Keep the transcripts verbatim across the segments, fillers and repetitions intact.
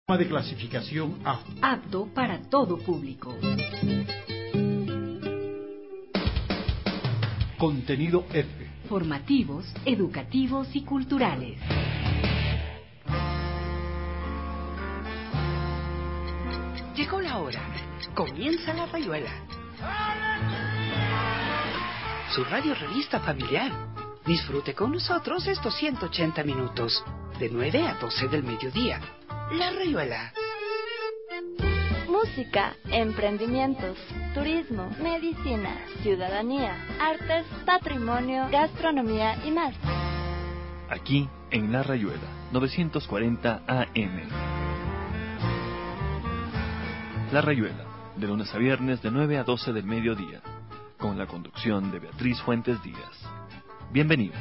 De clasificación A. Apto para todo público. Contenido F. Formativos, educativos y culturales. Llegó la hora. Comienza La Rayuela. Su radio revista familiar. Disfrute con nosotros estos ciento ochenta minutos, de nueve a doce del mediodía. La Rayuela. Música, emprendimientos, turismo, medicina, ciudadanía, artes, patrimonio, gastronomía y más. Aquí en La Rayuela, novecientos cuarenta A M. La Rayuela, de lunes a viernes de nueve a doce del mediodía, con la conducción de Beatriz Fuentes Díaz. Bienvenidos.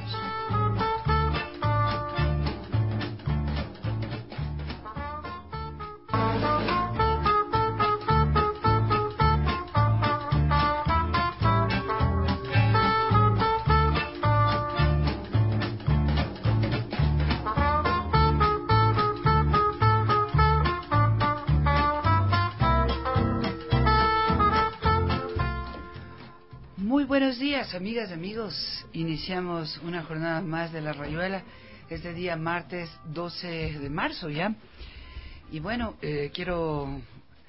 Buenos días, amigas y amigos. Iniciamos una jornada más de La Rayuela, este día martes doce de marzo ya. Y bueno, eh, quiero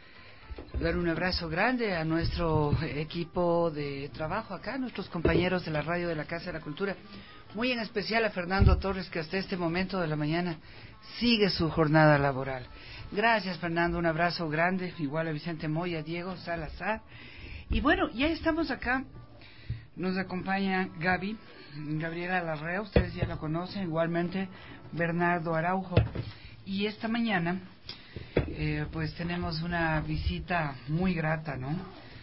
dar un abrazo grande a nuestro equipo de trabajo acá, nuestros compañeros de la radio de la Casa de la Cultura. Muy en especial a Fernando Torres, que hasta este momento de la mañana sigue su jornada laboral. Gracias, Fernando, un abrazo grande. Igual a Vicente Moya, Diego Salazar. Y bueno, ya estamos acá. Nos acompaña Gaby, Gabriela Larrea, ustedes ya la conocen, igualmente Bernardo Araujo. Y esta mañana, eh, pues tenemos una visita muy grata, ¿no?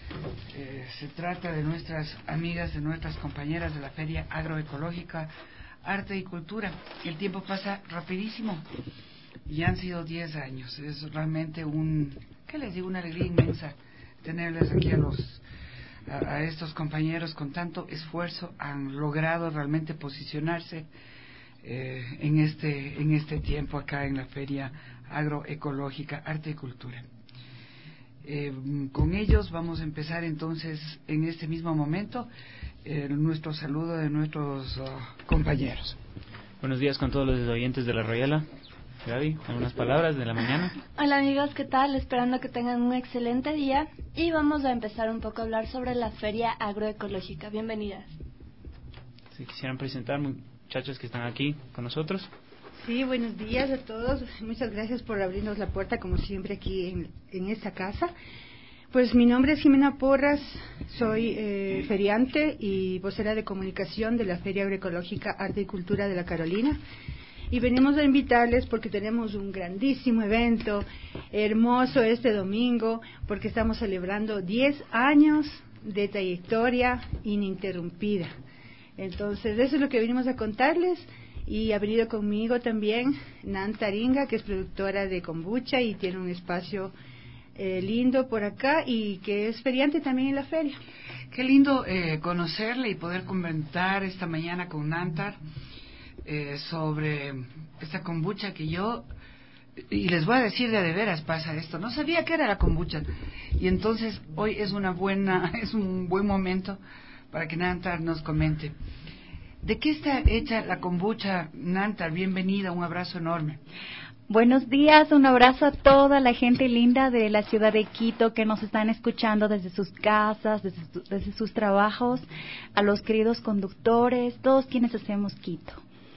Eh, se trata de nuestras amigas, de nuestras compañeras de la Feria Agroecológica, Arte y Cultura. El tiempo pasa rapidísimo, ya han sido diez años. Es realmente un, ¿qué les digo? Una alegría inmensa tenerles aquí a los... a estos compañeros con tanto esfuerzo han logrado realmente posicionarse eh, en este en este tiempo acá en la Feria Agroecológica Arte y Cultura. Eh, con ellos vamos a empezar entonces en este mismo momento eh, nuestro saludo de nuestros uh, compañeros. Buenos días con todos los oyentes de La Rayuela. Gaby, algunas palabras de la mañana. Hola amigos, ¿qué tal? Esperando que tengan un excelente día y vamos a empezar un poco a hablar sobre la Feria Agroecológica. Bienvenidas. Si quisieran presentar, muchachos que están aquí con nosotros. Sí, buenos días a todos. Muchas gracias por abrirnos la puerta como siempre aquí en, en esta casa. Pues mi nombre es Jimena Porras, soy eh, feriante y vocera de comunicación de la Feria Agroecológica Arte y Cultura de la Carolina. Y venimos a invitarles porque tenemos un grandísimo evento, hermoso este domingo, porque estamos celebrando diez años de trayectoria ininterrumpida. Entonces, eso es lo que venimos a contarles. Y ha venido conmigo también Nan Taringa, que es productora de kombucha y tiene un espacio eh, lindo por acá y que es feriante también en la feria. Qué lindo eh, conocerle y poder comentar esta mañana con Nantar. Eh, sobre esta kombucha que yo, y les voy a decir de, de veras pasa esto, no sabía qué era la kombucha, y entonces hoy es una buena, es un buen momento para que Nantar nos comente. ¿De qué está hecha la kombucha, Nantar? Bienvenida, un abrazo enorme. Buenos días, un abrazo a toda la gente linda de la ciudad de Quito que nos están escuchando desde sus casas, desde, su, desde sus trabajos, a los queridos conductores, todos quienes hacemos Quito.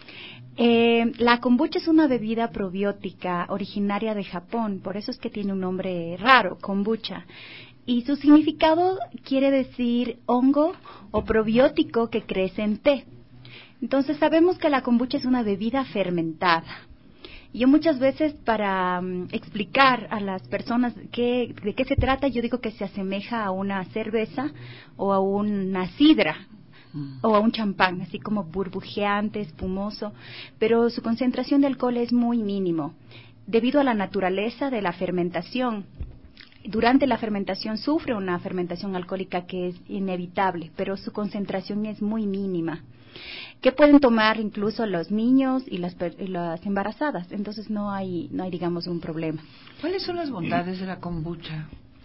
Eh, la kombucha es una bebida probiótica originaria de Japón, por eso es que tiene un nombre raro, kombucha. Y su significado quiere decir hongo o probiótico que crece en té. Entonces sabemos que la kombucha es una bebida fermentada. Yo muchas veces para um, explicar a las personas qué, de qué se trata, yo digo que se asemeja a una cerveza o a una sidra. O a un champán, así como burbujeante, espumoso, pero su concentración de alcohol es muy mínimo, debido a la naturaleza de la fermentación. Durante la fermentación sufre una fermentación alcohólica que es inevitable, pero su concentración es muy mínima. que pueden tomar incluso los niños y las, y las embarazadas. Entonces no hay, no hay, digamos, un problema. ¿Cuáles son las bondades de la kombucha?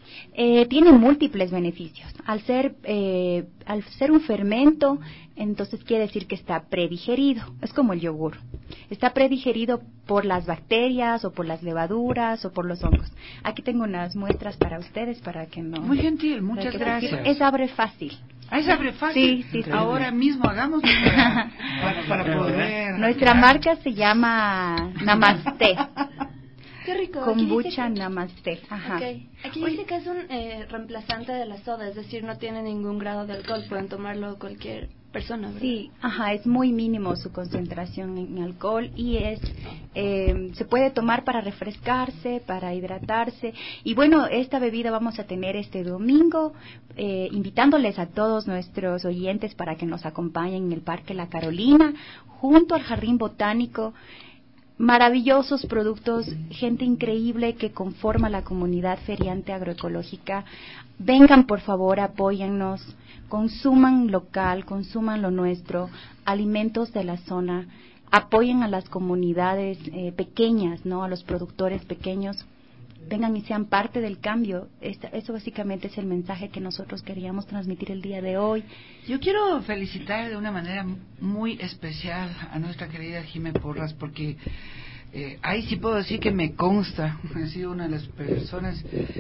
Eh, tiene múltiples beneficios. Al ser, eh, al ser un fermento, entonces quiere decir que está predigerido. Es como el yogur. Está predigerido por las bacterias o por las levaduras o por los hongos. Aquí tengo unas muestras para ustedes para que no... Muy gentil, muchas gracias. Es abre fácil. Ah, es abre fácil. Sí, sí, sí. Ahora mismo hagámoslo para, para, para poder... Nuestra marca se llama Namaste. Qué rico. Kombucha que... Namaste. Ajá. Okay. Aquí Oye, dice que es un eh, reemplazante de la soda, es decir, no tiene ningún grado de alcohol, pueden tomarlo cualquier persona, ¿verdad? Sí, ajá, es muy mínimo su concentración en alcohol y es eh, se puede tomar para refrescarse, para hidratarse. Y bueno, esta bebida vamos a tener este domingo, eh, invitándoles a todos nuestros oyentes para que nos acompañen en el Parque La Carolina, junto al Jardín Botánico. Maravillosos productos, gente increíble que conforma la comunidad feriante agroecológica. Vengan, por favor, apóyennos, consuman local, consuman lo nuestro, alimentos de la zona, apoyen a las comunidades eh, pequeñas, ¿no? A los productores pequeños. Vengan y sean parte del cambio. Esta, eso básicamente es el mensaje que nosotros queríamos transmitir el día de hoy. Yo quiero felicitar de una manera muy especial a nuestra querida Jimé Porras, porque eh, ahí sí puedo decir que me consta, he sido una de las personas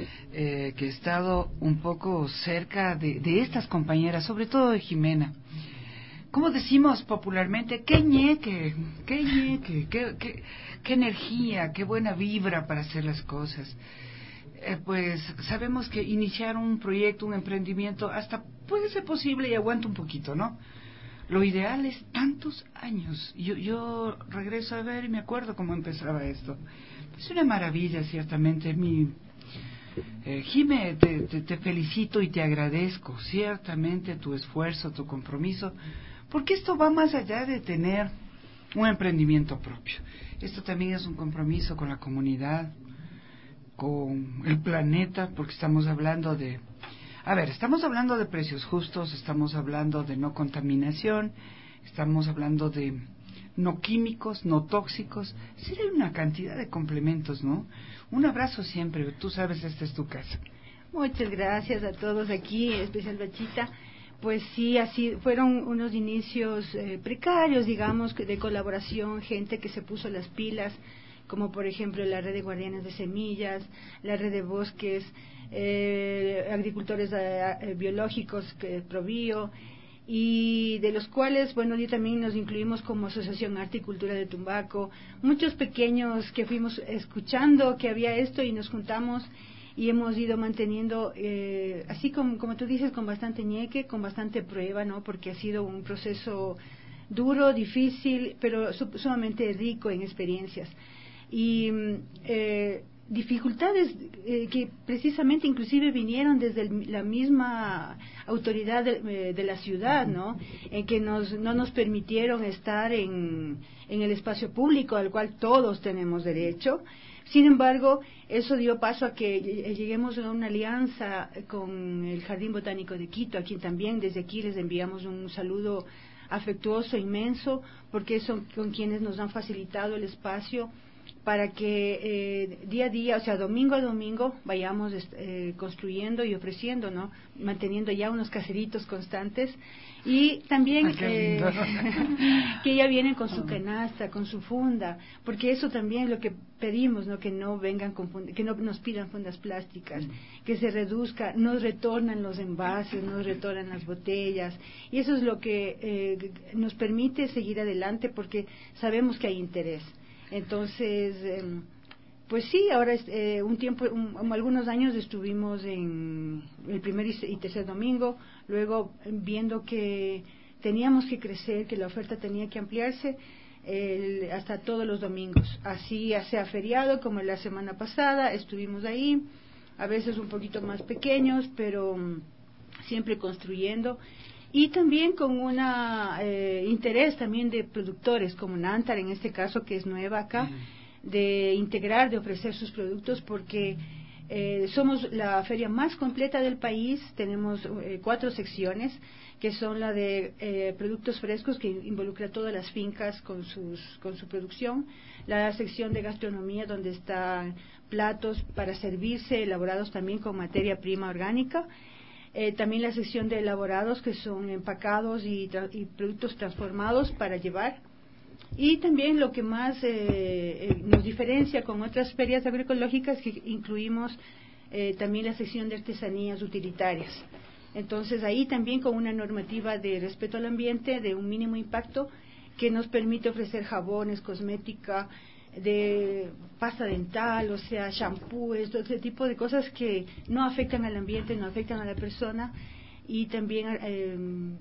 eh, que he estado un poco cerca de, de estas compañeras, sobre todo de Jimena. ¿Cómo decimos popularmente? ¡Qué ñeque! ¡Qué ñeque! ¡Qué, qué, qué energía! ¡Qué buena vibra para hacer las cosas! Eh, pues sabemos que iniciar un proyecto, un emprendimiento, hasta puede ser posible y aguanta un poquito, ¿no? Lo ideal es tantos años. Yo, yo regreso a ver y me acuerdo cómo empezaba esto. Es una maravilla, ciertamente. Mi eh, Jimé, te, te, te felicito y te agradezco ciertamente tu esfuerzo, tu compromiso, porque esto va más allá de tener un emprendimiento propio. Esto también es un compromiso con la comunidad, con el planeta, porque estamos hablando de... A ver, estamos hablando de precios justos, estamos hablando de no contaminación, estamos hablando de no químicos, no tóxicos, sí hay una cantidad de complementos, ¿no? Un abrazo siempre, tú sabes, esta es tu casa. Muchas gracias a todos aquí, en especial Bachita. Pues sí, así fueron unos inicios eh, precarios, digamos, de colaboración, gente que se puso las pilas, como por ejemplo la red de guardianes de semillas, la red de bosques, eh, agricultores eh, biológicos, que Probio, y de los cuales, bueno, yo también nos incluimos como Asociación Arte y Cultura de Tumbaco, muchos pequeños que fuimos escuchando que había esto y nos juntamos y hemos ido manteniendo, eh, así como, como tú dices, con bastante ñeque, con bastante prueba, ¿no? Porque ha sido un proceso duro, difícil, pero sumamente rico en experiencias. Y eh, dificultades eh, que precisamente inclusive vinieron desde el, la misma autoridad de, de la ciudad, ¿no? En que nos, no nos permitieron estar en, en el espacio público al cual todos tenemos derecho. Sin embargo, eso dio paso a que lleguemos a una alianza con el Jardín Botánico de Quito, a quien también desde aquí les enviamos un saludo afectuoso, inmenso, porque son con quienes nos han facilitado el espacio para que eh, día a día, o sea, domingo a domingo, vayamos eh, construyendo y ofreciendo, ¿no? Manteniendo ya unos caseritos constantes y también eh, que ya vienen con su canasta, con su funda, porque eso también es lo que pedimos, ¿no? Que no vengan con fund- que no nos pidan fundas plásticas, que se reduzca, nos retornan los envases, nos retornan las botellas, y eso es lo que eh, nos permite seguir adelante porque sabemos que hay interés. Entonces, eh, pues sí, ahora es, eh, un tiempo, un, algunos años estuvimos en el primer y tercer domingo, luego viendo que teníamos que crecer, que la oferta tenía que ampliarse el, hasta todos los domingos. Así, sea feriado como la semana pasada, estuvimos ahí, a veces un poquito más pequeños, pero um, siempre construyendo. Y también con un eh, interés también de productores, como Nantar en este caso, que es nueva acá, de integrar, de ofrecer sus productos, porque Eh, somos la feria más completa del país, tenemos eh, cuatro secciones, que son la de eh, productos frescos, que involucra todas las fincas con, sus, con su producción, la sección de gastronomía, donde están platos para servirse, elaborados también con materia prima orgánica, eh, también la sección de elaborados, que son empacados y, y productos transformados para llevar. Y también lo que más eh, nos diferencia con otras ferias agroecológicas, que incluimos eh, también la sección de artesanías utilitarias. Entonces ahí también con una normativa de respeto al ambiente, de un mínimo impacto, que nos permite ofrecer jabones, cosmética, de pasta dental, o sea, shampoos, todo ese tipo de cosas que no afectan al ambiente, no afectan a la persona, y también eh,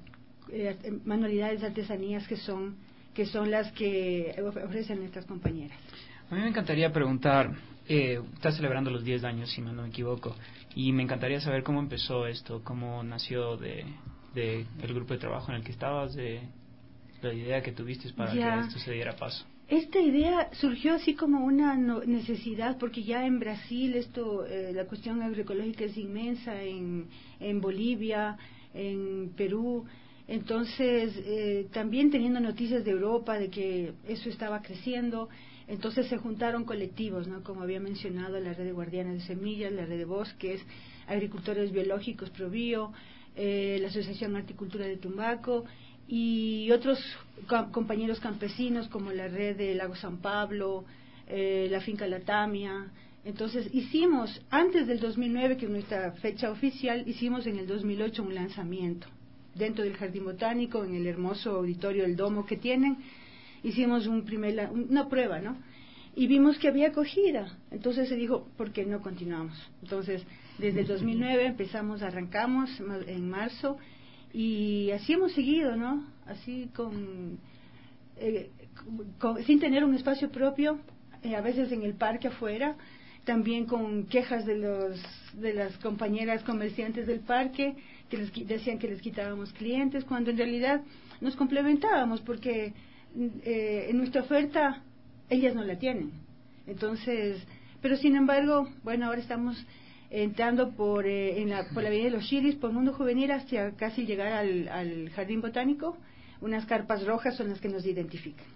eh, manualidades de artesanías que son que son las que ofrecen nuestras compañeras. A mí me encantaría preguntar, eh, estás celebrando los diez años, si no me equivoco, y me encantaría saber cómo empezó esto, cómo nació de, de el grupo de trabajo en el que estabas, de la idea que tuviste para ya. que esto se diera paso. Esta idea surgió así como una no, necesidad, porque ya en Brasil esto, eh, la cuestión agroecológica es inmensa, en, en Bolivia, en Perú. Entonces, eh, también teniendo noticias de Europa de que eso estaba creciendo, entonces se juntaron colectivos, ¿no? Como había mencionado, la red de guardianes de semillas, la red de bosques, agricultores biológicos ProBio, eh, la Asociación Horticultura de Tumbaco y otros co compañeros campesinos como la red de Lago San Pablo, eh, la finca La Tamia. Entonces hicimos, antes del dos mil nueve, que es nuestra fecha oficial, hicimos en el dos mil ocho un lanzamiento dentro del Jardín Botánico, en el hermoso auditorio del Domo que tienen. Hicimos un primer, una prueba, ¿no? Y vimos que había acogida. Entonces se dijo, ¿por qué no continuamos? Entonces, desde el dos mil nueve empezamos, arrancamos en marzo, y así hemos seguido, ¿no? Así con, eh, con sin tener un espacio propio, eh, a veces en el parque afuera, también con quejas de los de las compañeras comerciantes del parque, que les decían que les quitábamos clientes, cuando en realidad nos complementábamos, porque eh, en nuestra oferta ellas no la tienen. Entonces, pero sin embargo, bueno, ahora estamos entrando por eh, en la, por la avenida de los Chiris, por Mundo Juvenil, hasta casi llegar al, al Jardín Botánico. Unas carpas rojas son las que nos identifican.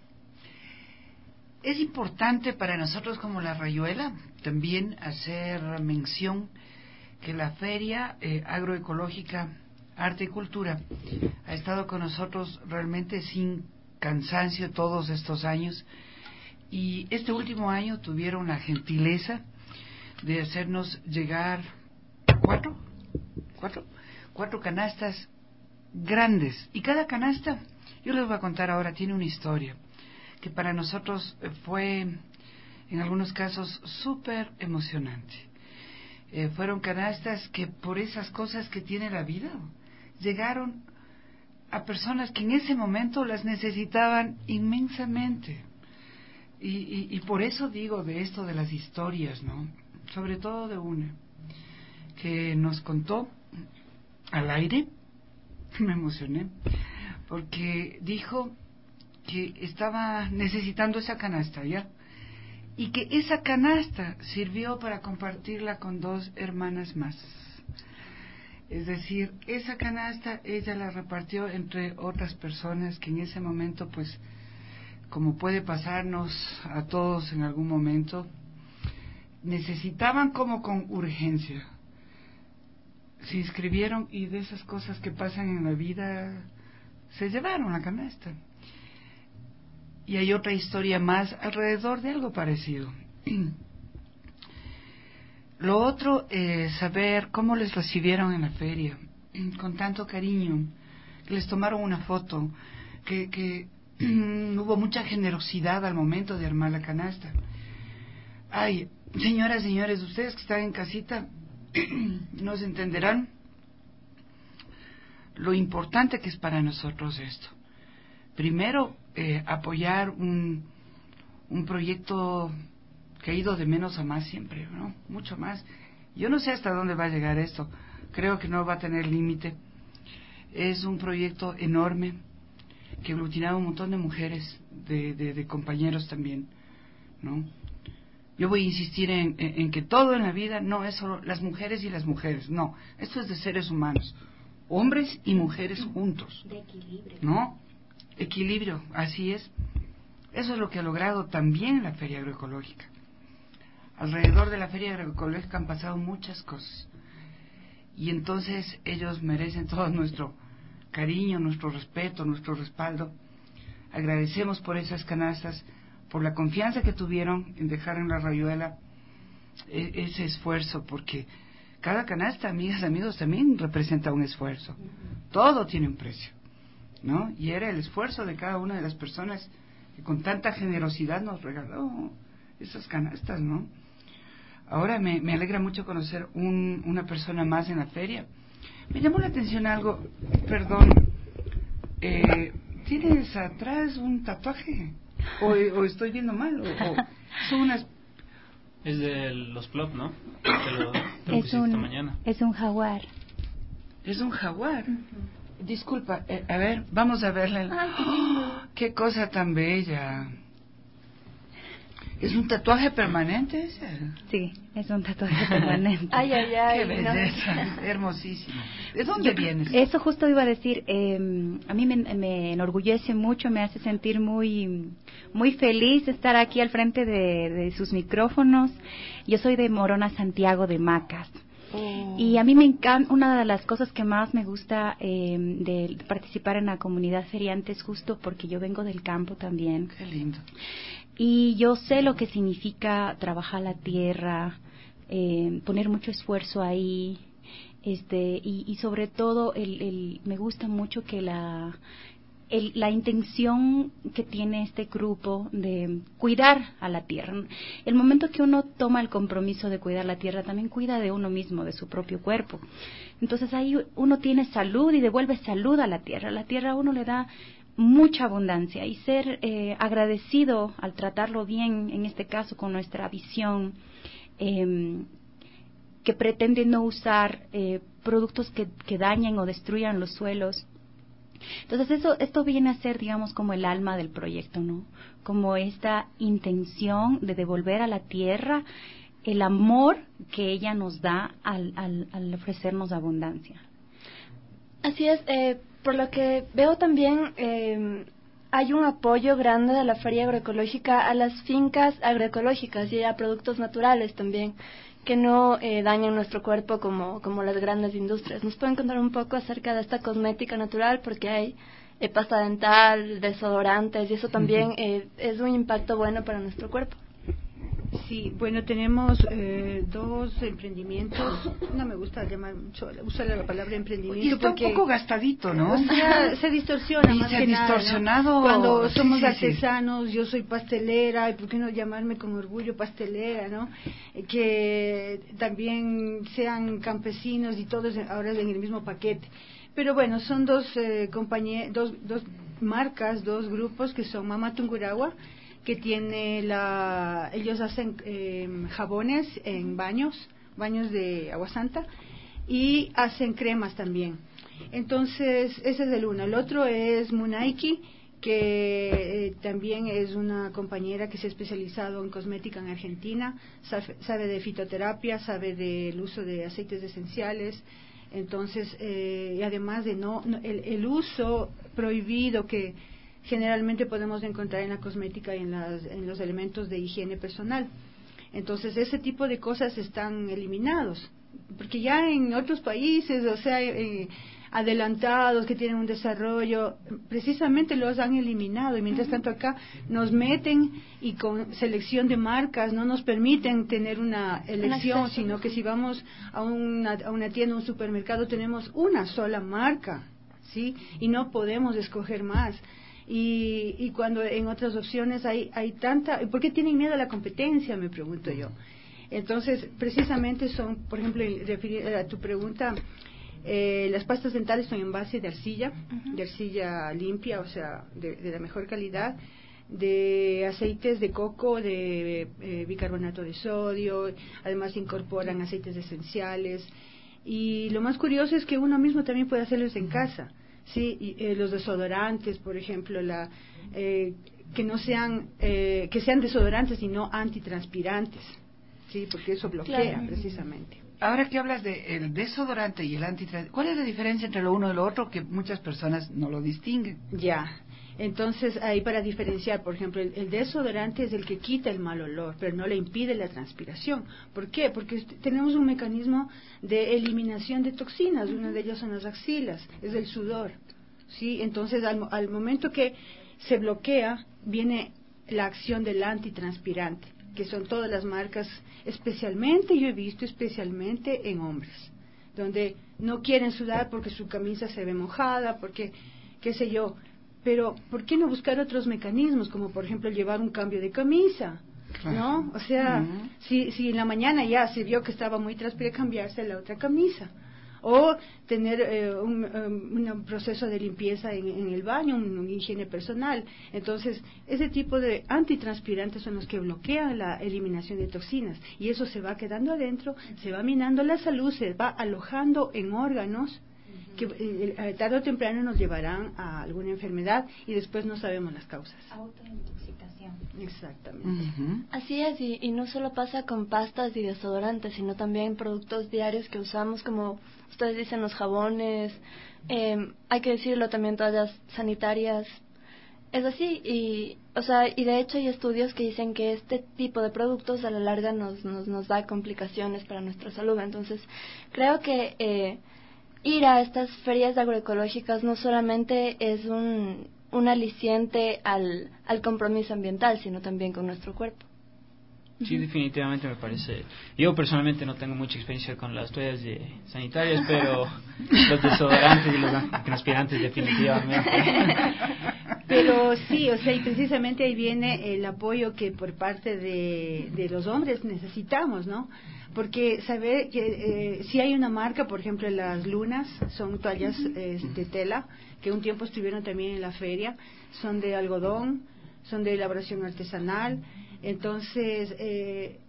Es importante para nosotros como La Rayuela también hacer mención que la Feria eh, Agroecológica Arte y Cultura ha estado con nosotros realmente sin cansancio todos estos años, y este último año tuvieron la gentileza de hacernos llegar cuatro, cuatro, cuatro canastas grandes, y cada canasta, yo les voy a contar ahora, tiene una historia que para nosotros fue en algunos casos súper emocionante. Eh, fueron canastas que por esas cosas que tiene la vida llegaron a personas que en ese momento las necesitaban inmensamente. Y, y, y por eso digo de esto de las historias, ¿no? Sobre todo de una que nos contó al aire, me emocioné, porque dijo que estaba necesitando esa canasta, ¿ya? Y que esa canasta sirvió para compartirla con dos hermanas más. Es decir, esa canasta ella la repartió entre otras personas que en ese momento, pues, como puede pasarnos a todos en algún momento, necesitaban como con urgencia. Se inscribieron y de esas cosas que pasan en la vida se llevaron la canasta. Y hay otra historia más alrededor de algo parecido. Lo otro es saber cómo les recibieron en la feria, con tanto cariño, que les tomaron una foto, que, que hubo mucha generosidad al momento de armar la canasta. Ay, señoras, señores, ustedes que están en casita, nos entenderán lo importante que es para nosotros esto. Primero, eh, apoyar un, un proyecto que ha ido de menos a más siempre, ¿no? Mucho más. Yo no sé hasta dónde va a llegar esto. Creo que no va a tener límite. Es un proyecto enorme que aglutinaba un montón de mujeres, de, de, de compañeros también, ¿no? Yo voy a insistir en, en, en que todo en la vida no es solo las mujeres y las mujeres, no, esto es de seres humanos, hombres y mujeres juntos. De equilibrio. ¿No? Equilibrio, así es. Eso es lo que ha logrado también la Feria Agroecológica. Alrededor de la Feria Agroecológica han pasado muchas cosas. Y entonces ellos merecen todo nuestro cariño, nuestro respeto, nuestro respaldo. Agradecemos por esas canastas, por la confianza que tuvieron en dejar en la Rayuela e- ese esfuerzo, porque cada canasta, amigas, amigos, también representa un esfuerzo. Todo tiene un precio, ¿no? Y era el esfuerzo de cada una de las personas que con tanta generosidad nos regaló esas canastas, ¿no? Ahora me, me alegra mucho conocer un, una persona más en la feria. Me llamó la atención algo, perdón, eh, ¿tienes atrás un tatuaje? ¿O, o estoy viendo mal? ¿O, o son unas... Es de los plop, ¿no? Te lo, te lo Es pusiste un, mañana. es un jaguar. Es un jaguar. Uh-huh. Disculpa, eh, a ver, vamos a verle. Ay, qué lindo. ¡Oh, qué cosa tan bella! ¿Es un tatuaje permanente ese? Sí, es un tatuaje permanente. Ay, ay, ay. ¡Qué belleza! No. Hermosísimo. ¿De dónde vienes? Eso justo iba a decir. Eh, a mí me, me enorgullece mucho, me hace sentir muy, muy feliz estar aquí al frente de, de sus micrófonos. Yo soy de Morona, Santiago de Macas. Oh. Y a mí me encanta, una de las cosas que más me gusta eh, de participar en la comunidad feriante es justo porque yo vengo del campo también. Qué lindo. Y yo sé lo que significa trabajar la tierra, eh, poner mucho esfuerzo ahí, este, y, y sobre todo el, el, me gusta mucho que la, el, la intención que tiene este grupo de cuidar a la tierra. El momento que uno toma el compromiso de cuidar la tierra, también cuida de uno mismo, de su propio cuerpo. Entonces ahí uno tiene salud y devuelve salud a la tierra. La tierra a uno le da mucha abundancia, y ser eh, agradecido al tratarlo bien, en este caso con nuestra visión eh, que pretende no usar eh, productos que, que dañen o destruyan los suelos. Entonces eso, esto viene a ser, digamos, como el alma del proyecto, ¿no? Como esta intención de devolver a la tierra el amor que ella nos da al, al, al ofrecernos abundancia. Así es, eh, por lo que veo también eh, hay un apoyo grande de la Feria Agroecológica a las fincas agroecológicas y a productos naturales también, que no eh, dañan nuestro cuerpo como, como las grandes industrias. ¿Nos pueden contar un poco acerca de esta cosmética natural? Porque hay eh, pasta dental, desodorantes, y eso también eh, es un impacto bueno para nuestro cuerpo. Sí, bueno, tenemos eh, dos emprendimientos. No me gusta llamar mucho, usar la palabra emprendimiento. Y está porque, un poco gastadito, ¿no? O sea, se distorsiona y más se que ha distorsionado. Nada, ¿no? Cuando Sí, somos sí, artesanos, sí. Yo soy pastelera, y por qué no llamarme con orgullo pastelera, ¿no? Que también sean campesinos y todos ahora en el mismo paquete. Pero bueno, son dos eh, compañías, dos, dos marcas, dos grupos que son Mama Tungurahua, que tiene la, ellos hacen eh, jabones en baños, baños de agua santa, y hacen cremas también. Entonces, ese es el uno. El otro es Munaiki, que eh, también es una compañera que se ha especializado en cosmética en Argentina, sabe, sabe de fitoterapia, sabe del uso de aceites esenciales. Entonces, eh, y además de no, no el, el uso prohibido que generalmente podemos encontrar en la cosmética y en, las, en los elementos de higiene personal. Entonces, ese tipo de cosas están eliminados, porque ya en otros países, o sea, eh, adelantados, que tienen un desarrollo, precisamente los han eliminado, y mientras tanto acá nos meten y con selección de marcas no nos permiten tener una elección, sino que si vamos a una, a una tienda, a un supermercado, tenemos una sola marca, ¿sí? Y no podemos escoger más. Y, y cuando en otras opciones hay, hay tanta... ¿Por qué tienen miedo a la competencia? Me pregunto yo. Entonces, precisamente son, por ejemplo, referir a tu pregunta, eh, las pastas dentales son en base de arcilla, uh-huh. de arcilla limpia, o sea, de, de la mejor calidad, de aceites de coco, de eh, bicarbonato de sodio, además incorporan aceites esenciales. Y lo más curioso es que uno mismo también puede hacerlos en casa. Sí, y, eh, los desodorantes, por ejemplo, la eh, que no sean, eh, que sean desodorantes y no antitranspirantes, sí, porque eso bloquea claro. precisamente. Ahora que hablas de el desodorante y el antitranspirante, ¿cuál es la diferencia entre lo uno y lo otro que muchas personas no lo distinguen? Ya. Entonces, ahí para diferenciar, por ejemplo, el, el desodorante es el que quita el mal olor, pero no le impide la transpiración. ¿Por qué? Porque tenemos un mecanismo de eliminación de toxinas, una de ellas son las axilas, es el sudor, ¿sí? Entonces, al, al momento que se bloquea, viene la acción del antitranspirante, que son todas las marcas, especialmente, yo he visto especialmente en hombres, donde no quieren sudar porque su camisa se ve mojada, porque, qué sé yo. Pero, ¿por qué no buscar otros mecanismos, como por ejemplo llevar un cambio de camisa? ¿No? O sea, uh-huh. si, si en la mañana ya se vio que estaba muy transpirada, cambiarse la otra camisa. O tener eh, un, um, un proceso de limpieza en, en el baño, una un higiene personal. Entonces, ese tipo de antitranspirantes son los que bloquean la eliminación de toxinas. Y eso se va quedando adentro, se va minando la salud, se va alojando en órganos que eh, tarde o temprano nos llevarán a alguna enfermedad y después no sabemos las causas. Autointoxicación. Exactamente. Uh-huh. Así es, y, y no solo pasa con pastas y desodorantes, sino también productos diarios que usamos, como ustedes dicen, los jabones, eh, hay que decirlo también, toallas sanitarias. Es así, y o sea, y de hecho hay estudios que dicen que este tipo de productos a la larga nos, nos, nos da complicaciones para nuestra salud. Entonces, creo que eh, ir a estas ferias agroecológicas no solamente es un, un aliciente al, al compromiso ambiental, sino también con nuestro cuerpo. Sí, definitivamente me parece. Yo personalmente no tengo mucha experiencia con las toallas de sanitarias, pero los desodorantes y los antitranspirantes definitivamente. Pero sí, o sea, y precisamente ahí viene el apoyo que por parte de, de los hombres necesitamos, ¿no? Porque saber que eh, si hay una marca, por ejemplo, las lunas, son toallas eh, de tela, que un tiempo estuvieron también en la feria, son de algodón, son de elaboración artesanal. Entonces, eh,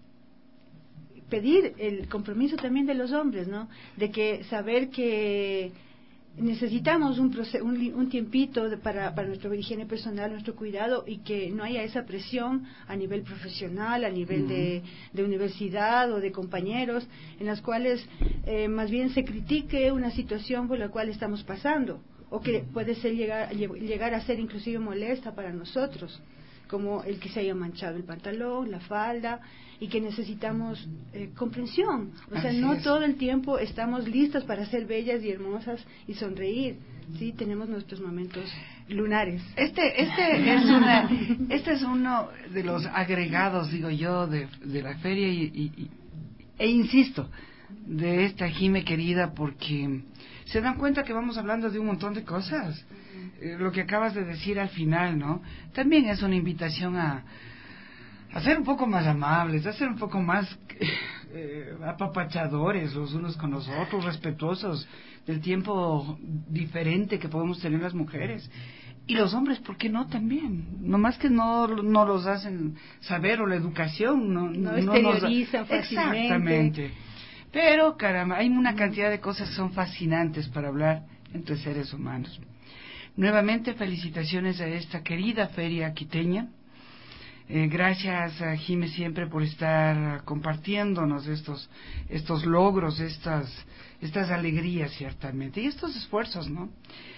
pedir el compromiso también de los hombres, ¿no? De que saber que necesitamos un, proce- un, un tiempito de, para, para nuestra higiene personal, nuestro cuidado, y que no haya esa presión a nivel profesional, a nivel uh-huh. de, de universidad o de compañeros, en las cuales eh, más bien se critique una situación por la cual estamos pasando, o que puede ser llegar, llegar a ser inclusive molesta para nosotros, como el que se haya manchado el pantalón, la falda, y que necesitamos eh, comprensión. O sea, Así no es. todo el tiempo estamos listas para ser bellas y hermosas y sonreír. Sí, tenemos nuestros momentos lunares. Este, este es una, este es uno de los agregados, digo yo, de, de la feria y, y, y e insisto, de esta Jime querida, porque se dan cuenta que vamos hablando de un montón de cosas. Eh, lo que acabas de decir al final, ¿no? También es una invitación a, a ser un poco más amables, a ser un poco más eh, apapachadores los unos con los otros, respetuosos del tiempo diferente que podemos tener las mujeres. Y los hombres, ¿por qué no también? Nomás que no, no los hacen saber, o la educación no, no, no exteriorizan nos... fácilmente. Exactamente. Pero, caramba, hay una cantidad de cosas que son fascinantes para hablar entre seres humanos. Nuevamente, felicitaciones a esta querida feria quiteña. Eh, gracias a Jime siempre por estar compartiéndonos estos estos logros, estas estas alegrías ciertamente, y estos esfuerzos, ¿no?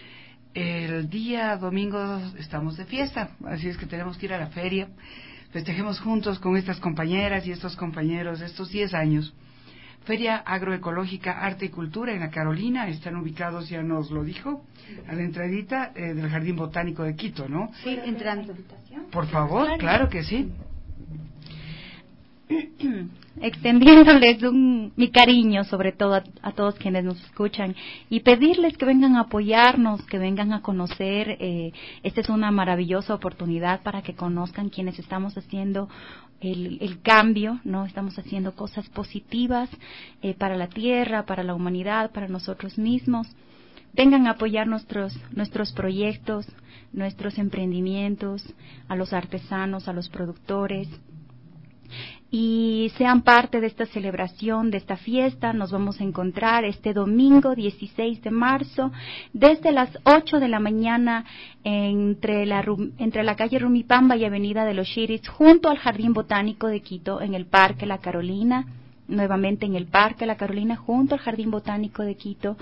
El día domingo estamos de fiesta, así es que tenemos que ir a la feria. Festejemos juntos con estas compañeras y estos compañeros estos diez años. Feria Agroecológica Arte y Cultura en la Carolina, están ubicados, ya nos lo dijo, a la entradita eh, del Jardín Botánico de Quito, ¿no? Sí, entrando. Por favor, claro, claro que sí. Extendiéndoles un, mi cariño, sobre todo a, a todos quienes nos escuchan, y pedirles que vengan a apoyarnos, que vengan a conocer. Eh, esta es una maravillosa oportunidad para que conozcan quienes estamos haciendo el, el cambio, ¿no? Estamos haciendo cosas positivas eh, para la tierra, para la humanidad, para nosotros mismos. Vengan a apoyar nuestros nuestros proyectos, nuestros emprendimientos, a los artesanos, a los productores. y sean parte de esta celebración, de esta fiesta. Nos vamos a encontrar este domingo dieciséis de marzo desde las ocho de la mañana entre la, entre la calle Rumipamba y Avenida de los Shiris, junto al Jardín Botánico de Quito, en el Parque La Carolina, nuevamente en el Parque La Carolina, junto al Jardín Botánico de Quito.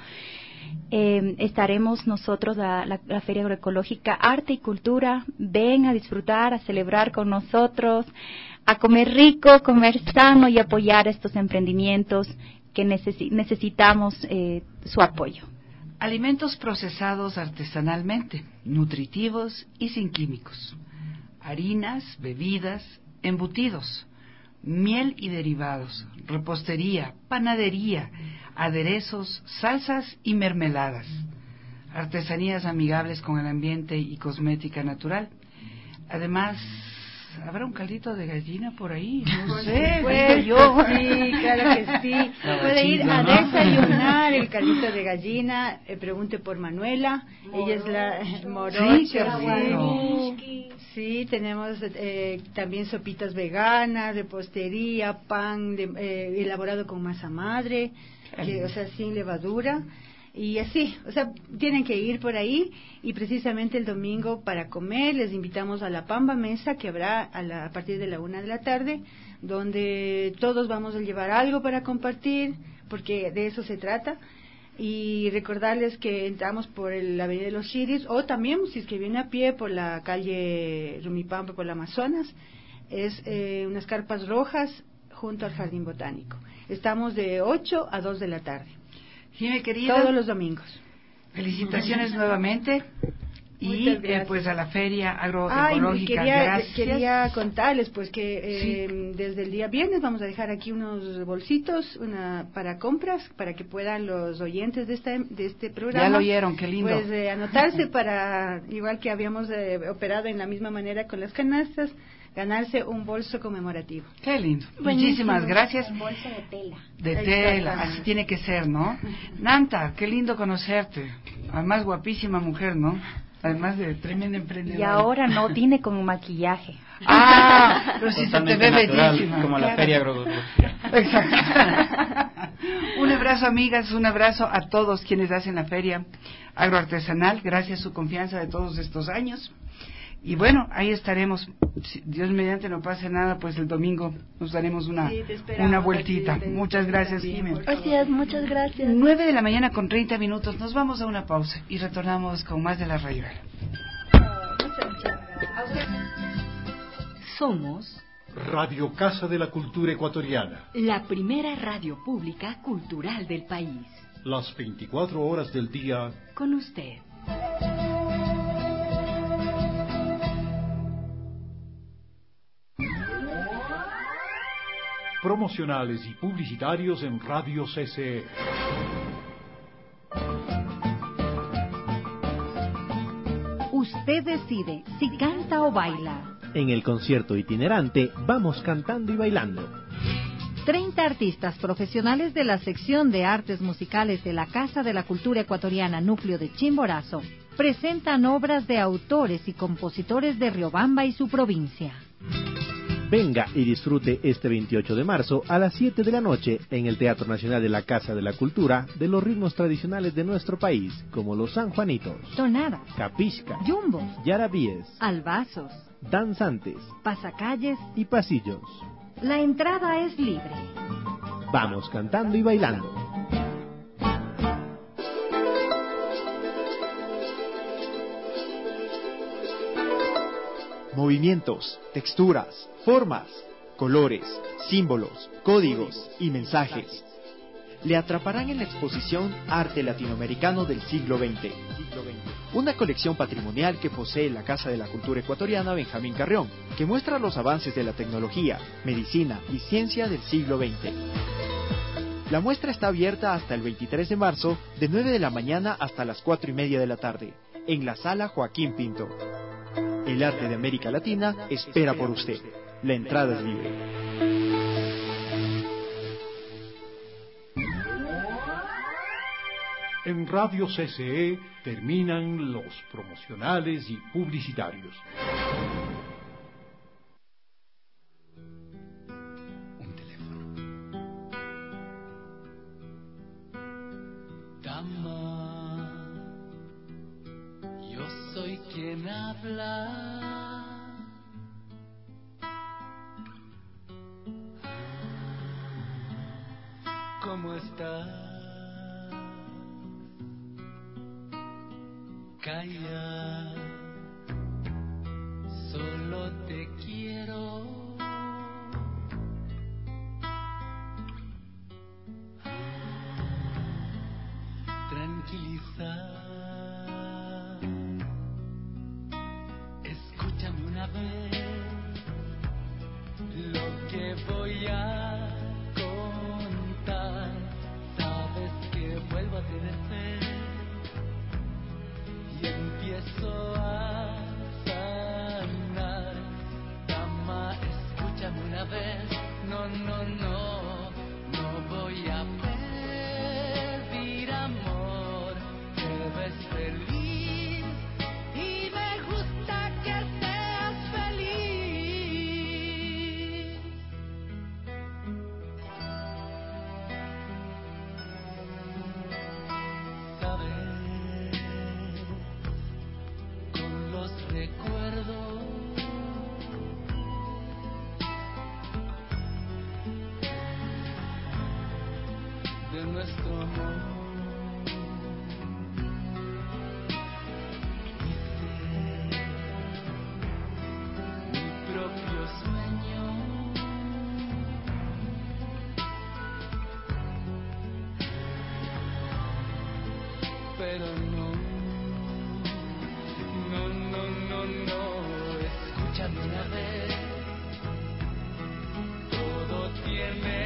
Eh, estaremos nosotros, la, la, la Feria Agroecológica Arte y Cultura. Ven a disfrutar, a celebrar con nosotros, a comer rico, comer sano y apoyar estos emprendimientos que necesi- necesitamos eh, su apoyo. Alimentos procesados artesanalmente, nutritivos y sin químicos. Harinas, bebidas, embutidos, miel y derivados, repostería, panadería, aderezos, salsas y mermeladas. Artesanías amigables con el ambiente y cosmética natural. Además, ¿habrá un caldito de gallina por ahí? No sé, pues, yo. Sí, claro que sí. Puede ir a ¿no? desayunar el caldito de gallina. Eh, pregunte por Manuela. Ella es la morocha. Sí, qué rico. Sí, tenemos eh, también sopitas veganas, repostería, pan de, eh, elaborado con masa madre, que, o sea, sin levadura. Y así, o sea, tienen que ir por ahí. Y precisamente el domingo para comer les invitamos a la Pamba Mesa, que habrá a, la, a partir de la una de la tarde, donde todos vamos a llevar algo para compartir, porque de eso se trata. Y recordarles que entramos por el, la Avenida de los Shiris, o también, si es que viene a pie, por la calle Rumipampa, por la Amazonas, es eh, unas carpas rojas junto al Jardín Botánico. Estamos de ocho a dos de la tarde. Sí, mi querida. Todos los domingos. Felicitaciones nuevamente. Y eh, pues a la Feria Agroecológica. Ay, quería, Gracias. quería contarles pues que eh, Sí. desde el día viernes vamos a dejar aquí unos bolsitos una para compras, para que puedan los oyentes de este, de este programa. Ya lo oyeron, qué lindo. Pues eh, anotarse para, igual que habíamos eh, operado en la misma manera con las canastas, ganarse un bolso conmemorativo. Qué lindo. Buenísimo. Muchísimas gracias. Un bolso de tela. De tela, así tiene que ser, ¿no? Nanta, qué lindo conocerte. Además, guapísima mujer, ¿no? Además de tremenda emprendedora. Y ahora no tiene como maquillaje. Ah, pero si se te Totalmente ve natural, bellísima. como la Claro. Feria Agroecológica. Exacto. Un abrazo, amigas, un abrazo a todos quienes hacen la Feria Agroartesanal. Gracias a su confianza de todos estos años. Y bueno, ahí estaremos. Si Dios mediante no pase nada, pues el domingo nos daremos una, Sí, te esperamos, una vueltita. así, te- Muchas gracias, también, Jiménez. por Así es, muchas gracias. nueve de la mañana con treinta minutos. Nos vamos a una pausa y retornamos con más de La Rayuela. Somos Radio Casa de la Cultura Ecuatoriana. la primera radio pública cultural del país. Las veinticuatro horas del día. Con usted. Promocionales y publicitarios en Radio C C E. Usted decide si canta o baila. En el concierto itinerante vamos cantando y bailando. treinta artistas profesionales de la sección de artes musicales de la Casa de la Cultura Ecuatoriana Núcleo de Chimborazo presentan obras de autores y compositores de Riobamba y su provincia. Venga y disfrute este veintiocho de marzo a las siete de la noche en el Teatro Nacional de la Casa de la Cultura de los ritmos tradicionales de nuestro país, como los sanjuanitos, Tonadas, capisca, yumbos, yarabíes, albazos, danzantes pasacalles. y pasillos. La entrada es libre. Vamos cantando y bailando. Movimientos, texturas, formas, colores, símbolos, códigos y mensajes. Le atraparán en la exposición Arte Latinoamericano del siglo veinte. Una colección patrimonial que posee la Casa de la Cultura Ecuatoriana Benjamín Carrión, que muestra los avances de la tecnología, medicina y ciencia del siglo veinte. La muestra está abierta hasta el veintitrés de marzo, de nueve de la mañana hasta las cuatro y media de la tarde, en la Sala Joaquín Pinto. El arte de América Latina espera por usted. La entrada es libre. En Radio C C E terminan los promocionales y publicitarios. Dama, yo soy quien habla. ¿Cómo estás? Calla, solo te quiero. Tranquilizar. Escúchame una vez lo que voy a contar. Sabes que vuelvo a tener fe y empiezo a sanar. Dama, escúchame una vez. No, no, no, no voy a pedir amor. Te ves feliz y me gusta que seas feliz. Sabes, con los recuerdos de nuestro amor, propio sueño, pero no, no, no, no, no, escúchame una vez, todo tiene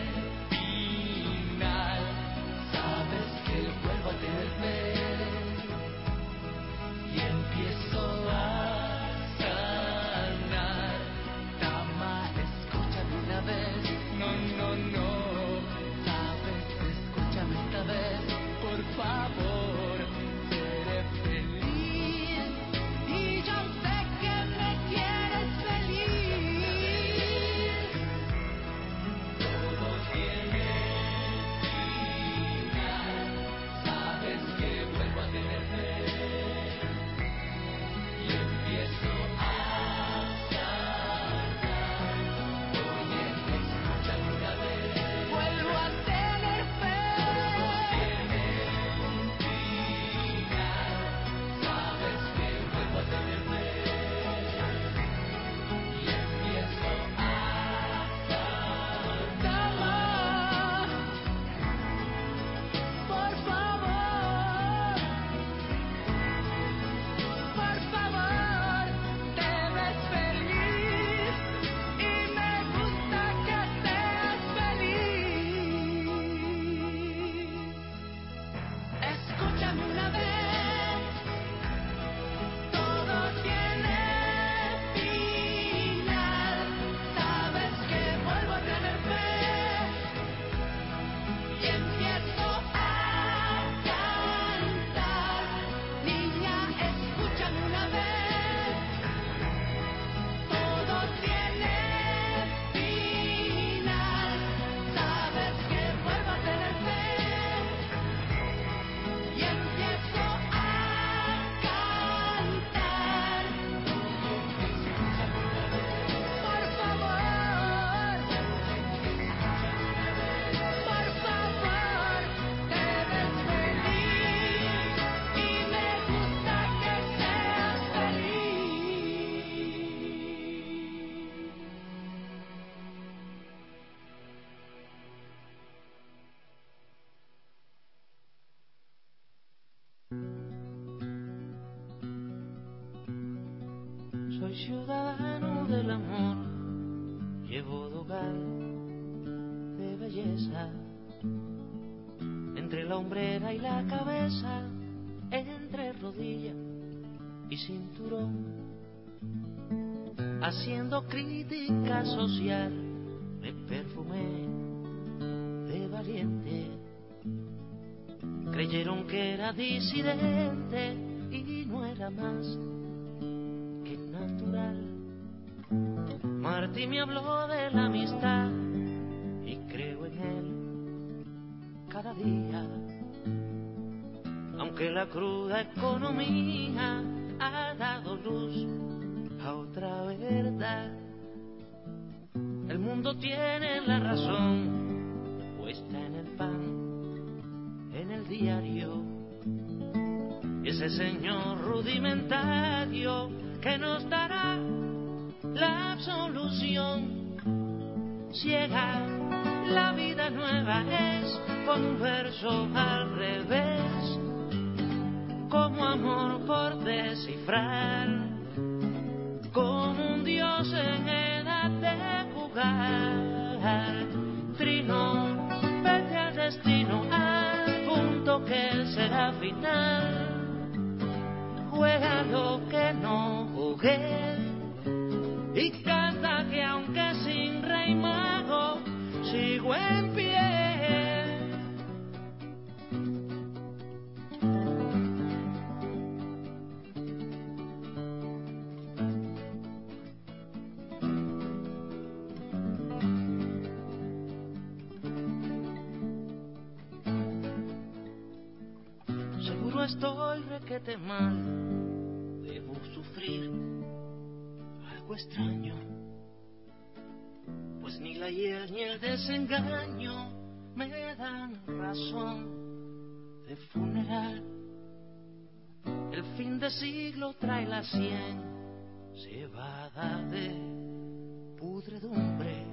final, sabes que vuelvo a tener fe y empiezo a no, no, no, sabes, escúchame esta vez, por favor, seré feliz y yo sé que me quieres feliz. Todo tiene final, sabes que vuelvo a tener fe y empiezo a Soy ciudadano del amor, llevo dogal de belleza, entre la hombrera y la cabeza, entre rodilla y cinturón, haciendo crítica social, me perfumé de valiente, creyeron que era disidente y no era más que natural. Martí me habló de la amistad y creo en él cada día. que la cruda economía ha dado luz a otra verdad. El mundo tiene la razón puesta en el pan, en el diario. Y ese Señor rudimentario que nos dará la absolución. Ciega, la vida nueva es con un verso al revés, como amor por descifrar, como un Dios en edad de jugar. Trino, vete al destino, al punto que será final. Juega lo que no jugué y canta que aunque sin rey mago sigo en pie. Seguro estoy requete mal, debo sufrir algo extraño, pues ni la hiel ni el desengaño me dan razón de funeral. El fin de siglo trae la sien cebada de pudredumbre,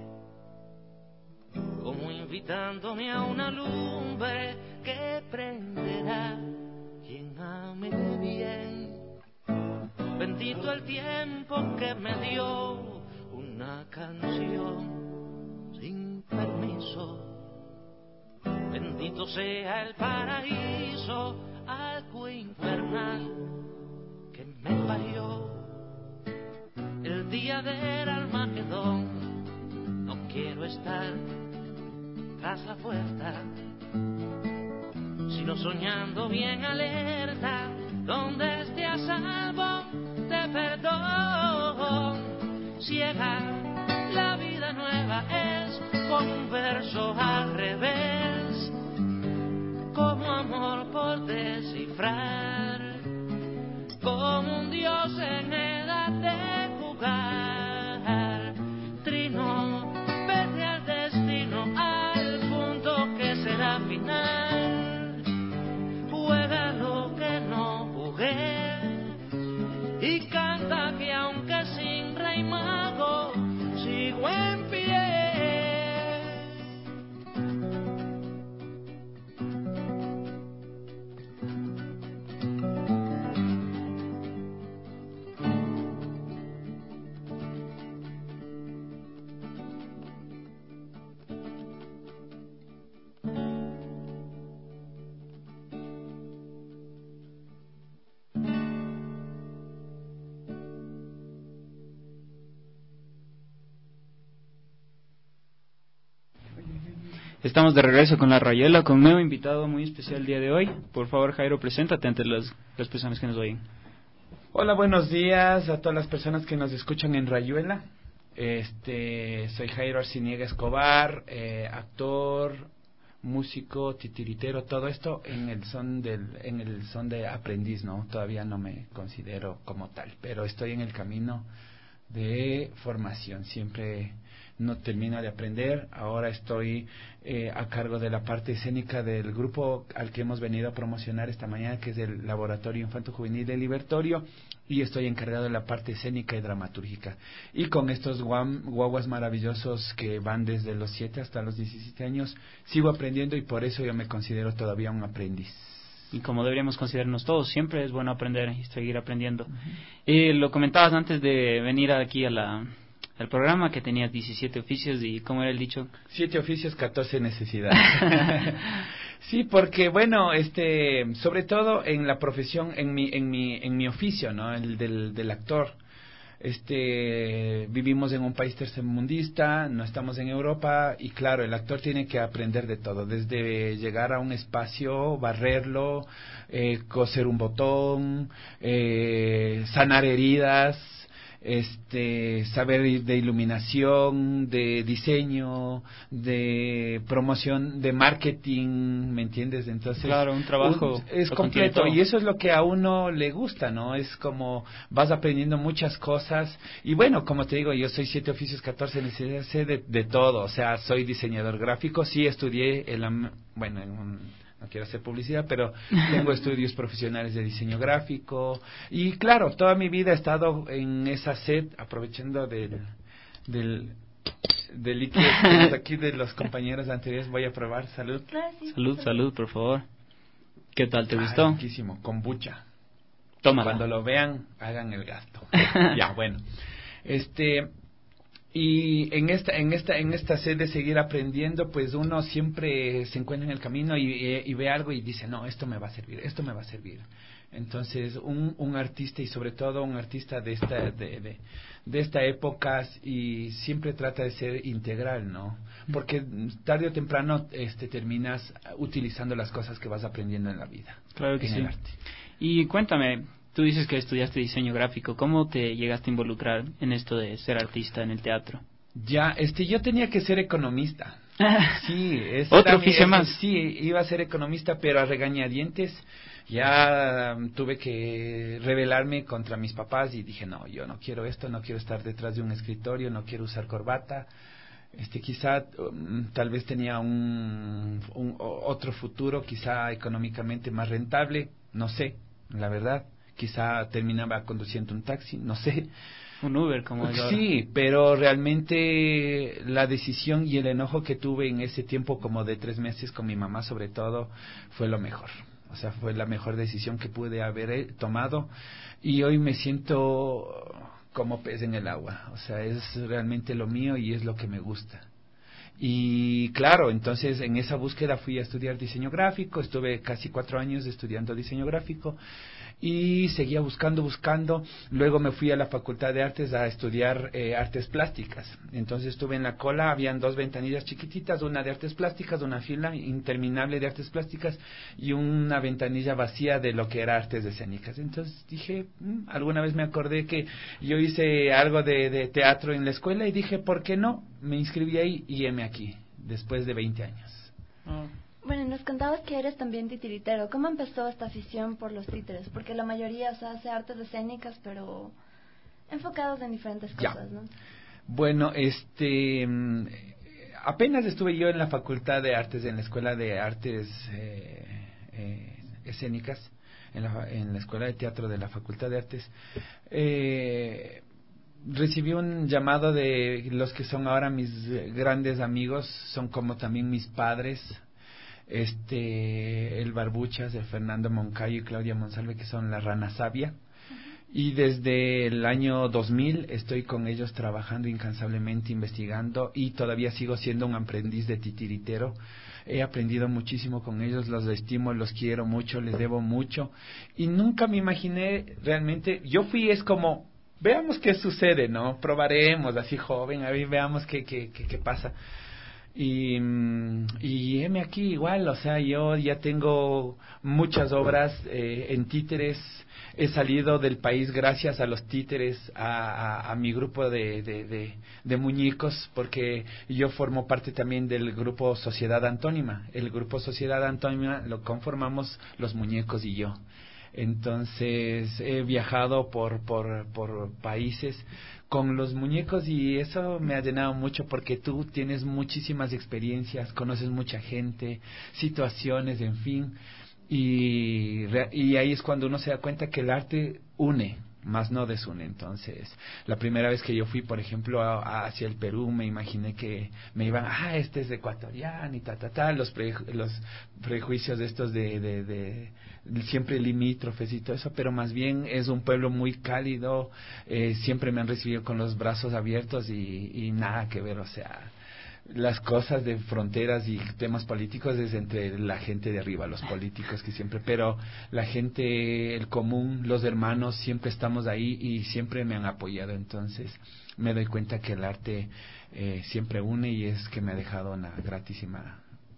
como invitándome a una lumbre que prenderá quien ame bien. Bendito el tiempo que me dio una canción sin permiso. Bendito sea el paraíso, algo infernal que me parió. El día del Armagedón no quiero estar tras la puerta, sino soñando bien alerta, donde esté a salvo de perdón. Ciega, la vida nueva es como un verso al revés, como amor por descifrar, como un Dios en edad de jugar. Trino, vete al destino, al punto que será final. Juega lo que no jugué y canta que aunque sin rey mago sigo en pie. Estamos de regreso con La Rayuela, con un nuevo invitado muy especial el día de hoy. Por favor, Jairo, preséntate ante las, las personas que nos oyen. Hola, buenos días a todas las personas que nos escuchan en Rayuela. Este, soy Jairo Arciniega Escobar, eh, actor, músico, titiritero, todo esto en el son del, en el son de aprendiz, ¿no? Todavía no me considero como tal, pero estoy en el camino de formación. Siempre no termino de aprender. Ahora estoy eh, a cargo de la parte escénica del grupo al que hemos venido a promocionar esta mañana, que es el Laboratorio Infanto Juvenil de Libertorio, y estoy encargado de la parte escénica y dramatúrgica. Y con estos guam, guaguas maravillosos que van desde los siete hasta los diecisiete años, sigo aprendiendo, y por eso yo me considero todavía un aprendiz. Y como deberíamos considerarnos todos, siempre es bueno aprender y seguir aprendiendo. Uh-huh. Eh, lo comentabas antes de venir aquí a la... el programa, que tenías diecisiete oficios, y ¿cómo era el dicho? Siete oficios, catorce necesidades. Sí, porque bueno, este, sobre todo en la profesión, en mi, en mi, en mi oficio, ¿no? El del, del actor. Este, vivimos en un país tercermundista, no estamos en Europa, y claro, el actor tiene que aprender de todo, desde llegar a un espacio, barrerlo, eh, coser un botón, eh, sanar heridas, este saber de iluminación, de diseño, de promoción, de marketing, ¿me entiendes? Entonces, claro, un trabajo un, es completo y eso es lo que a uno le gusta, ¿no? Es como vas aprendiendo muchas cosas y bueno, como te digo, yo soy siete oficios, catorce necesidades, sé de, de todo, o sea, soy diseñador gráfico, sí estudié en la, bueno, en un, no quiero hacer publicidad, pero tengo estudios profesionales de diseño gráfico y claro, toda mi vida he estado en esa sed, aprovechando del del, del líquido que tenemos aquí de los compañeros anteriores, voy a probar, salud. Salud, salud, por favor. ¿Qué tal, te gustó? Ah, riquísimo, kombucha. Tómala. Cuando lo vean, hagan el gasto. Ya, bueno. Este... Y en esta, en esta, en esta sed de seguir aprendiendo, pues uno siempre se encuentra en el camino y, y, y ve algo y dice, no, esto me va a servir, esto me va a servir. Entonces, un, un artista y sobre todo un artista de esta, de, de, de esta época y siempre trata de ser integral, ¿no? Porque tarde o temprano, este, terminas utilizando las cosas que vas aprendiendo en la vida. Claro que en sí. el arte. Y cuéntame, tú dices que estudiaste diseño gráfico. ¿Cómo te llegaste a involucrar en esto de ser artista en el teatro? Ya, este, yo tenía que ser economista. Sí, ese otro era mi- oficio ese- más. Sí, iba a ser economista, pero a regañadientes ya um, tuve que rebelarme contra mis papás y dije, no, yo no quiero esto, no quiero estar detrás de un escritorio, no quiero usar corbata. Este, quizá um, tal vez tenía un, un o- otro futuro, quizá económicamente más rentable, no sé, la verdad. Quizá terminaba conduciendo un taxi, no sé. Un Uber, como es ahora. Sí, pero realmente la decisión y el enojo que tuve en ese tiempo, como de tres meses con mi mamá sobre todo, fue lo mejor. O sea, fue la mejor decisión que pude haber eh, tomado y hoy me siento como pez en el agua. O sea, es realmente lo mío y es lo que me gusta. Y claro, entonces en esa búsqueda fui a estudiar diseño gráfico, estuve casi cuatro años estudiando diseño gráfico y seguía buscando, buscando. Luego me fui a la Facultad de Artes a estudiar eh, artes plásticas. Entonces estuve en la cola, habían dos ventanillas chiquititas, una de artes plásticas, una fila interminable de artes plásticas y una ventanilla vacía de lo que era artes escénicas. Entonces dije, mm, alguna vez me acordé que yo hice algo de, de teatro en la escuela y dije, ¿por qué no? Me inscribí ahí y heme aquí, después de veinte años. Oh. Bueno, nos contabas que eres también titiritero. ¿Cómo empezó esta afición por los títeres? Porque la mayoría, o sea, hace artes escénicas, pero enfocados en diferentes cosas, Ya. ¿no? Bueno, este, mm, apenas estuve yo en la Facultad de Artes, en la Escuela de Artes eh, eh, Escénicas, en la, en la Escuela de Teatro de la Facultad de Artes. Eh, recibí un llamado de los que son ahora mis grandes amigos, son como también mis padres, este el Barbuchas, el Fernando Moncayo y Claudia Monsalve, que son la Rana Sabia. Y desde el año dos mil estoy con ellos trabajando incansablemente, investigando, y todavía sigo siendo un aprendiz de titiritero. He aprendido muchísimo con ellos, los estimo, los quiero mucho, les debo mucho. Y nunca me imaginé realmente, yo fui, es como, veamos qué sucede, ¿no? Probaremos, así joven, a ver, veamos qué, qué, qué, qué pasa. Y, y heme aquí igual, o sea, yo ya tengo muchas obras eh, en títeres. He salido del país gracias a los títeres, a, a, a mi grupo de, de, de, de muñecos, porque yo formo parte también del grupo Sociedad Antónima. El grupo Sociedad Antónima lo conformamos los muñecos y yo. Entonces he viajado por, por, por países con los muñecos y eso me ha llenado mucho porque tú tienes muchísimas experiencias, conoces mucha gente, situaciones, en fin. Y, y ahí es cuando uno se da cuenta que el arte une, más no desune. Entonces, la primera vez que yo fui, por ejemplo, a, a, hacia el Perú, me imaginé que me iban, ah, este es ecuatoriano y ta, ta, ta, los, pre, los prejuicios de estos de, de, de, de siempre limítrofes y todo eso, pero más bien es un pueblo muy cálido, eh, siempre me han recibido con los brazos abiertos y, y nada que ver, o sea, las cosas de fronteras y temas políticos es entre la gente de arriba, los políticos que siempre, pero la gente, el común, los hermanos, siempre estamos ahí y siempre me han apoyado. Entonces me doy cuenta que el arte eh, siempre une y es que me ha dejado una gratísima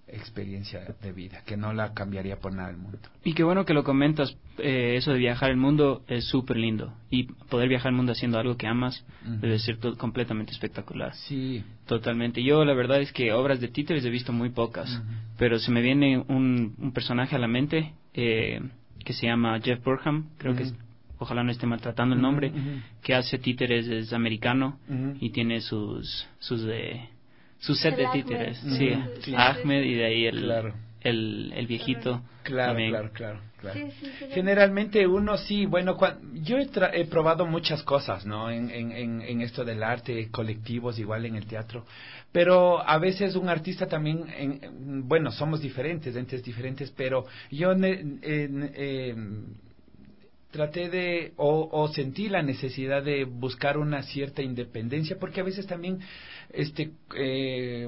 experiencia de vida, que no la cambiaría por nada del mundo. Y qué bueno que lo comentas, eh, eso de viajar el mundo es súper lindo. Y poder viajar el mundo haciendo algo que amas uh-huh. debe ser todo completamente espectacular. Sí. Totalmente. Yo la verdad es que obras de títeres he visto muy pocas, uh-huh. pero se me viene un, un personaje a la mente eh, que se llama Jeff Burham, creo uh-huh. que es, ojalá no esté maltratando el nombre, uh-huh. que hace títeres, es americano uh-huh. y tiene sus... sus eh, su set de títeres, sí, sí, Ahmed y de ahí el, claro. el, el viejito. Claro, también. claro, claro, claro. Sí, sí, sí, generalmente uno sí, bueno, cuando, yo he, tra- he probado muchas cosas, ¿no? En, en, en, en esto del arte, colectivos, igual en el teatro, pero a veces un artista también, en, en, bueno, somos diferentes, entes diferentes, pero yo ne, eh, eh, traté de, o, o sentí la necesidad de buscar una cierta independencia, porque a veces también este eh,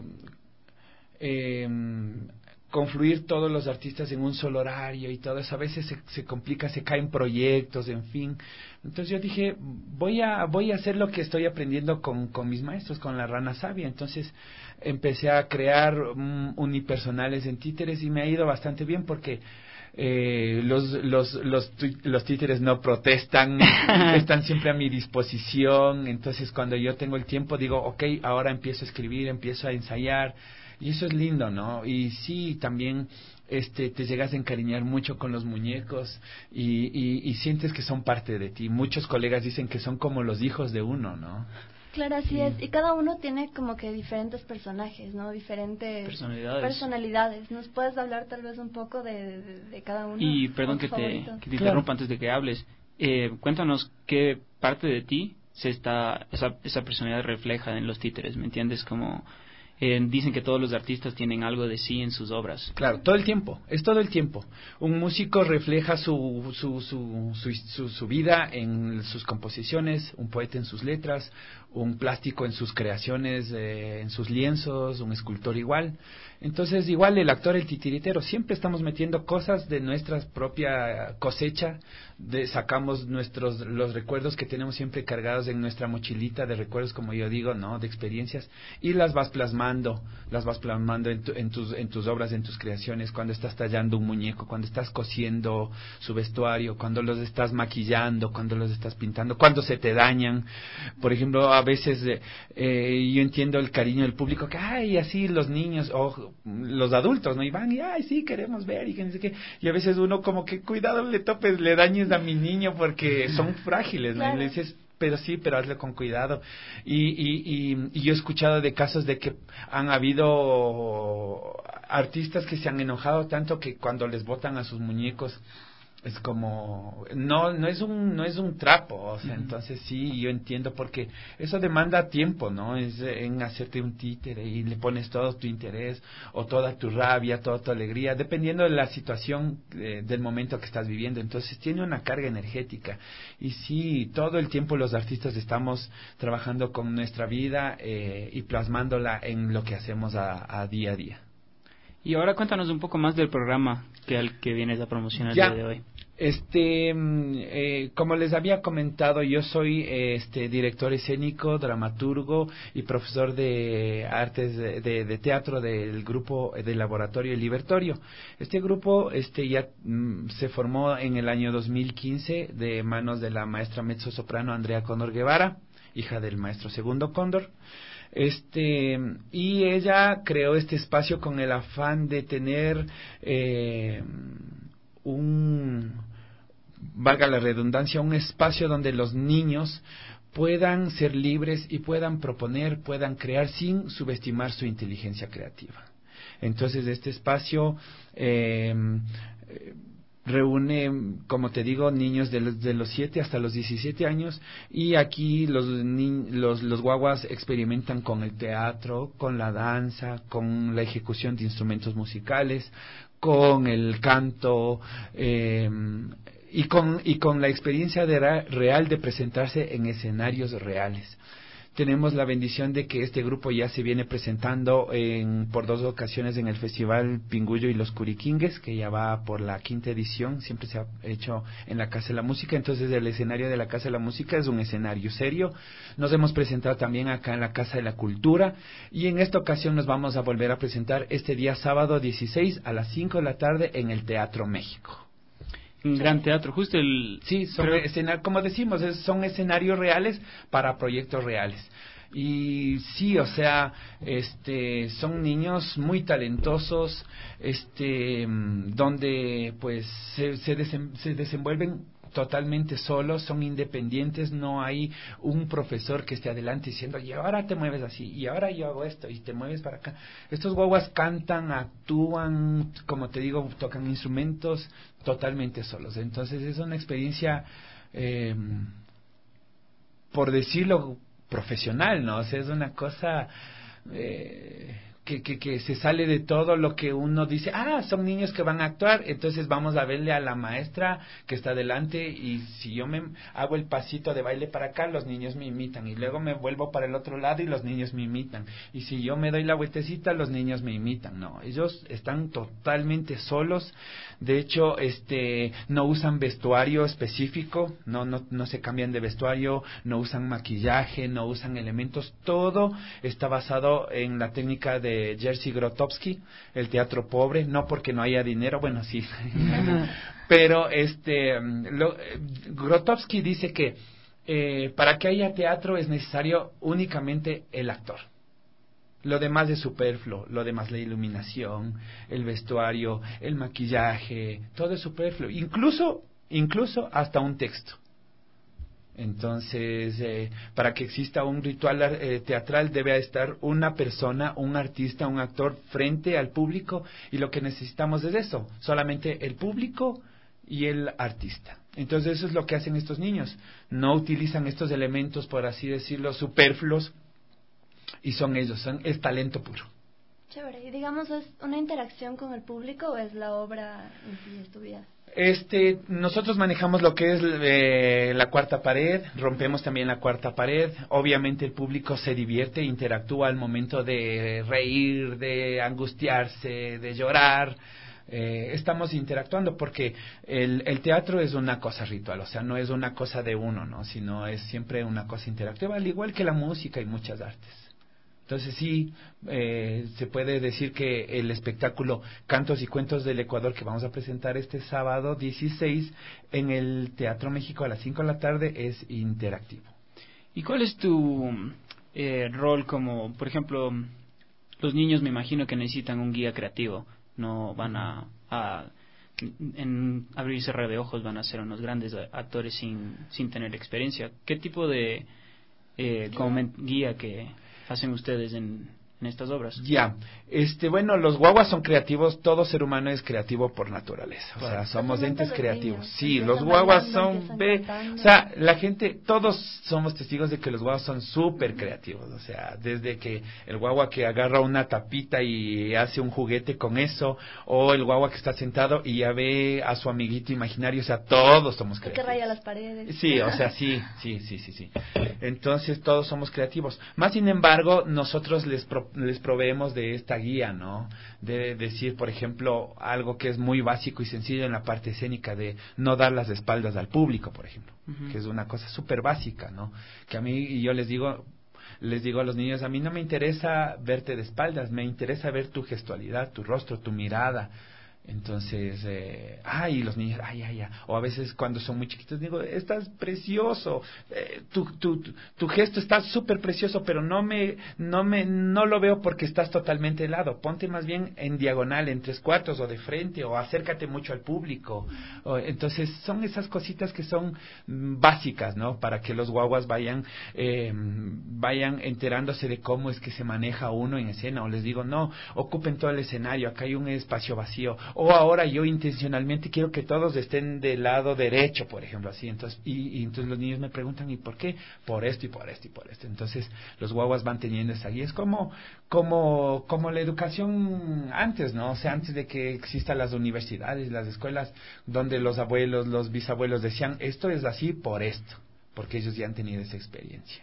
eh, confluir todos los artistas en un solo horario y todo eso a veces se, se complica, se caen proyectos, en fin. Entonces yo dije, voy a voy a hacer lo que estoy aprendiendo con, con mis maestros, con la Rana Sabia. Entonces empecé a crear um, unipersonales en títeres y me ha ido bastante bien porque Eh, los, los, los, los títeres no protestan, están siempre a mi disposición. Entonces cuando yo tengo el tiempo digo, ok, ahora empiezo a escribir, empiezo a ensayar, y eso es lindo, ¿no? Y sí, también este te llegas a encariñar mucho con los muñecos y, y, y sientes que son parte de ti. Muchos colegas dicen que son como los hijos de uno, ¿no? Claro, así sí. es. Y cada uno tiene como que diferentes personajes, ¿no? Diferentes personalidades. personalidades. ¿Nos puedes hablar tal vez un poco de, de, de cada uno? Y perdón que te, que te interrumpa claro. antes de que hables. Eh, cuéntanos qué parte de ti se está esa, esa personalidad refleja en los títeres, ¿me entiendes? Como... Eh, dicen que todos los artistas tienen algo de sí en sus obras. Claro, todo el tiempo, es todo el tiempo. Un músico refleja su su, su, su, su, su vida en sus composiciones, un poeta en sus letras, un plástico en sus creaciones, eh, en sus lienzos, un escultor igual. Entonces, igual el actor, el titiritero, siempre estamos metiendo cosas de nuestra propia cosecha, de, sacamos nuestros los recuerdos que tenemos siempre cargados en nuestra mochilita de recuerdos, como yo digo, ¿no? De experiencias, y las vas plasmando, las vas plasmando en, tu, en tus en tus obras, en tus creaciones, cuando estás tallando un muñeco, cuando estás cosiendo su vestuario, cuando los estás maquillando, cuando los estás pintando, cuando se te dañan. Por ejemplo, a veces eh, eh, yo entiendo el cariño del público, que ay, así los niños o los adultos, ¿no? Y van y ay, sí, queremos ver y que no sé qué. Y a veces uno como que cuidado le topes, le dañes a mi niño porque son frágiles, ¿no? Claro. Y le dices, pero sí, pero hazlo con cuidado. Y, y, y, y yo he escuchado de casos de que han habido artistas que se han enojado tanto que cuando les botan a sus muñecos es como no no es un no es un trapo, o sea, uh-huh. Entonces sí, yo entiendo porque eso demanda tiempo, ¿no? Es en hacerte un títere y le pones todo tu interés o toda tu rabia, toda tu alegría, dependiendo de la situación eh, del momento que estás viviendo. Entonces tiene una carga energética y sí, todo el tiempo los artistas estamos trabajando con nuestra vida eh, y plasmándola en lo que hacemos a, a día a día. Y ahora cuéntanos un poco más del programa que al que vienes a promocionar ya, el día de hoy. Este, eh, como les había comentado, yo soy este director escénico, dramaturgo y profesor de artes de, de, de teatro del grupo de Laboratorio El Libertorio. Este grupo este ya mm, se formó en el año dos mil quince de manos de la maestra mezzosoprano Andrea Cóndor Guevara, hija del maestro Segundo Cóndor. Este y ella creó este espacio con el afán de tener eh, un, valga la redundancia, un espacio donde los niños puedan ser libres y puedan proponer, puedan crear sin subestimar su inteligencia creativa. Entonces este espacio eh, reúne, como te digo, niños de los, de los siete hasta los diecisiete años, y aquí los, ni, los los guaguas experimentan con el teatro, con la danza, con la ejecución de instrumentos musicales, con el canto eh, y con y con la experiencia de ra, real de presentarse en escenarios reales. tenemos la bendición de que este grupo ya se viene presentando en, por dos ocasiones en el Festival Pingullo y los Curiquingues, que ya va por la quinta edición, siempre se ha hecho en la Casa de la Música. Entonces el escenario de la Casa de la Música es un escenario serio. Nos hemos presentado también acá en la Casa de la Cultura, y en esta ocasión nos vamos a volver a presentar este día sábado dieciséis a las cinco de la tarde en el Teatro México. Un gran teatro, justo el... Sí, son Pero... escena, como decimos, es, son escenarios reales para proyectos reales. Y sí, o sea, este, son niños muy talentosos, este, donde pues se, se, desem, se desenvuelven totalmente solos, son independientes, no hay un profesor que esté adelante diciendo, y ahora te mueves así, y ahora yo hago esto, y te mueves para acá. Estos guaguas cantan, actúan, como te digo, tocan instrumentos totalmente solos. Entonces es una experiencia, eh, por decirlo, profesional, ¿no? O sea, es una cosa... Eh, Que, que, que se sale de todo lo que uno dice, ah, son niños que van a actuar, entonces vamos a verle a la maestra que está delante, y si yo me hago el pasito de baile para acá, los niños me imitan, y luego me vuelvo para el otro lado y los niños me imitan, y si yo me doy la vueltecita, los niños me imitan. No, ellos están totalmente solos. De hecho, este, no usan vestuario específico, no, no, no se cambian de vestuario, no usan maquillaje, no usan elementos, todo está basado en la técnica de Jerzy Grotowski, el teatro pobre, no porque no haya dinero, bueno, sí, pero este, lo, Grotowski dice que eh, para que haya teatro es necesario únicamente el actor. Lo demás es superfluo, lo demás la iluminación, el vestuario, el maquillaje, todo es superfluo, incluso, incluso hasta un texto. Entonces, eh, para que exista un ritual eh, teatral debe estar una persona, un artista, un actor frente al público, y lo que necesitamos es eso, solamente el público y el artista. Entonces eso es lo que hacen estos niños, no utilizan estos elementos, por así decirlo, superfluos, y son ellos, son, es talento puro. Chévere, y digamos, ¿es una interacción con el público o es la obra en sí, es tu vida? Este, nosotros manejamos lo que es eh, la cuarta pared, rompemos también la cuarta pared. Obviamente el público se divierte, interactúa al momento de reír, de angustiarse, de llorar. Eh, estamos interactuando porque el, el teatro es una cosa ritual, o sea, no es una cosa de uno, ¿no? Sino es siempre una cosa interactiva, al igual que la música y muchas artes. Entonces sí, eh, se puede decir que el espectáculo Cantos y Cuentos del Ecuador, que vamos a presentar este sábado dieciséis en el Teatro México a las cinco de la tarde, es interactivo. ¿Y cuál es tu eh, rol como, por ejemplo, los niños me imagino que necesitan un guía creativo, no van a, a en abrir y cerrar de ojos van a ser unos grandes actores sin, sin tener experiencia? ¿Qué tipo de eh, como guía que hacen ustedes en, en estas obras? Ya, este, bueno, los guaguas son creativos, todo ser humano es creativo por naturaleza, o sea, somos entes creativos. Sí, los guaguas son, ve, o sea, la gente, todos somos testigos de que los guaguas son súper creativos, o sea, desde que el guagua que agarra una tapita y hace un juguete con eso, o el guagua que está sentado y ya ve a su amiguito imaginario, o sea, todos somos creativos. Que raya las paredes. Sí, o sea, sí, sí, sí, sí, sí. Entonces todos somos creativos. Más sin embargo, nosotros les pro, les proveemos de esta guía, ¿no? De decir, por ejemplo, algo que es muy básico y sencillo en la parte escénica, de no dar las espaldas al público, por ejemplo, uh-huh. que es una cosa súper básica, ¿no? Que a mí, y yo les digo, les digo a los niños, a mí no me interesa verte de espaldas, me interesa ver tu gestualidad, tu rostro, tu mirada. Entonces, eh, ay, los niños, ay, ay, ay, o a veces cuando son muy chiquitos digo, estás precioso, eh, tu, tu, tu, tu gesto está súper precioso, pero no me, no me, no lo veo porque estás totalmente helado, ponte más bien en diagonal, en tres cuartos, o de frente, o acércate mucho al público. O, entonces, son esas cositas que son mm, básicas, ¿no? Para que los guaguas vayan, eh, vayan enterándose de cómo es que se maneja uno en escena, o les digo, no, ocupen todo el escenario, acá hay un espacio vacío, o ahora yo intencionalmente quiero que todos estén del lado derecho, por ejemplo, así. Entonces, y, y entonces los niños me preguntan, ¿y por qué? Por esto y por esto y por esto. Entonces los guaguas van teniendo esa guía. Es como, como, como la educación antes, ¿no? O sea, antes de que existan las universidades, las escuelas, donde los abuelos, los bisabuelos decían, esto es así por esto, porque ellos ya han tenido esa experiencia.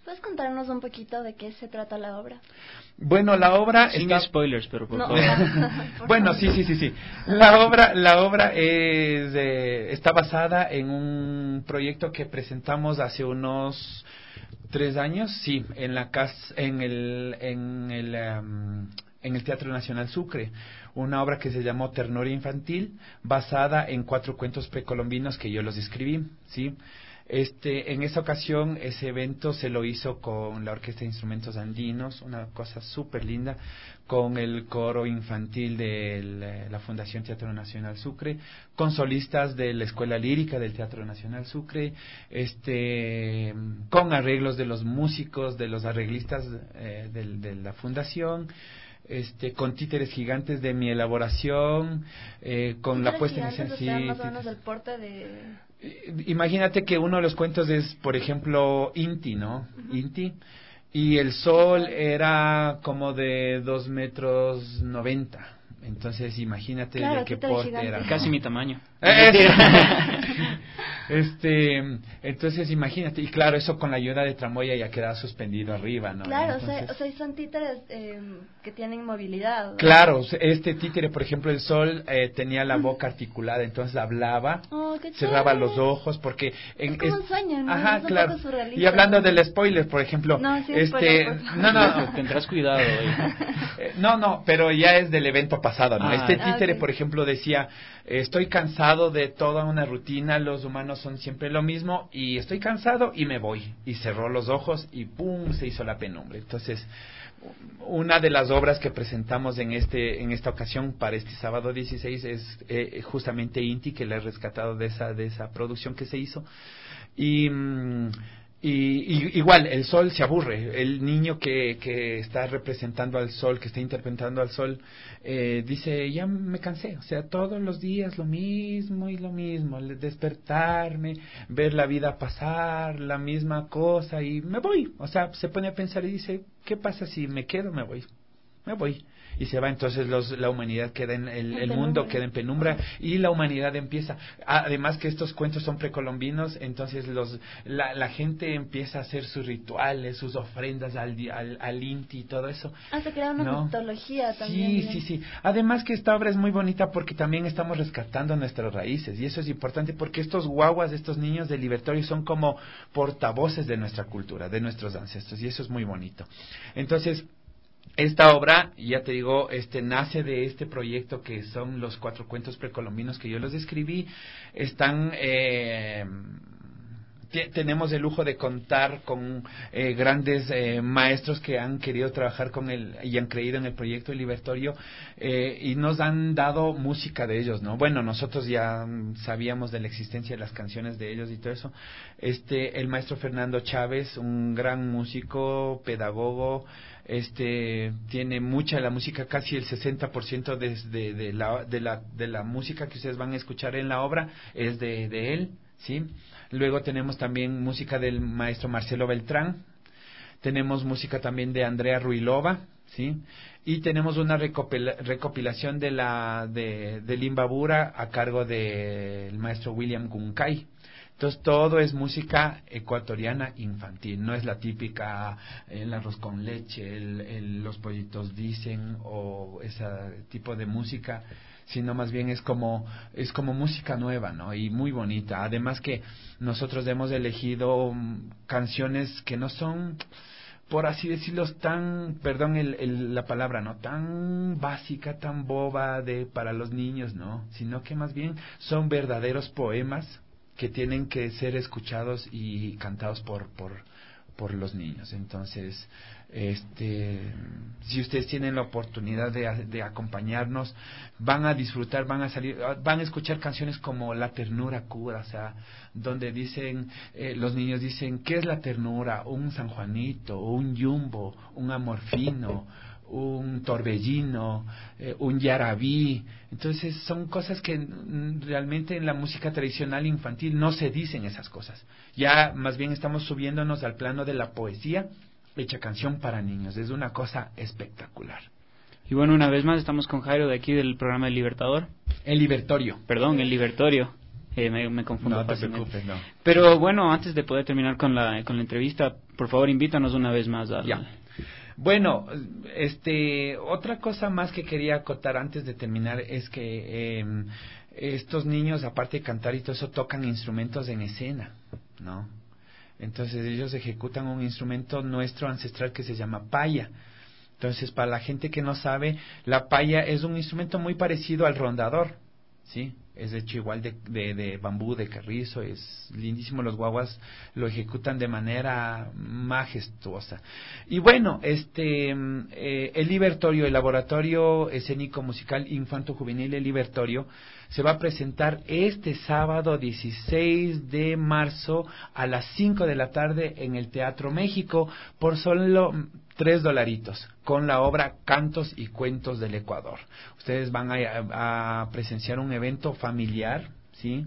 ¿Puedes contarnos un poquito de qué se trata la obra? Bueno, la obra sin está... spoilers, pero por no. favor. Bueno, sí, sí, sí, sí. La obra, la obra es eh, está basada en un proyecto que presentamos hace unos tres años, sí, en la casa, en el, en el, um, en el Teatro Nacional Sucre, una obra que se llamó Ternura Infantil, basada en cuatro cuentos precolombinos que yo los escribí, sí. Este, en esa ocasión, ese evento se lo hizo con la Orquesta de Instrumentos Andinos, una cosa súper linda, con el coro infantil de la Fundación Teatro Nacional Sucre, con solistas de la Escuela Lírica del Teatro Nacional Sucre, este, con arreglos de los músicos, de los arreglistas eh, de, de la Fundación, este, con títeres gigantes de mi elaboración, eh, con la puesta en escena. Sí, más o menos del porte de... Imagínate que uno de los cuentos es, por ejemplo, Inti, ¿no? Uh-huh. Inti. Y el sol era como de dos metros noventa. Entonces, imagínate claro, de qué porte gigante. era, ¿no? Casi mi tamaño. Este, entonces imagínate, y claro, eso con la ayuda de tramoya ya queda suspendido arriba, ¿no? Claro, entonces, o sea, son títeres eh, que tienen movilidad, ¿no? Claro, este títere, por ejemplo, el sol eh, tenía la boca articulada, entonces hablaba, oh, cerraba los ojos, porque... En, es como es, un sueño, ¿no? Ajá, es un claro. poco surrealista, y hablando ¿no? del spoiler, por ejemplo, no, sí, este, spoiler, no, no, tendrás cuidado. Eh, no, no, pero ya es del evento pasado, ¿no? Ah, este títere, ah, okay. por ejemplo, decía, estoy cansado de toda una rutina, los humanos son siempre lo mismo, y estoy cansado y me voy. Y cerró los ojos y ¡pum! Se hizo la penumbra. Entonces, una de las obras que presentamos en este en esta ocasión para este sábado dieciséis es eh, justamente Inti, que le he rescatado de esa de esa producción que se hizo. Y... Mmm, Y, y igual, el sol se aburre. El niño que, que está representando al sol, que está interpretando al sol, eh, dice, ya me cansé. O sea, todos los días lo mismo y lo mismo. Despertarme, ver la vida pasar, la misma cosa y me voy. O sea, se pone a pensar y dice, ¿qué pasa si me quedo? Me voy. Me voy. Y se va, entonces los, la humanidad queda en el, el mundo queda en penumbra y la humanidad empieza, además que estos cuentos son precolombinos, entonces los la, la gente empieza a hacer sus rituales, sus ofrendas al, al, al Inti y todo eso. Ah, se crea una ¿no? mitología también. Sí, sí, sí. Además que esta obra es muy bonita porque también estamos rescatando nuestras raíces y eso es importante porque estos guaguas, estos niños del Libertorio son como portavoces de nuestra cultura, de nuestros ancestros y eso es muy bonito. Entonces, esta obra, ya te digo, este nace de este proyecto que son los cuatro cuentos precolombinos que yo los escribí. Están, eh, t- tenemos el lujo de contar con eh, grandes eh, maestros que han querido trabajar con el y han creído en el proyecto del Libertorio eh, y nos han dado música de ellos, ¿no? Bueno, nosotros ya sabíamos de la existencia de las canciones de ellos y todo eso. Este, el maestro Fernando Chávez, un gran músico, pedagogo. Este tiene mucha la música, casi el sesenta por ciento de, de, de, la, de, la, de la música que ustedes van a escuchar en la obra es de, de él, ¿sí? Luego tenemos también música del maestro Marcelo Beltrán, tenemos música también de Andrea Ruilova, ¿sí? Y tenemos una recopila, recopilación de la de, de Limbabura a cargo del maestro William Guncay. Entonces todo es música ecuatoriana infantil, no es la típica el arroz con leche, el, el, los pollitos dicen o ese tipo de música, sino más bien es como es como música nueva, ¿no? Y muy bonita. Además que nosotros hemos elegido um, canciones que no son, por así decirlo, tan, perdón el, el, la palabra, no tan básica, tan boba de para los niños, no, sino que más bien son verdaderos poemas que tienen que ser escuchados y cantados por por por los niños. Entonces, este, si ustedes tienen la oportunidad de, de acompañarnos, van a disfrutar, van a salir, van a escuchar canciones como La ternura cura, o sea, donde dicen, eh, los niños dicen, ¿qué es la ternura? Un San Juanito, un Jumbo, un amor fino, un torbellino, eh, un yarabí. Entonces son cosas que mm, realmente en la música tradicional infantil no se dicen esas cosas. Ya más bien estamos subiéndonos al plano de la poesía hecha canción para niños. Es una cosa espectacular. Y bueno, una vez más estamos con Jairo de aquí del programa El Libertador. El Libertorio. Perdón, El Libertorio. Eh, me, me confundo No te fácilmente. preocupes, no. Pero bueno, antes de poder terminar con la, con la entrevista, por favor, invítanos una vez más al... Ya. Bueno, este, otra cosa más que quería acotar antes de terminar es que eh, estos niños, aparte de cantar y todo eso, tocan instrumentos en escena, ¿no? Entonces ellos ejecutan un instrumento nuestro ancestral que se llama paya. Entonces, para la gente que no sabe, la paya es un instrumento muy parecido al rondador, ¿sí? Es hecho igual de, de, de bambú, de carrizo, es lindísimo. Los guaguas lo ejecutan de manera majestuosa. Y bueno, este eh, el Libertorio, el Laboratorio Escénico Musical Infanto Juvenil El Libertorio, se va a presentar este sábado dieciséis de marzo a las cinco de la tarde en el Teatro México por solo tres dolaritos, con la obra Cantos y Cuentos del Ecuador. Ustedes van a, a presenciar un evento familiar, ¿sí?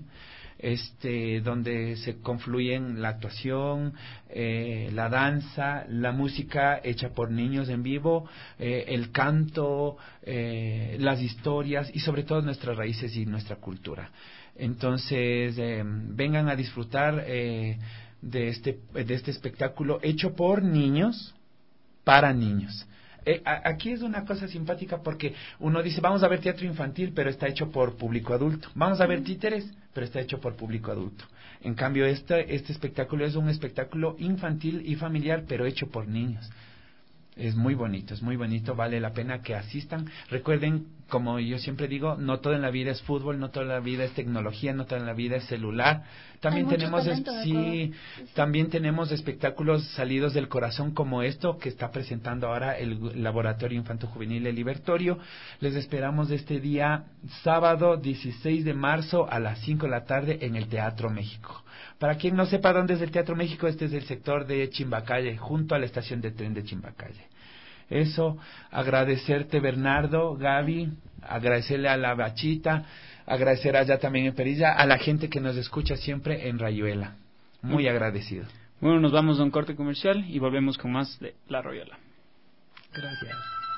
Este, donde se confluyen la actuación, eh, la danza, la música hecha por niños en vivo, eh, el canto, eh, las historias y sobre todo nuestras raíces y nuestra cultura. Entonces, eh, vengan a disfrutar eh, de este, de este espectáculo hecho por niños, para niños. Eh, a, aquí es una cosa simpática porque uno dice, vamos a ver teatro infantil, pero está hecho por público adulto. Vamos a ver títeres, pero está hecho por público adulto. En cambio, este, este espectáculo es un espectáculo infantil y familiar, pero hecho por niños. Es muy bonito, es muy bonito, vale la pena que asistan. Recuerden, como yo siempre digo, no todo en la vida es fútbol, no toda la vida es tecnología, no toda en la vida es celular. También tenemos es, sí, también tenemos espectáculos salidos del corazón como esto que está presentando ahora el Laboratorio Infanto Juvenil El Libertorio. Les esperamos este día sábado dieciséis de marzo a las cinco de la tarde en el Teatro México. Para quien no sepa dónde es el Teatro México, este es el sector de Chimbacalle, junto a la estación de tren de Chimbacalle. Eso, agradecerte Bernardo, Gaby, agradecerle a la Bachita, agradecer allá también en Perilla, a la gente que nos escucha siempre en Rayuela. Muy agradecido. Bueno, nos vamos a un corte comercial y volvemos con más de La Rayuela. Gracias.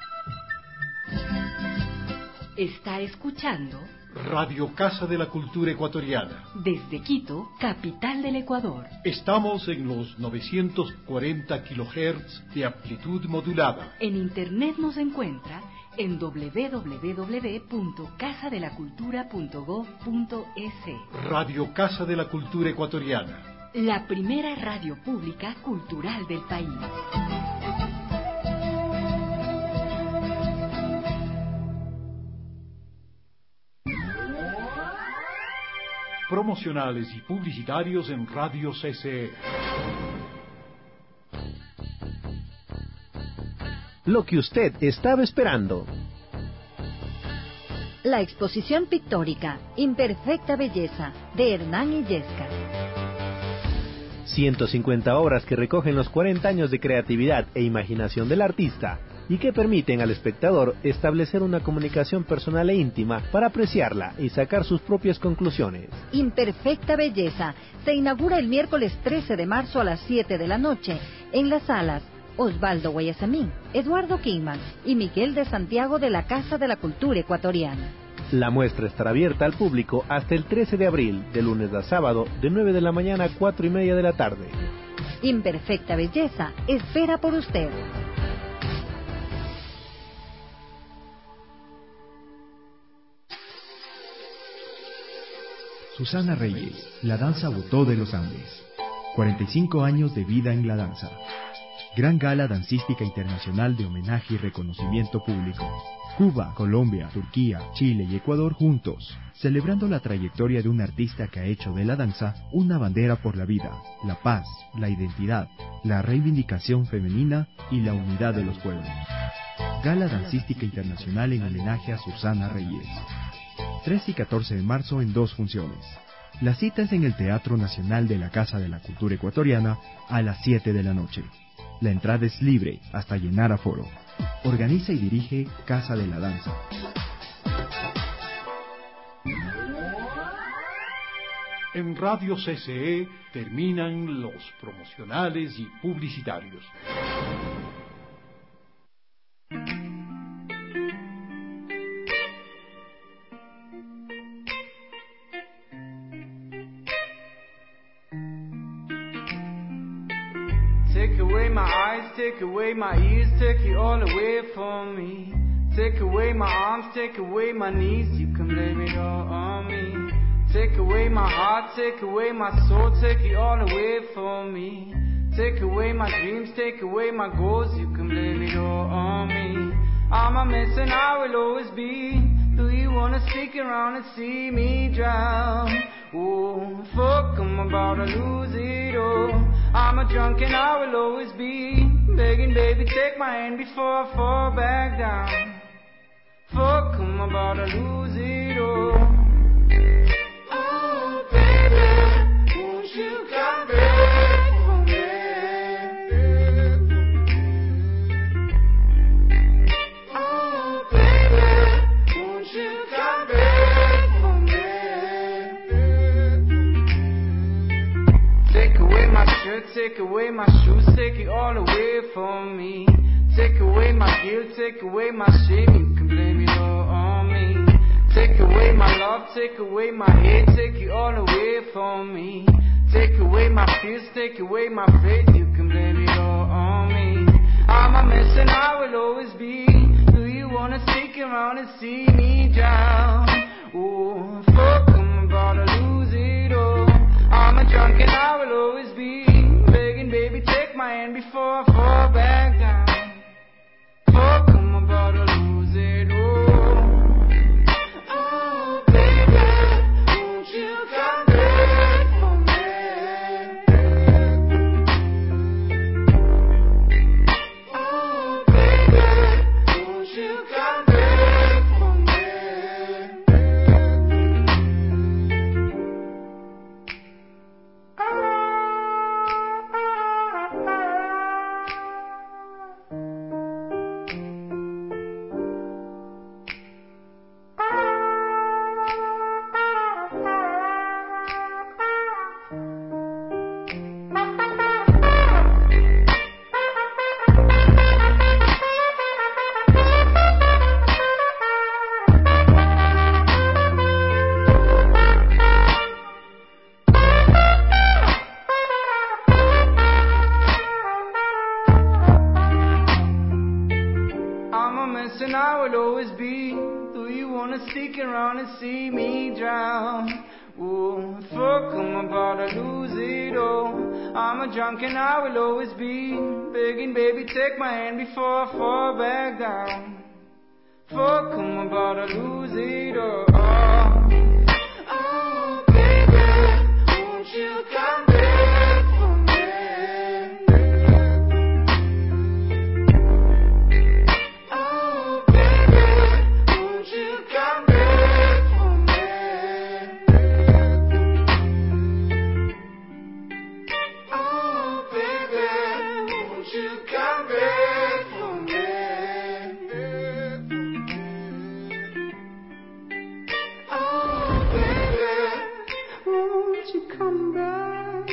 Está escuchando Radio Casa de la Cultura Ecuatoriana. Desde Quito, capital del Ecuador. Estamos en los novecientos cuarenta kilohertz de amplitud modulada. En internet nos encuentra en doble u doble u doble u punto casa de la cultura punto gob punto es. Radio Casa de la Cultura Ecuatoriana. La primera radio pública cultural del país. Promocionales y publicitarios en Radio C C E. Lo que usted estaba esperando. La exposición pictórica Imperfecta Belleza de Hernán Illescas. ciento cincuenta obras que recogen los cuarenta años de creatividad e imaginación del artista y que permiten al espectador establecer una comunicación personal e íntima para apreciarla y sacar sus propias conclusiones. Imperfecta Belleza se inaugura el miércoles trece de marzo a las siete de la noche en las salas Osvaldo Guayasamín, Eduardo Kingman y Miguel de Santiago de la Casa de la Cultura Ecuatoriana. La muestra estará abierta al público hasta el trece de abril, de lunes a sábado, de nueve de la mañana a cuatro y media de la tarde. Imperfecta Belleza espera por usted. Susana Reyes, la danza Butó de los Andes. cuarenta y cinco años de vida en la danza. Gran Gala Dancística Internacional de homenaje y reconocimiento público. Cuba, Colombia, Turquía, Chile y Ecuador juntos, celebrando la trayectoria de un artista que ha hecho de la danza una bandera por la vida, la paz, la identidad, la reivindicación femenina y la unidad de los pueblos. Gala Dancística Internacional en homenaje a Susana Reyes. tres y catorce de marzo en dos funciones. La cita es en el Teatro Nacional de la Casa de la Cultura Ecuatoriana a las siete de la noche. La entrada es libre hasta llenar aforo. Organiza y dirige Casa de la Danza. En Radio C C E terminan los promocionales y publicitarios. Take away my eyes, take away my ears, take it all away from me. Take away my arms, take away my knees, you can blame it all on me. Take away my heart, take away my soul, take it all away from me. Take away my dreams, take away my goals, you can blame it all on me. I'm a mess and I will always be. Do you wanna stick around and see me drown? Oh, fuck, I'm about to lose it all. I'm a drunk and I will always be begging, baby, take my hand before I fall back down. Fuck, I'm about to lose it all. Oh, baby, won't you come back for me? Oh, baby, won't you come back for me? Take away my shirt, take away my shoes, take it all away from me. Take away my guilt, take away my shame, you can blame it all on me. Take away my love, take away my hate, take it all away from me. Take away my fears, take away my faith, you can blame it all on me. I'm a mess and I will always be. Do you wanna stick around and see me drown? Oh, fuck, I'm about to lose it all. I'm a drunk and I will always be begging, baby, take my hand before I fall back down. Fuck, I'm about to lose it all. Oh, baby, won't you come back for me? Oh, baby, won't you come back for me? And I will always be. Do you wanna stick around and see me drown? Oh, fuck, I'm about to lose it all. I'm a drunk and I will always be begging, baby, take my hand before I fall back down. Fuck, I'm about to lose it all. Oh, baby, won't you come back for me? Come back.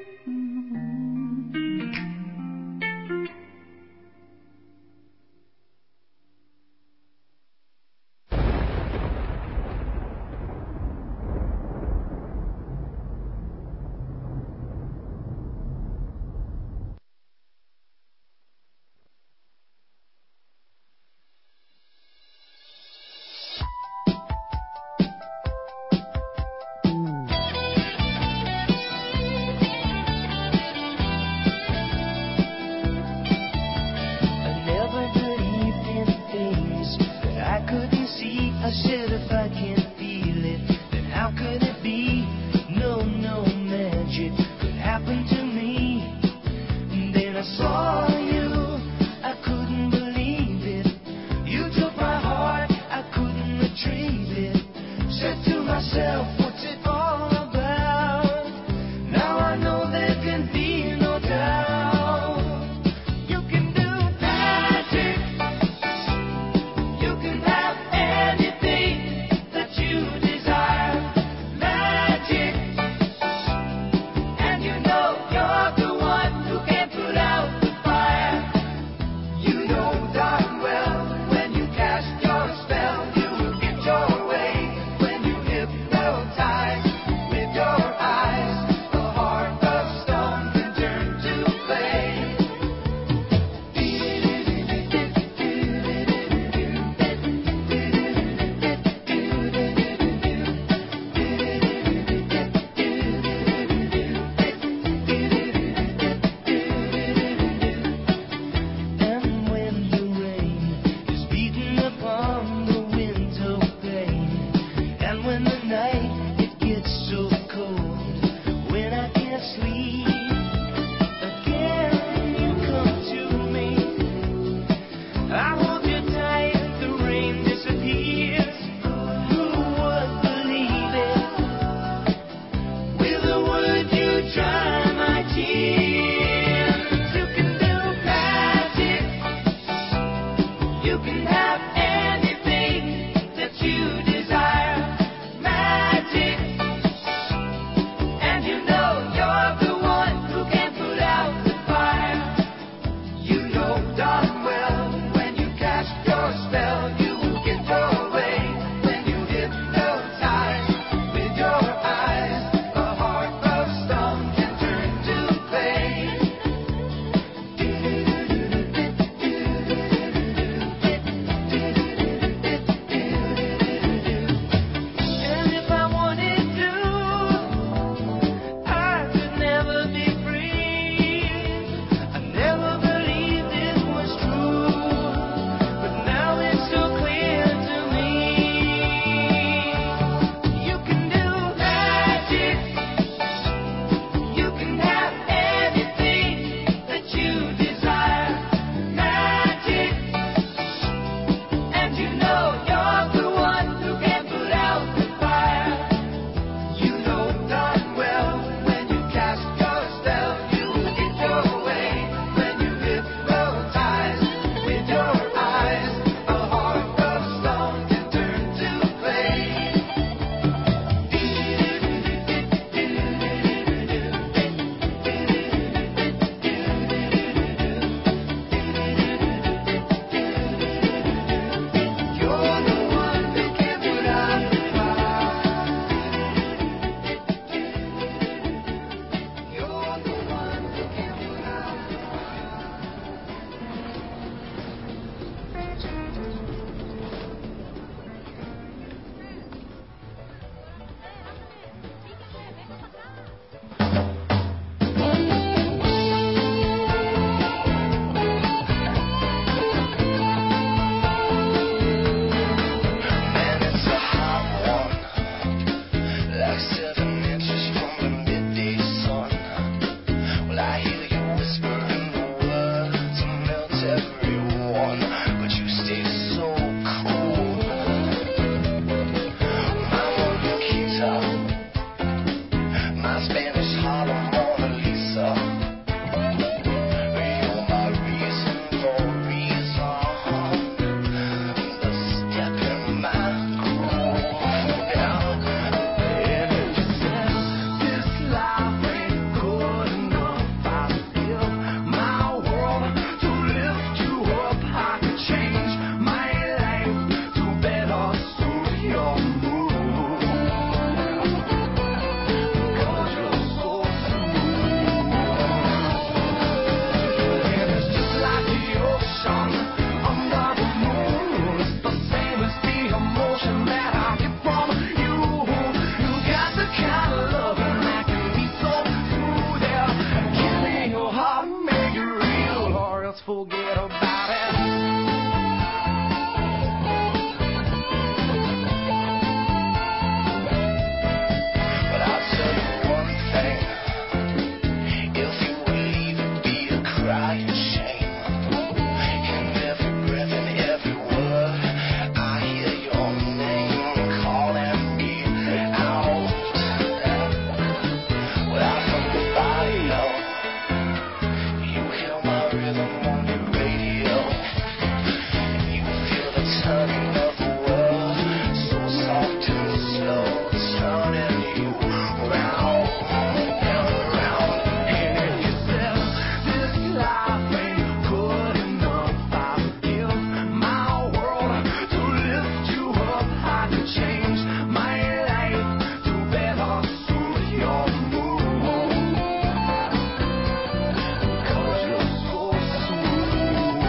I said if I can't feel it, then how could it be? No, no magic could happen to me. And then I saw you, I couldn't believe it. You took my heart, I couldn't retrieve it. Said to myself, what's it all about? Now I know there can be no doubt. You can do magic. You can have anything that you desire. Magic. And you know you're the one who can put out the fire. You know darn well when you cast your spell, you will get your way when you hypnotize. when the night it gets so cold, when I can't sleep. Again you come to me, I hold you tight, the rain disappears. Who would believe it? With a word you dry my tears. You can do magic, you can have anything that you desire. Magic, and you know you're the one who can put out the fire. You know darn well when you cast your spell, you get your way. When you hypnotize with your eyes, a heart of stone can turn to clay. And if I wanted to, I could never be free. I never believed it was true, but now it's so clear to me. You can do magic, you can have anything that you desire. Magic, and you know you're the one who can put out the fire. You know darn well when you cast your spell, you get your way. When you hypnotize with your eyes, a heart of stone can turn to clay. You're the one who can put out the fire. You're the one who can put out the Man, it's a hot one, like seven inches from the midday sun. Well, I hear you whispering the words to melt everyone, but you stay so cool. My Moniquita, my Spanish Harlem Mona Lisa. You're my reason for reason, the step in my groove. And if you said this life ain't good enough, I feel my world to lift you up. I could change my life to better suit your mood. 'Cause you're so smooth. And it's just like the ocean under the moon. It's the same as the emotion that I get from you. You got the kind of loving that can be so smooth. Yeah, give me your heart and make it real, or else forget about it. But I'll tell you one thing, if you would leave it be a crying shame. In every breath and every word, I hear your name calling me out. Well, I'm from the bio, you hear my rhythm on your radio. You feel the turning of the world, so soft and slow, turning you round and round. And if you said this life ain't good enough, I feel my world to lift you up. I could change my life to better suit your mood. 'Cause you're so smooth.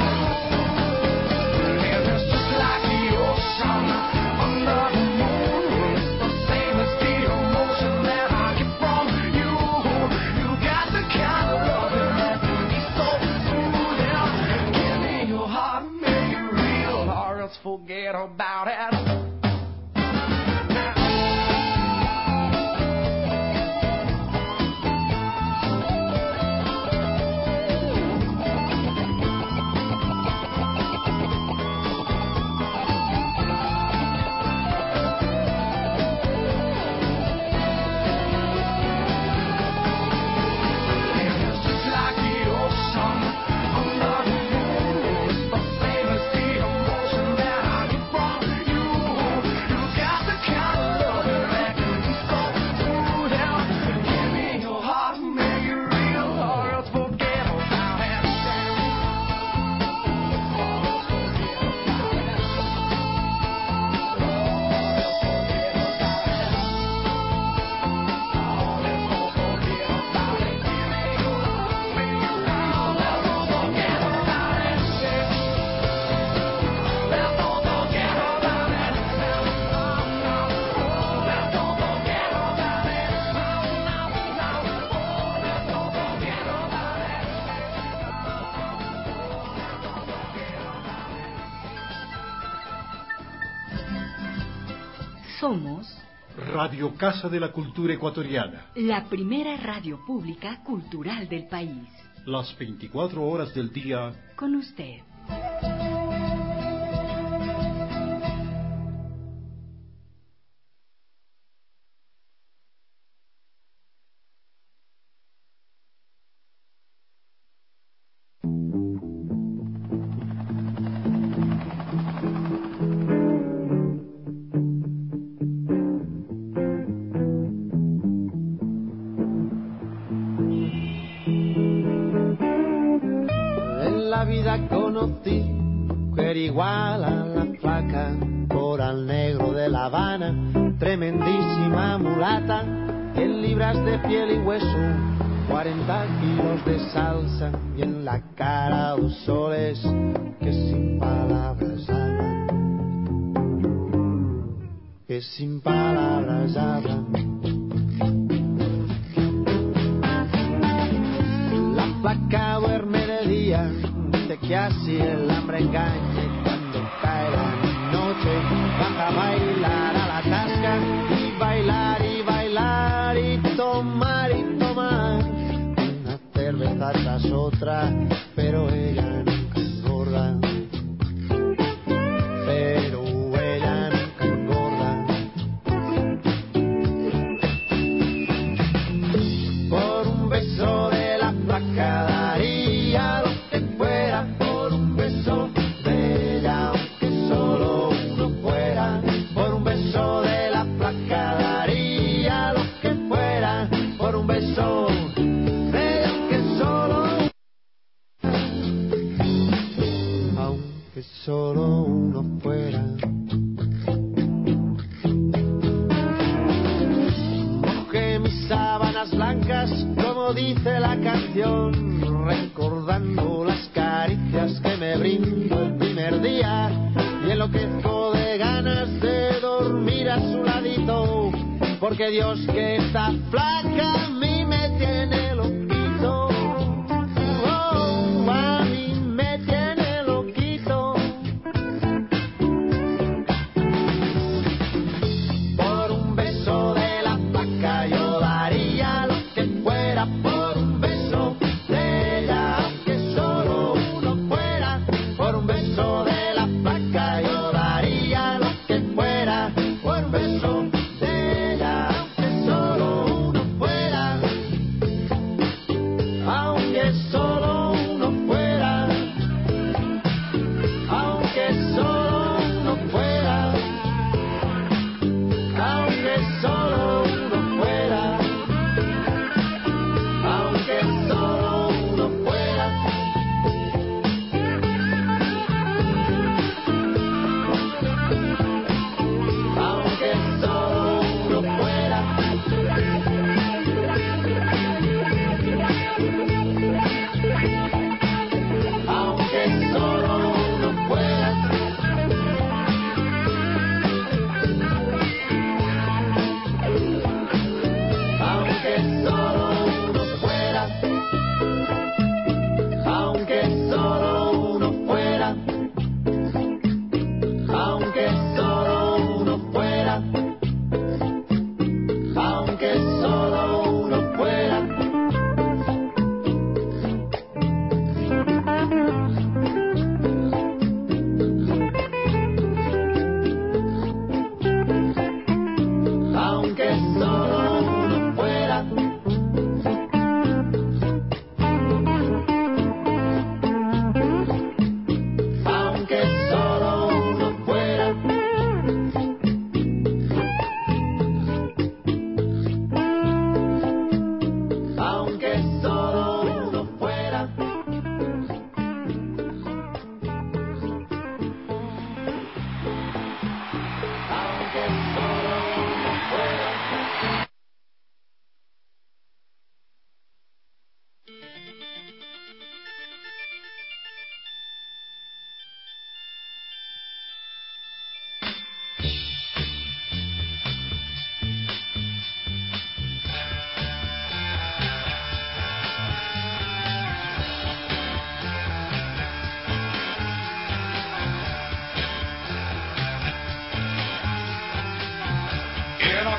And it's just like the ocean under the moon. It's the same as the emotion that I get from you. You got the kind of loving that can be so smooth. Yeah, give me your heart and make it real, or else forget about it. Now, Somos Radio Casa de la Cultura Ecuatoriana, la primera radio pública cultural del país. Las veinticuatro horas del día con usted. Conocí mujer igual a la flaca, por al negro de La Habana, tremendísima mulata, cien libras de piel y hueso, cuarenta kilos de salsa, y en la cara dos soles que sin palabras hablan, que sin palabras hablan. La flaca duerme de día, que así el hambre engañe, cuando cae la noche baja a bailar a la tasca, y bailar y bailar y tomar y tomar una cerveza tras otra, pero ella nunca engorda, pero ella nunca engorda. Por un beso de la flaca daría lo que fuera, por un beso de ella, aunque solo uno fuera, por un beso de la flaca daría lo que fuera, por un beso de ella, aunque solo, aunque solo uno fuera. Mojé mis sábanas blancas, como dice la canción, recordando las caricias que me brindó el primer día, y enloquezco de ganas de dormir a su ladito, porque Dios que está flaca a mí me tiene loquito, oh, a mí me tiene loquito. Por un beso de la flaca yo daría lo que fuera, por un beso de ella, aunque solo uno fuera, por un beso de la flaca yo daría lo que fuera, por un beso de ella, aunque solo uno fuera.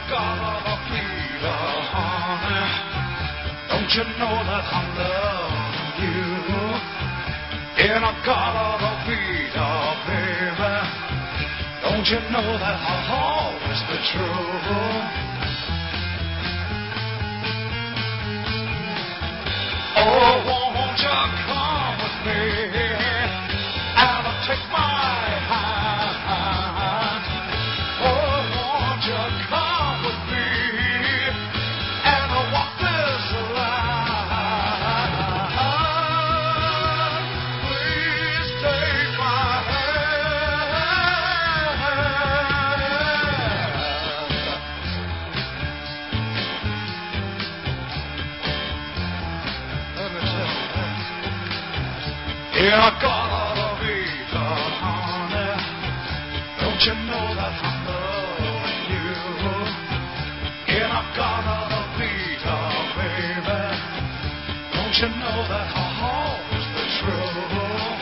gotta be the honey. Don't you know that I love you? And I gotta be the baby. Don't you know that I'll always be true? Oh, won't you come with me and take my hand? Oh, won't you come with me and walk this line? Please take my yeah, I gotta be the honey. Don't you know that I love you? Yeah, I gotta be the baby. Don't you know that I'll always be true?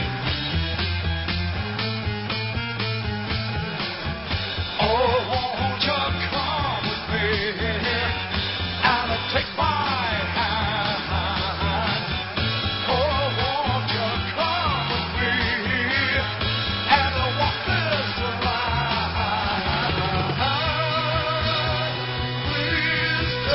Oh, won't you come with me and take my hand? Oh, won't you come with me and walk this line? Please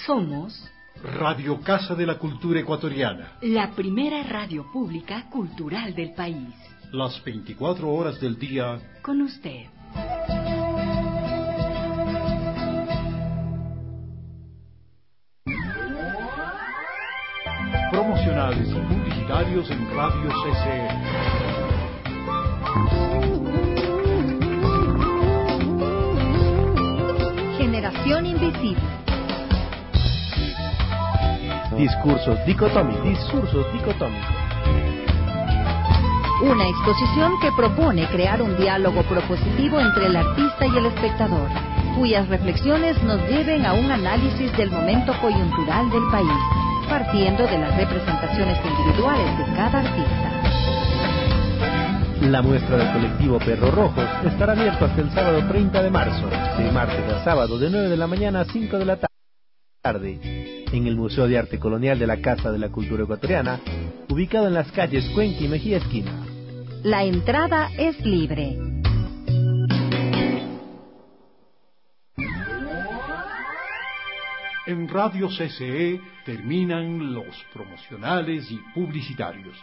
Somos Radio Casa de la Cultura Ecuatoriana, la primera radio pública cultural del país. Las veinticuatro horas del día con usted. Promocionales y publicitarios en Radio C C E. Generación Invisible. Discursos dicotómicos. Discursos dicotómicos. Una exposición que propone crear un diálogo propositivo entre el artista y el espectador, cuyas reflexiones nos lleven a un análisis del momento coyuntural del país, partiendo de las representaciones individuales de cada artista. La muestra del colectivo Perros Rojos estará abierto hasta el sábado treinta de marzo, de martes a sábado de nueve de la mañana a cinco de la tarde, en el Museo de Arte Colonial de la Casa de la Cultura Ecuatoriana, ubicado en las calles Cuenca y Mejía Esquina. La entrada es libre. En Radio C C E terminan los promocionales y publicitarios.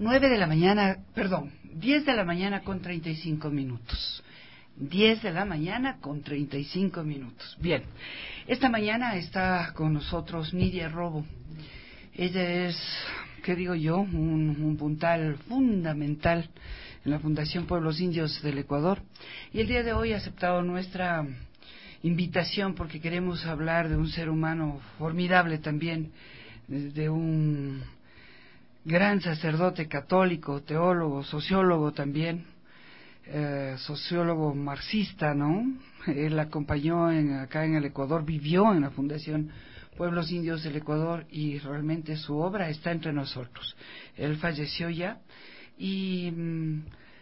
nueve de la mañana, perdón, diez de la mañana con treinta y cinco minutos. diez de la mañana con treinta y cinco minutos. Bien, esta mañana está con nosotros Nidia Robo. Ella es, ¿qué digo yo? Un, un puntal fundamental en la Fundación Pueblos Indios del Ecuador. Y el día de hoy ha aceptado nuestra invitación porque queremos hablar de un ser humano formidable también, de un gran sacerdote católico, teólogo, sociólogo también, eh, sociólogo marxista, ¿no? Él acompañó en, acá en el Ecuador, vivió en la Fundación Pueblos Indios del Ecuador y realmente su obra está entre nosotros. Él falleció ya y mmm,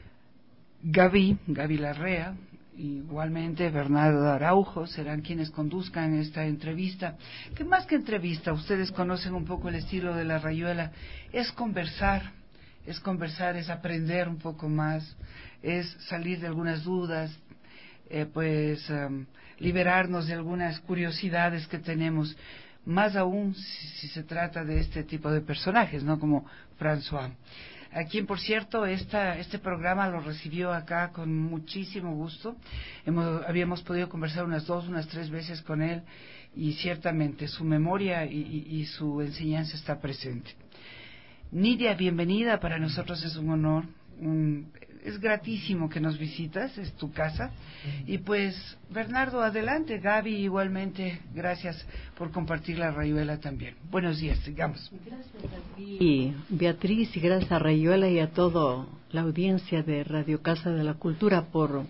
Gaby, Gaby Larrea, igualmente Bernardo Araujo serán quienes conduzcan esta entrevista, que más que entrevista, ustedes conocen un poco el estilo de la Rayuela, es conversar, es conversar, es aprender un poco más, es salir de algunas dudas, eh, pues um, liberarnos de algunas curiosidades que tenemos, más aún si, si se trata de este tipo de personajes, ¿no? Como François. A quien, por cierto, esta, este programa lo recibió acá con muchísimo gusto. Hemos, habíamos podido conversar unas dos, unas tres veces con él y ciertamente su memoria y, y, y su enseñanza está presente. Nidia, bienvenida, para nosotros es un honor, un, es gratísimo que nos visitas, es tu casa. Y pues, Bernardo, adelante, Gaby, igualmente, gracias por compartir la Rayuela también. Buenos días, sigamos. Gracias a ti, Beatriz, y gracias a Rayuela y a toda la audiencia de Radio Casa de la Cultura por,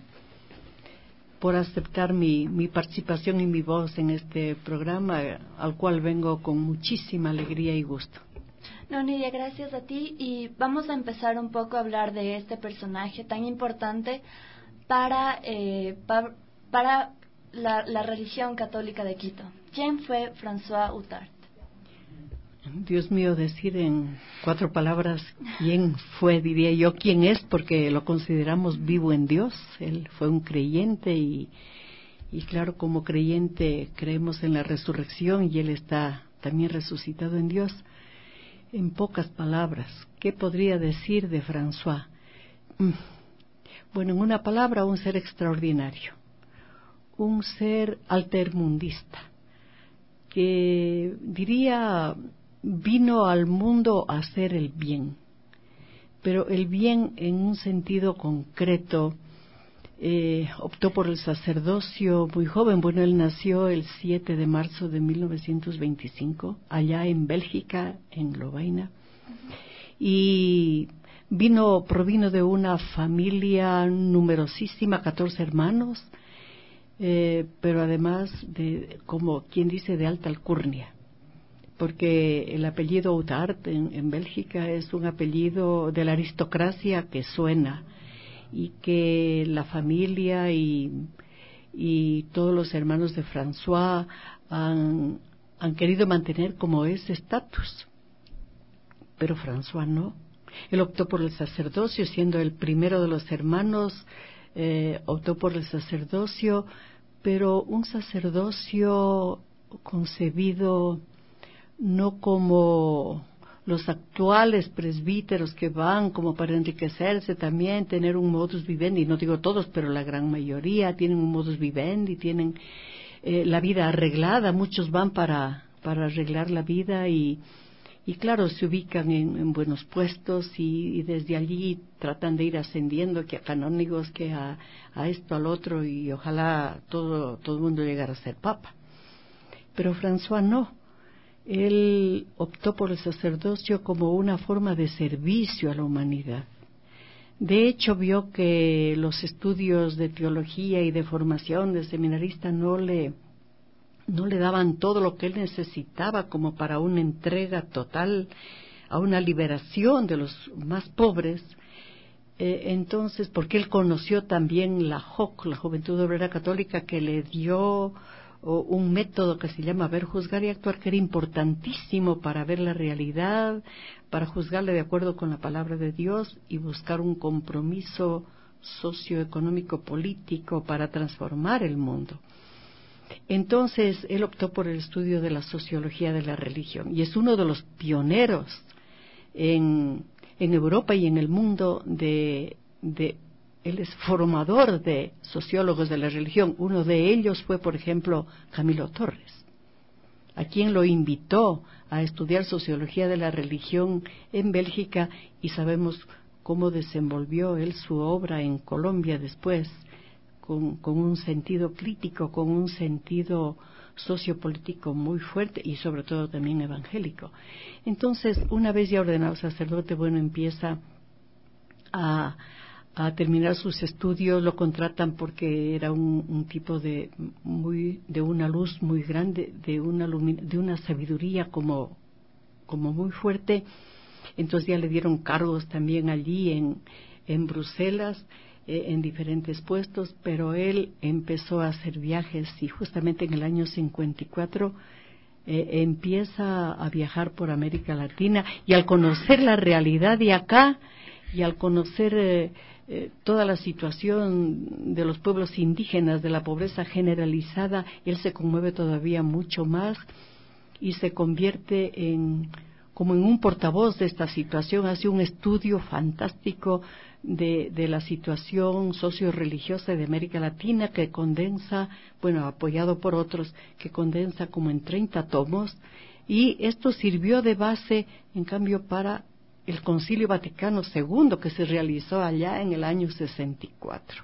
por aceptar mi, mi participación y mi voz en este programa, al cual vengo con muchísima alegría y gusto. No, Nidia, gracias a ti y vamos a empezar un poco a hablar de este personaje tan importante para, eh, pa, para la, la religión católica de Quito. ¿Quién fue François Outart? Dios mío, decir en cuatro palabras quién fue, diría yo, quién es, porque lo consideramos vivo en Dios. Él fue un creyente y, y claro, como creyente creemos en la resurrección y Él está también resucitado en Dios. En pocas palabras, ¿qué podría decir de François? Bueno, en una palabra, un ser extraordinario, un ser altermundista, que diría vino al mundo a hacer el bien, pero el bien en un sentido concreto. Eh, optó por el sacerdocio muy joven. Bueno, él nació el siete de marzo de mil novecientos veinticinco, allá en Bélgica, en Lovaina, y vino, provino de una familia numerosísima, catorce hermanos, eh, pero además de, como quien dice, de alta alcurnia, porque el apellido Outart en, en Bélgica es un apellido de la aristocracia que suena, y que la familia y, y todos los hermanos de François han, han querido mantener como ese estatus. Pero François no. Él optó por el sacerdocio, siendo el primero de los hermanos, eh, optó por el sacerdocio, pero un sacerdocio concebido no como los actuales presbíteros que van como para enriquecerse también, tener un modus vivendi, no digo todos, pero la gran mayoría tienen un modus vivendi, tienen eh, la vida arreglada, muchos van para, para arreglar la vida y, y claro, se ubican en, en buenos puestos y, y desde allí tratan de ir ascendiendo, que a canónigos, que a, a esto, al otro, y ojalá todo, todo el mundo llegara a ser papa. Pero François no. Él optó por el sacerdocio como una forma de servicio a la humanidad. De hecho, vio que los estudios de teología y de formación de seminarista no le, no le daban todo lo que él necesitaba como para una entrega total a una liberación de los más pobres. Eh, entonces, porque él conoció también la J O C, la Juventud Obrera Católica, que le dio o un método que se llama ver, juzgar y actuar, que era importantísimo para ver la realidad, para juzgarle de acuerdo con la palabra de Dios y buscar un compromiso socioeconómico político para transformar el mundo. Entonces él optó por el estudio de la sociología de la religión y es uno de los pioneros en, en Europa y en el mundo de, de él es formador de sociólogos de la religión. Uno de ellos fue, por ejemplo, Camilo Torres, a quien lo invitó a estudiar sociología de la religión en Bélgica, y sabemos cómo desenvolvió él su obra en Colombia después, con, con un sentido crítico, con un sentido sociopolítico muy fuerte y sobre todo también evangélico. Entonces, una vez ya ordenado sacerdote, bueno, empieza a, a terminar sus estudios, lo contratan porque era un, un tipo de muy de una luz muy grande, de una de una sabiduría como como muy fuerte. Entonces ya le dieron cargos también allí en en Bruselas, eh, en diferentes puestos, pero él empezó a hacer viajes y justamente en el año cincuenta y cuatro eh, empieza a viajar por América Latina, y al conocer la realidad de acá y al conocer eh, eh, toda la situación de los pueblos indígenas, de la pobreza generalizada, él se conmueve todavía mucho más y se convierte en como en un portavoz de esta situación. Hace un estudio fantástico de, de la situación socio-religiosa de América Latina, que condensa, bueno, apoyado por otros, que condensa como en treinta tomos, y esto sirvió de base, en cambio, para el Concilio Vaticano segundo, que se realizó allá en el año sesenta y cuatro.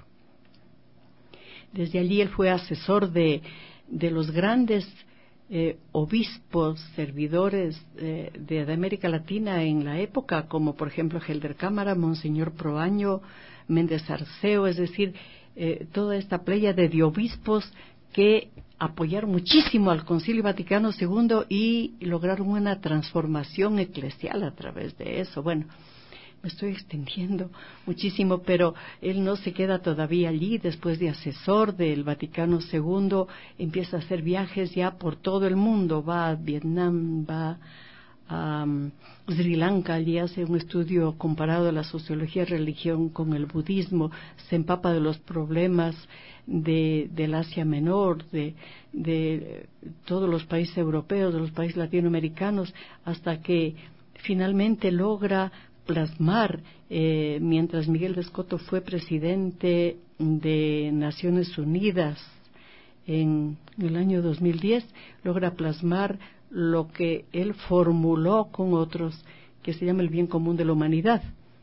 Desde allí él fue asesor de, de los grandes Eh, obispos, servidores eh, de, de América Latina en la época, como por ejemplo Helder Cámara, Monseñor Proaño, Méndez Arceo, es decir, eh, toda esta pléyade de obispos que apoyaron muchísimo al Concilio Vaticano segundo y lograron una transformación eclesial a través de eso. Bueno, me estoy extendiendo muchísimo, pero él no se queda todavía allí. Después de asesor del Vaticano segundo, empieza a hacer viajes ya por todo el mundo, va a Vietnam, va a um, Sri Lanka, allí hace un estudio comparado de la sociología de religión con el budismo, se empapa de los problemas de, del Asia Menor, de, de todos los países europeos, de los países latinoamericanos, hasta que finalmente logra plasmar, eh, mientras Miguel de Escoto fue presidente de Naciones Unidas en el año dos mil diez, logra plasmar lo que él formuló con otros, que se llama el bien común de la humanidad,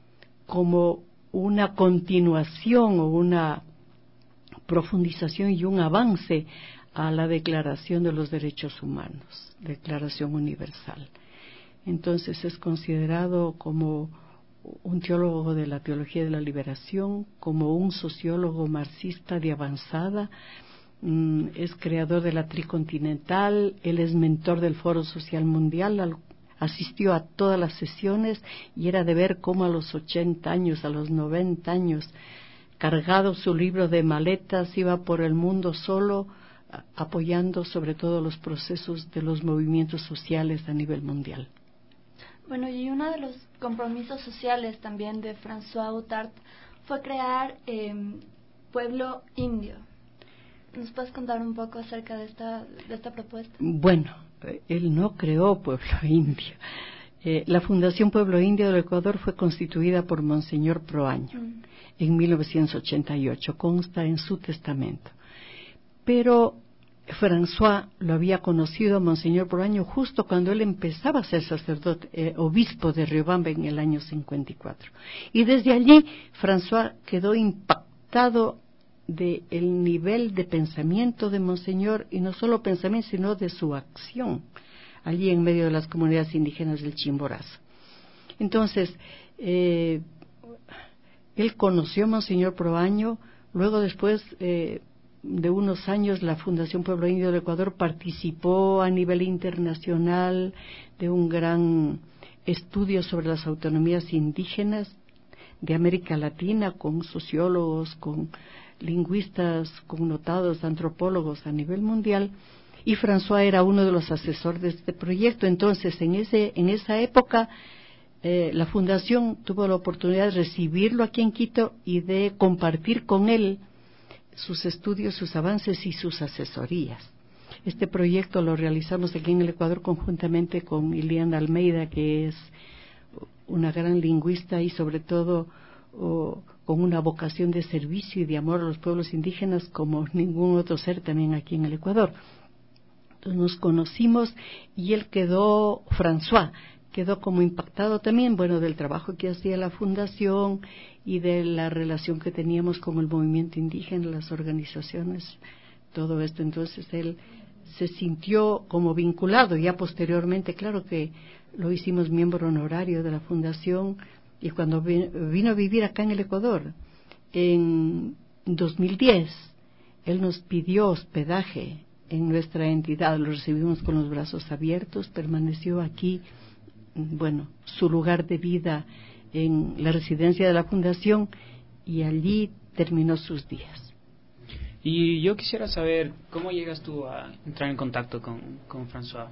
como una continuación o una profundización y un avance a la Declaración de los Derechos Humanos, Declaración Universal. Entonces es considerado como un teólogo de la teología de la liberación, como un sociólogo marxista de avanzada, mm, es creador de la Tricontinental, él es mentor del Foro Social Mundial, al, asistió a todas las sesiones y era de ver cómo a los ochenta años, a los noventa años, cargado su libro de maletas, iba por el mundo solo, a, apoyando sobre todo los procesos de los movimientos sociales a nivel mundial. Bueno, y uno de los compromisos sociales también de François Outard fue crear eh, Pueblo Indio. ¿Nos puedes contar un poco acerca de esta, de esta propuesta? Bueno, él no creó Pueblo Indio. Eh, la Fundación Pueblo Indio del Ecuador fue constituida por Monseñor Proaño mm. en mil novecientos ochenta y ocho, consta en su testamento. Pero François lo había conocido a Monseñor Proaño justo cuando él empezaba a ser sacerdote, eh, obispo de Riobamba en el año cincuenta y cuatro. Y desde allí François quedó impactado del nivel de pensamiento de Monseñor, y no solo pensamiento, sino de su acción allí en medio de las comunidades indígenas del Chimborazo. Entonces, eh, él conoció a Monseñor Proaño, luego después eh, de unos años la Fundación Pueblo Indio del Ecuador participó a nivel internacional de un gran estudio sobre las autonomías indígenas de América Latina, con sociólogos, con lingüistas connotados, antropólogos a nivel mundial, y François era uno de los asesores de este proyecto. Entonces, en ese en esa época, eh, la Fundación tuvo la oportunidad de recibirlo aquí en Quito y de compartir con él sus estudios, sus avances y sus asesorías. Este proyecto lo realizamos aquí en el Ecuador conjuntamente con Iliana Almeida, que es una gran lingüista y sobre todo oh, con una vocación de servicio y de amor a los pueblos indígenas como ningún otro ser también aquí en el Ecuador. Entonces nos conocimos y él quedó, François, quedó como impactado también, bueno, del trabajo que hacía la fundación y de la relación que teníamos con el movimiento indígena, las organizaciones, todo esto. Entonces él se sintió como vinculado. Ya posteriormente, claro que lo hicimos miembro honorario de la fundación, y cuando vino a vivir acá en el Ecuador en dos mil diez, él nos pidió hospedaje en nuestra entidad, lo recibimos con los brazos abiertos, permaneció aquí, bueno, su lugar de vida en la residencia de la fundación, y allí terminó sus días. Y yo quisiera saber, ¿cómo llegas tú a entrar en contacto con, con François?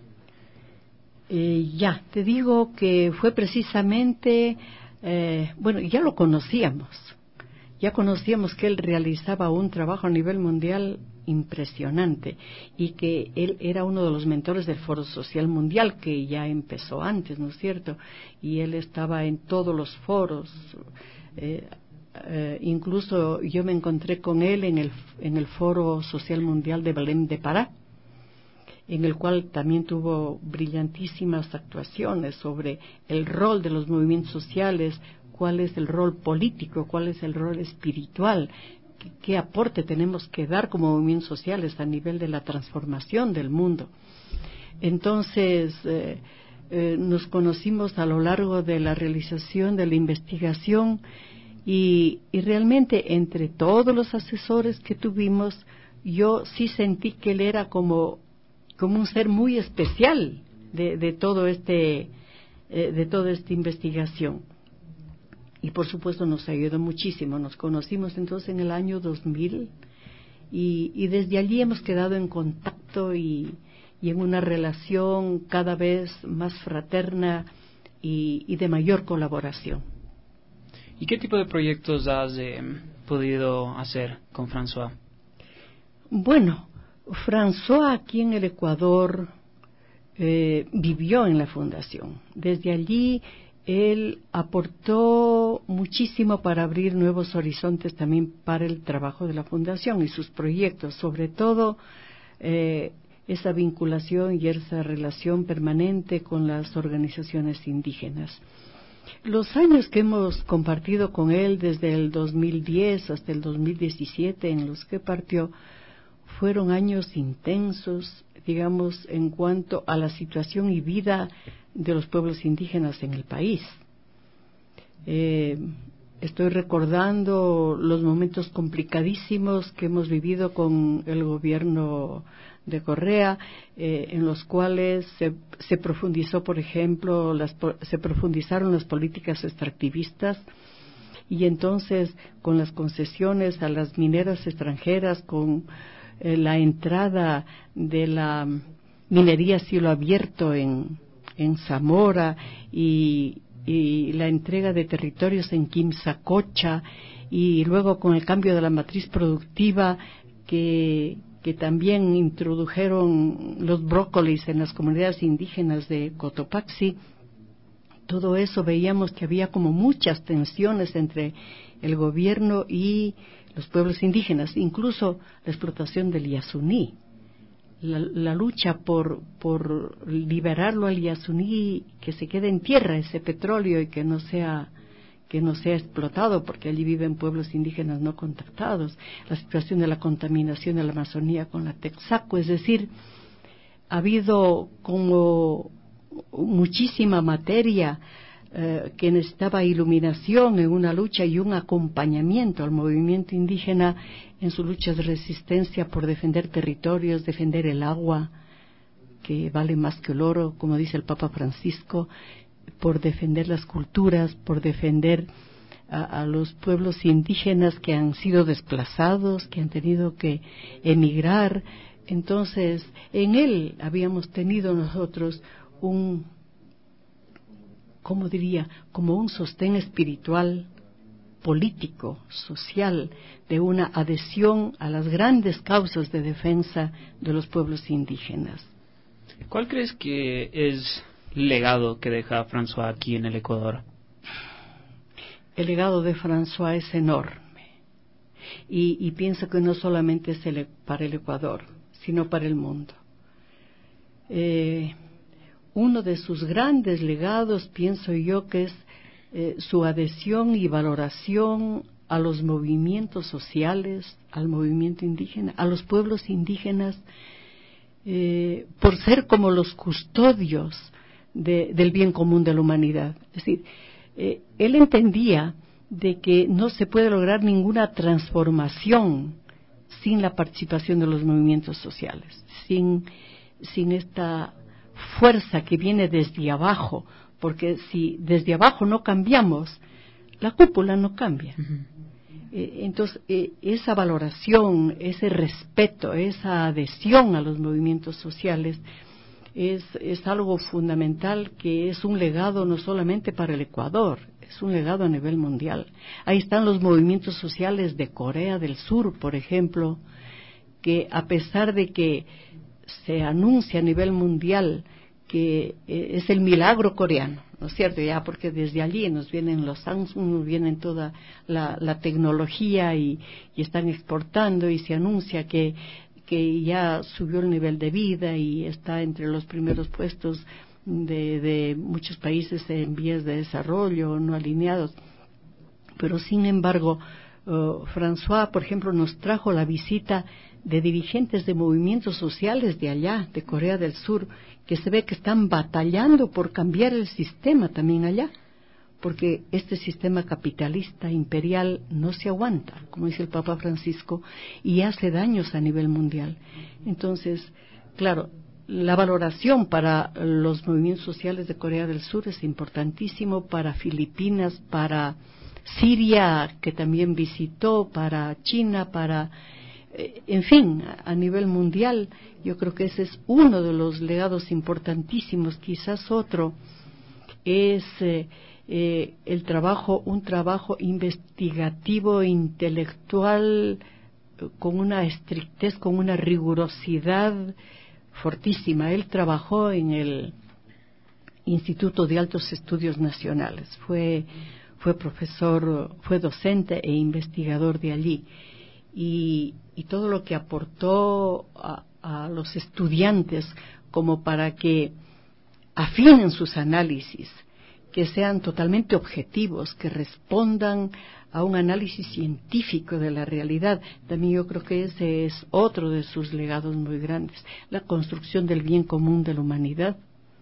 Eh, ya, te digo que fue precisamente, eh, bueno, ya lo conocíamos, ya conocíamos que él realizaba un trabajo a nivel mundial impresionante y que él era uno de los mentores del Foro Social Mundial, que ya empezó antes, ¿no es cierto? Y él estaba en todos los foros, eh, eh, incluso yo me encontré con él en el, en el Foro Social Mundial de Belém de Pará, en el cual también tuvo brillantísimas actuaciones sobre el rol de los movimientos sociales, cuál es el rol político, cuál es el rol espiritual, qué, qué aporte tenemos que dar como movimientos sociales a nivel de la transformación del mundo. Entonces, eh, eh, nos conocimos a lo largo de la realización de la investigación y, y realmente entre todos los asesores que tuvimos, yo sí sentí que él era como como un ser muy especial de, de todo este eh, de toda esta investigación, y por supuesto nos ayudó muchísimo. Nos conocimos entonces en el año dos mil y, y desde allí hemos quedado en contacto y, y en una relación cada vez más fraterna y, y de mayor colaboración. ¿Y qué tipo de proyectos has eh, podido hacer con François? Bueno, François aquí en el Ecuador eh, vivió en la fundación. Desde allí él aportó muchísimo para abrir nuevos horizontes también para el trabajo de la fundación y sus proyectos, sobre todo eh, esa vinculación y esa relación permanente con las organizaciones indígenas. Los años que hemos compartido con él desde el dos mil diez hasta el dos mil diecisiete, en los que partió, fueron años intensos, digamos, en cuanto a la situación y vida de los pueblos indígenas en el país. Eh, estoy recordando los momentos complicadísimos que hemos vivido con el gobierno de Correa, eh, en los cuales se, se profundizó, por ejemplo, las, se profundizaron las políticas extractivistas, y entonces con las concesiones a las mineras extranjeras, con la entrada de la minería a cielo abierto en, en Zamora y, y la entrega de territorios en Quimsacocha, y luego con el cambio de la matriz productiva que, que también introdujeron los brócolis en las comunidades indígenas de Cotopaxi. Todo eso veíamos que había como muchas tensiones entre el gobierno y los pueblos indígenas, incluso la explotación del Yasuní, la, la lucha por, por liberarlo al Yasuní, que se quede en tierra ese petróleo y que no sea que no sea explotado, porque allí viven pueblos indígenas no contactados, la situación de la contaminación de la Amazonía con la Texaco. Es decir, ha habido como muchísima materia Eh, que necesitaba iluminación en una lucha y un acompañamiento al movimiento indígena en su lucha de resistencia por defender territorios, defender el agua, que vale más que el oro, como dice el Papa Francisco, por defender las culturas, por defender a, a los pueblos indígenas que han sido desplazados, que han tenido que emigrar. Entonces, en él habíamos tenido nosotros un ¿cómo diría?, como un sostén espiritual, político, social, de una adhesión a las grandes causas de defensa de los pueblos indígenas. ¿Cuál crees que es el legado que deja François aquí en el Ecuador? el legado de François es enorme. Y, y pienso que no solamente es el, para el Ecuador, sino para el mundo. Eh, uno de sus grandes legados, pienso yo, que es eh, su adhesión y valoración a los movimientos sociales, al movimiento indígena, a los pueblos indígenas, eh, por ser como los custodios de, del bien común de la humanidad. Es decir, eh, él entendía de que no se puede lograr ninguna transformación sin la participación de los movimientos sociales, sin, sin esta fuerza que viene desde abajo, porque si desde abajo no cambiamos, la cúpula no cambia. Uh-huh. Eh, entonces, eh, esa valoración, ese respeto, esa adhesión a los movimientos sociales es, es algo fundamental, que es un legado no solamente para el Ecuador, es un legado a nivel mundial. Ahí están los movimientos sociales de Corea del Sur, por ejemplo, que a pesar de que se anuncia a nivel mundial que eh, es el milagro coreano, ¿no es cierto? Ya porque desde allí nos vienen los Samsung, nos vienen toda la, la tecnología y, y están exportando, y se anuncia que, que ya subió el nivel de vida y está entre los primeros puestos de, de muchos países en vías de desarrollo no alineados. Pero sin embargo, uh, François, por ejemplo, nos trajo la visita de dirigentes de movimientos sociales de allá, de Corea del Sur, que se ve que están batallando por cambiar el sistema también allá, porque este sistema capitalista imperial no se aguanta, como dice el Papa Francisco, y hace daños a nivel mundial. Entonces, claro, la valoración para los movimientos sociales de Corea del Sur es importantísimo, para Filipinas, para Siria, que también visitó, para China, para... En fin, a nivel mundial, yo creo que ese es uno de los legados importantísimos. Quizás otro es eh, eh, el trabajo, un trabajo investigativo, intelectual, con una estrictez, con una rigurosidad fortísima. Él trabajó en el Instituto de Altos Estudios Nacionales, fue, fue profesor, fue docente e investigador de allí. Y, y todo lo que aportó a, a los estudiantes como para que afinen sus análisis, que sean totalmente objetivos, que respondan a un análisis científico de la realidad. También yo creo que ese es otro de sus legados muy grandes, la construcción del bien común de la humanidad,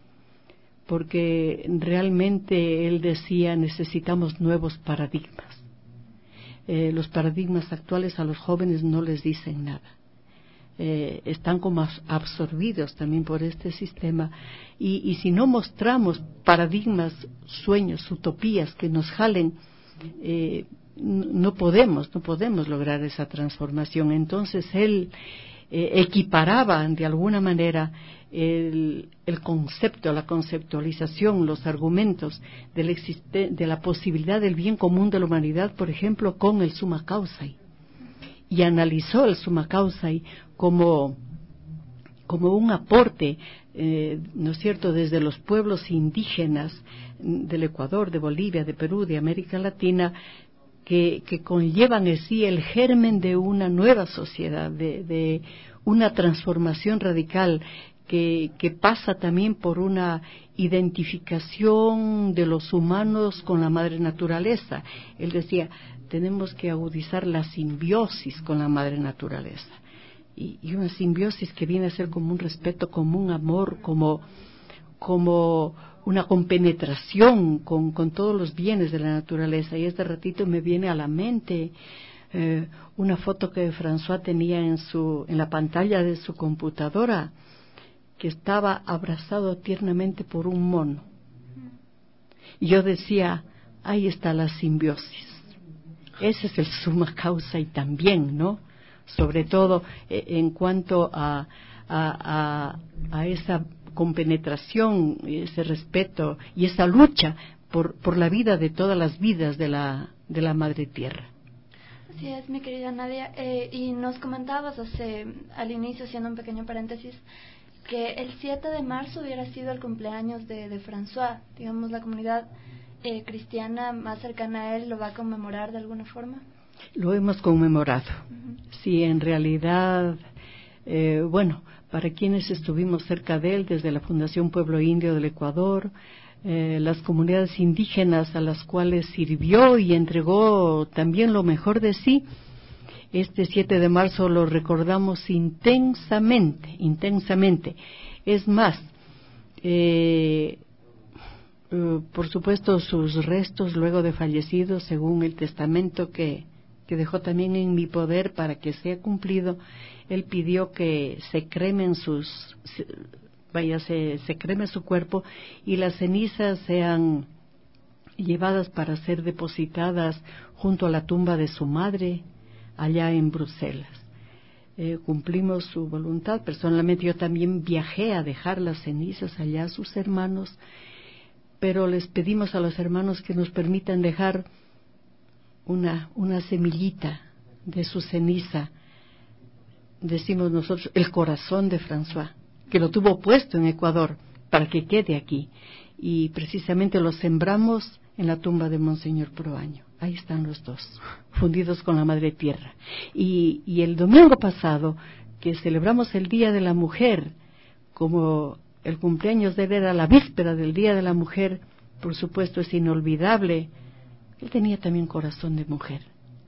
porque realmente él decía, necesitamos nuevos paradigmas. Eh, los paradigmas actuales a los jóvenes no les dicen nada. Eh, están como absorbidos también por este sistema, y, y si no mostramos paradigmas, sueños, utopías que nos jalen, eh, no podemos, no podemos lograr esa transformación. Entonces él eh, equiparaba de alguna manera el, el concepto, la conceptualización, los argumentos de la, existe, de la posibilidad del bien común de la humanidad, por ejemplo, con el summa causae, y analizó el summa causae como, como un aporte, eh, ¿no es cierto?, desde los pueblos indígenas del Ecuador, de Bolivia, de Perú, de América Latina, que, que conllevan en sí el germen de una nueva sociedad, de, de una transformación radical, Que, que pasa también por una identificación de los humanos con la madre naturaleza. Él decía, tenemos que agudizar la simbiosis con la madre naturaleza. Y, y una simbiosis que viene a ser como un respeto, como un amor, como, como una compenetración con, con todos los bienes de la naturaleza. Y este ratito me viene a la mente eh, una foto que François tenía en, su, en la pantalla de su computadora, que estaba abrazado tiernamente por un mono. Y yo decía, ahí está la simbiosis. Ese es el summa causae también, ¿no? Sobre todo eh, en cuanto a, a, a, a esa compenetración, ese respeto y esa lucha por, por la vida de todas las vidas de la, de la madre tierra. Así es, mi querida Nadia. Eh, y nos comentabas hace, al inicio, haciendo un pequeño paréntesis, que el siete de marzo hubiera sido el cumpleaños de, de François. Digamos, la comunidad eh, cristiana más cercana a él lo va a conmemorar de alguna forma? Lo hemos conmemorado. Uh-huh. Sí, en realidad, eh, bueno, para quienes estuvimos cerca de él, desde la Fundación Pueblo Indio del Ecuador, eh, las comunidades indígenas a las cuales sirvió y entregó también lo mejor de sí, este siete de marzo lo recordamos intensamente, intensamente. Es más, eh, eh, por supuesto sus restos luego de fallecidos, según el testamento que, que dejó también en mi poder para que sea cumplido, él pidió que se cremen sus, se, vaya, se, se creme su cuerpo y las cenizas sean llevadas para ser depositadas junto a la tumba de su madre, allá en Bruselas. Eh, cumplimos su voluntad. Personalmente yo también viajé a dejar las cenizas allá a sus hermanos, pero les pedimos a los hermanos que nos permitan dejar una, una semillita de su ceniza, decimos nosotros, el corazón de François, que lo tuvo puesto en Ecuador para que quede aquí, y precisamente lo sembramos en la tumba de Monseñor Proaño. Ahí están los dos, fundidos con la Madre Tierra. Y, y el domingo pasado, que celebramos el Día de la Mujer, como el cumpleaños de él era la víspera del Día de la Mujer, por supuesto es inolvidable. Él tenía también corazón de mujer.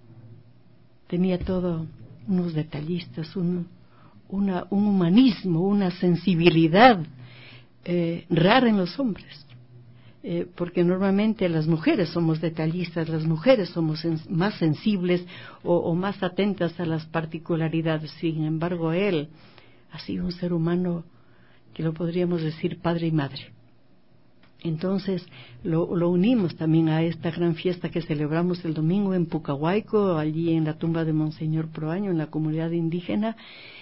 Tenía todo, unos detallistas, un, una, un humanismo, una sensibilidad eh, rara en los hombres. Eh, porque normalmente las mujeres somos detallistas, las mujeres somos sens- más sensibles o, o más atentas a las particularidades. Sin embargo, él ha sido un ser humano que lo podríamos decir padre y madre. Entonces lo, lo unimos también a esta gran fiesta que celebramos el domingo en Pucahuayco, allí en la tumba de Monseñor Proaño, en la comunidad indígena,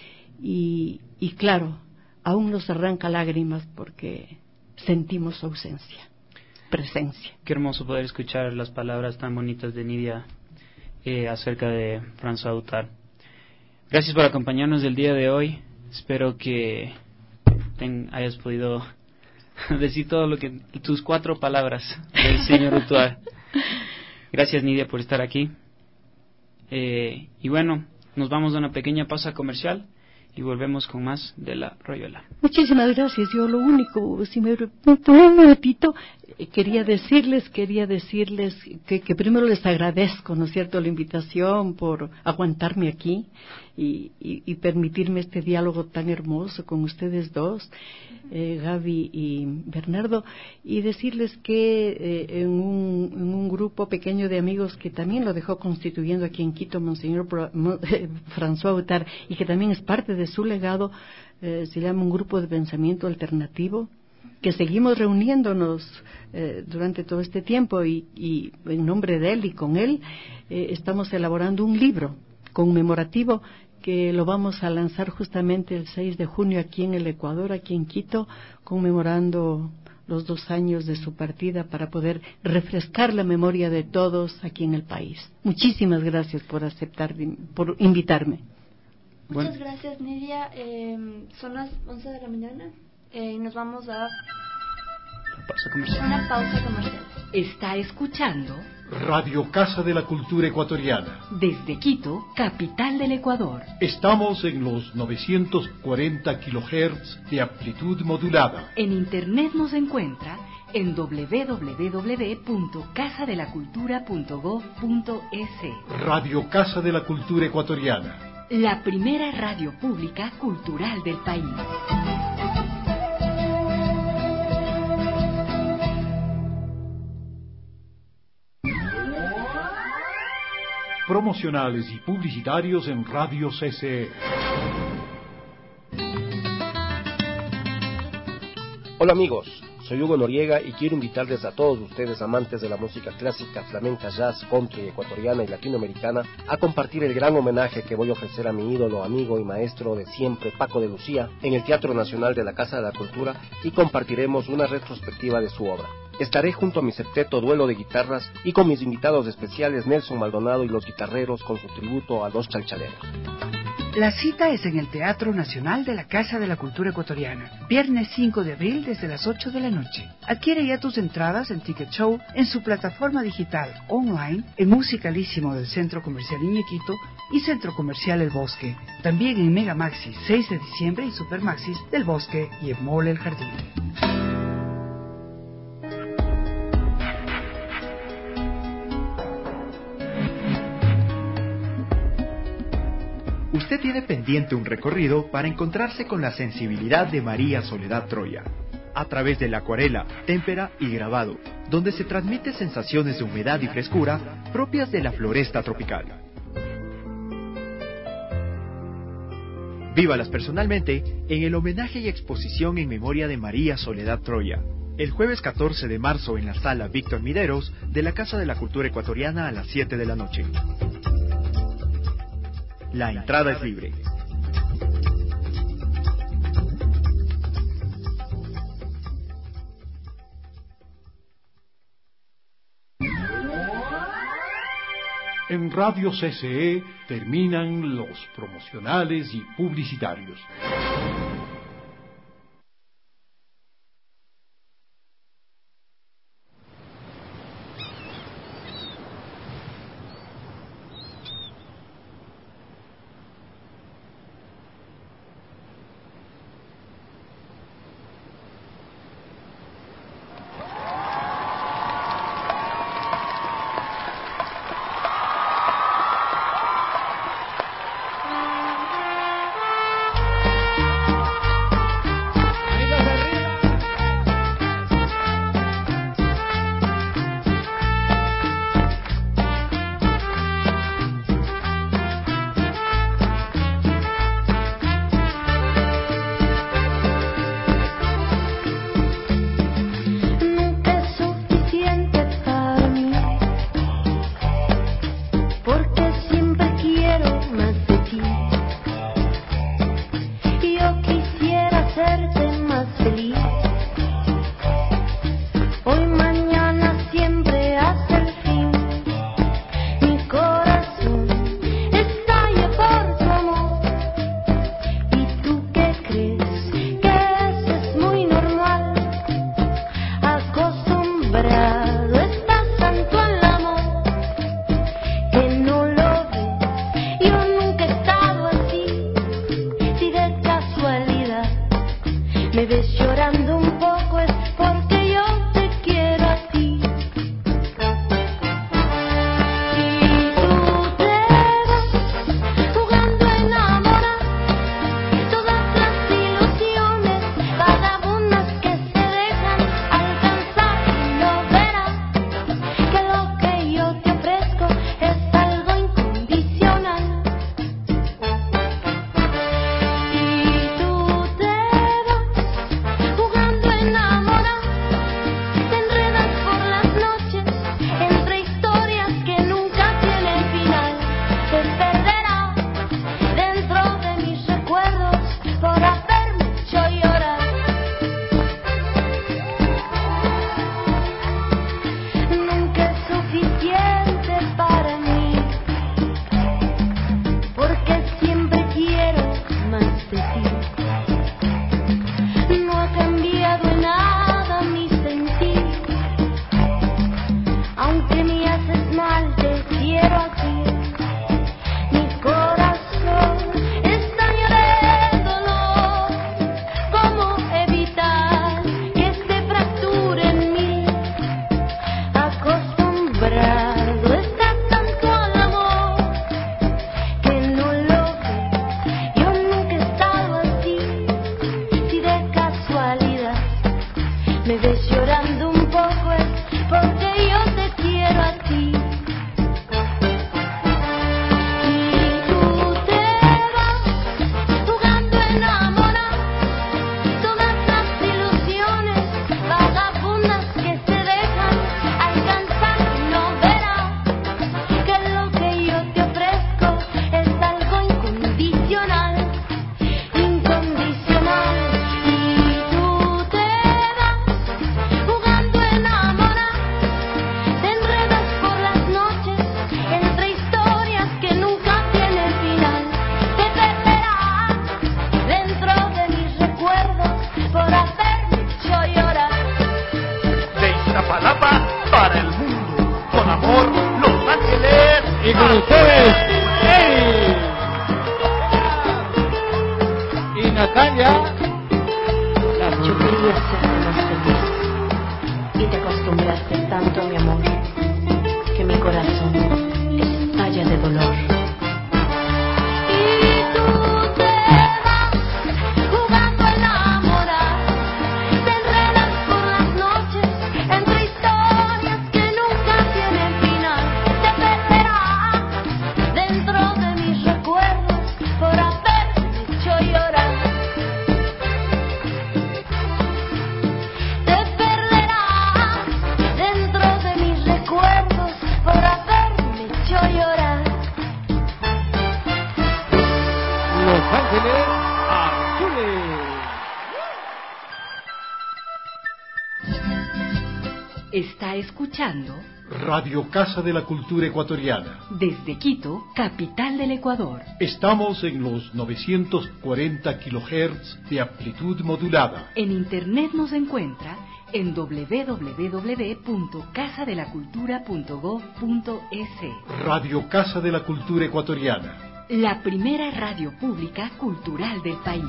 y, y claro, aún nos arranca lágrimas porque sentimos su ausencia. Presencia. Qué hermoso poder escuchar las palabras tan bonitas de Nidia eh, acerca de François Hutar. Gracias por acompañarnos el día de hoy. Espero que ten, hayas podido decir todo lo que tus cuatro palabras del señor Hutar. Gracias, Nidia, por estar aquí. Eh, y bueno, nos vamos a una pequeña pausa comercial y volvemos con más de La Rayuela. Muchísimas gracias. Yo lo único, si me permito un minutito, quería decirles, quería decirles que, que primero les agradezco, ¿no es cierto?, la invitación por aguantarme aquí y, y, y permitirme este diálogo tan hermoso con ustedes dos, eh, Gaby y Bernardo, y decirles que eh, en, un, en un grupo pequeño de amigos que también lo dejó constituyendo aquí en Quito Monseñor Pro, Mo, eh, François Hutar, y que también es parte de su legado, eh, se llama un grupo de pensamiento alternativo, que seguimos reuniéndonos eh, durante todo este tiempo y, y en nombre de él y con él eh, estamos elaborando un libro conmemorativo que lo vamos a lanzar justamente el seis de junio aquí en el Ecuador, aquí en Quito, conmemorando los dos años de su partida para poder refrescar la memoria de todos aquí en el país. Muchísimas gracias por aceptar, por invitarme. Muchas Bueno. gracias, Nidia. Eh, son las once de la mañana y eh, nos vamos a pausa comercial. una pausa comercial. Está escuchando Radio Casa de la Cultura Ecuatoriana. desde Quito, capital del Ecuador. Estamos en los novecientos cuarenta kilohertz de amplitud modulada. En internet nos encuentra en doble u doble u doble u punto casa de la cultura punto gob punto es. Radio Casa de la Cultura Ecuatoriana. La primera radio pública cultural del país. Promocionales y publicitarios en Radio C C E. Hola amigos, soy Hugo Noriega y quiero invitarles a todos ustedes, amantes de la música clásica, flamenca, jazz, country, ecuatoriana y latinoamericana, a compartir el gran homenaje que voy a ofrecer a mi ídolo, amigo y maestro de siempre, Paco de Lucía, en el Teatro Nacional de la Casa de la Cultura, y compartiremos una retrospectiva de su obra. Estaré junto a mi septeto Duelo de Guitarras y con mis invitados especiales Nelson Maldonado y los Guitarreros con su tributo a los Chalchaleros. La cita es en el Teatro Nacional de la Casa de la Cultura Ecuatoriana, viernes cinco de abril desde las ocho de la noche. Adquiere ya tus entradas en Ticket Show, en su plataforma digital online, en Musicalísimo del Centro Comercial Iñequito y Centro Comercial El Bosque. También en Mega Maxis seis de diciembre y Super Maxis del Bosque y en Mall El Jardín. Usted tiene pendiente un recorrido para encontrarse con la sensibilidad de María Soledad Troya, a través de la acuarela, témpera y grabado, donde se transmite sensaciones de humedad y frescura propias de la floresta tropical. Vívalas personalmente en el homenaje y exposición en memoria de María Soledad Troya, el jueves catorce de marzo en la sala Víctor Mideros de la Casa de la Cultura Ecuatoriana a las siete de la noche. La entrada es libre. En Radio C C E terminan los promocionales y publicitarios. Por las Y con ustedes, ¡hey! Y Natalia. Yo quería hacerte más feliz y te acostumbraste tanto a mi amor que mi corazón estalla de dolor. Está escuchando Radio Casa de la Cultura Ecuatoriana. Desde Quito, capital del Ecuador. Estamos en los novecientos cuarenta kilohertz de amplitud modulada. En internet nos encuentra en doble u doble u doble u punto casa de la cultura punto gob punto es. Radio Casa de la Cultura Ecuatoriana. La primera radio pública cultural del país.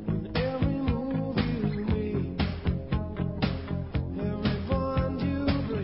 Every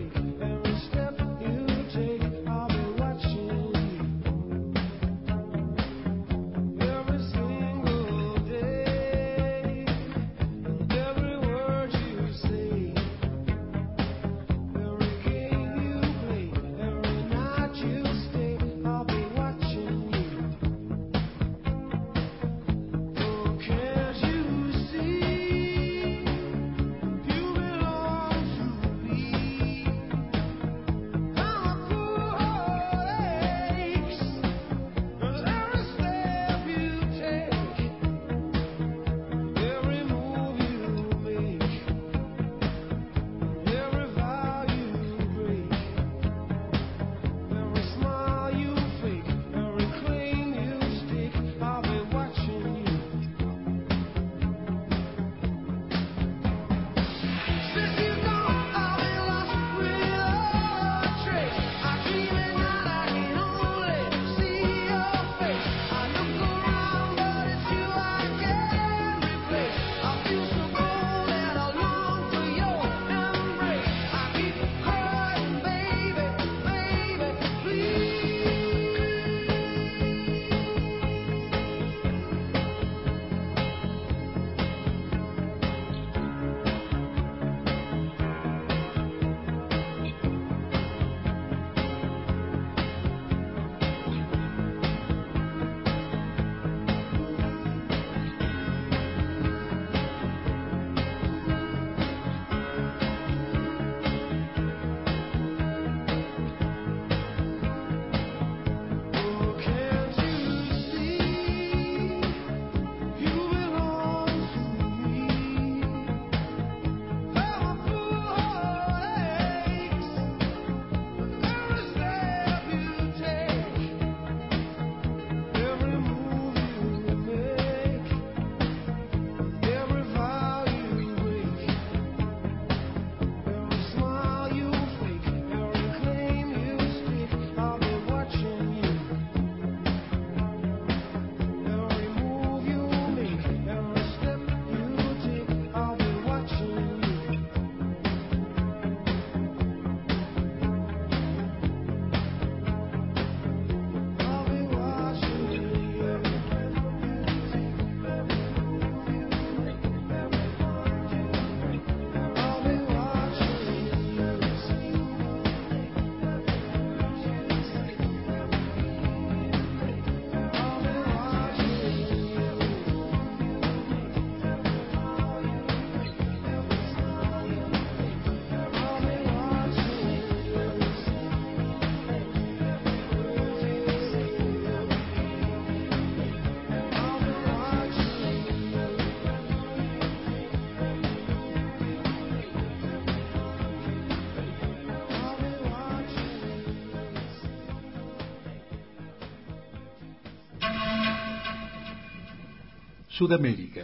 Sudamérica.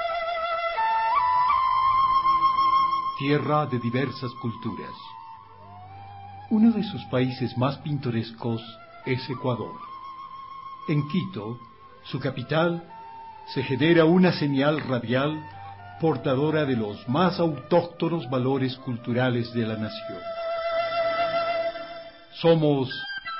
Tierra de diversas culturas. Uno de sus países más pintorescos es Ecuador. En Quito, su capital, se genera una señal radial portadora de los más autóctonos valores culturales de la nación. Somos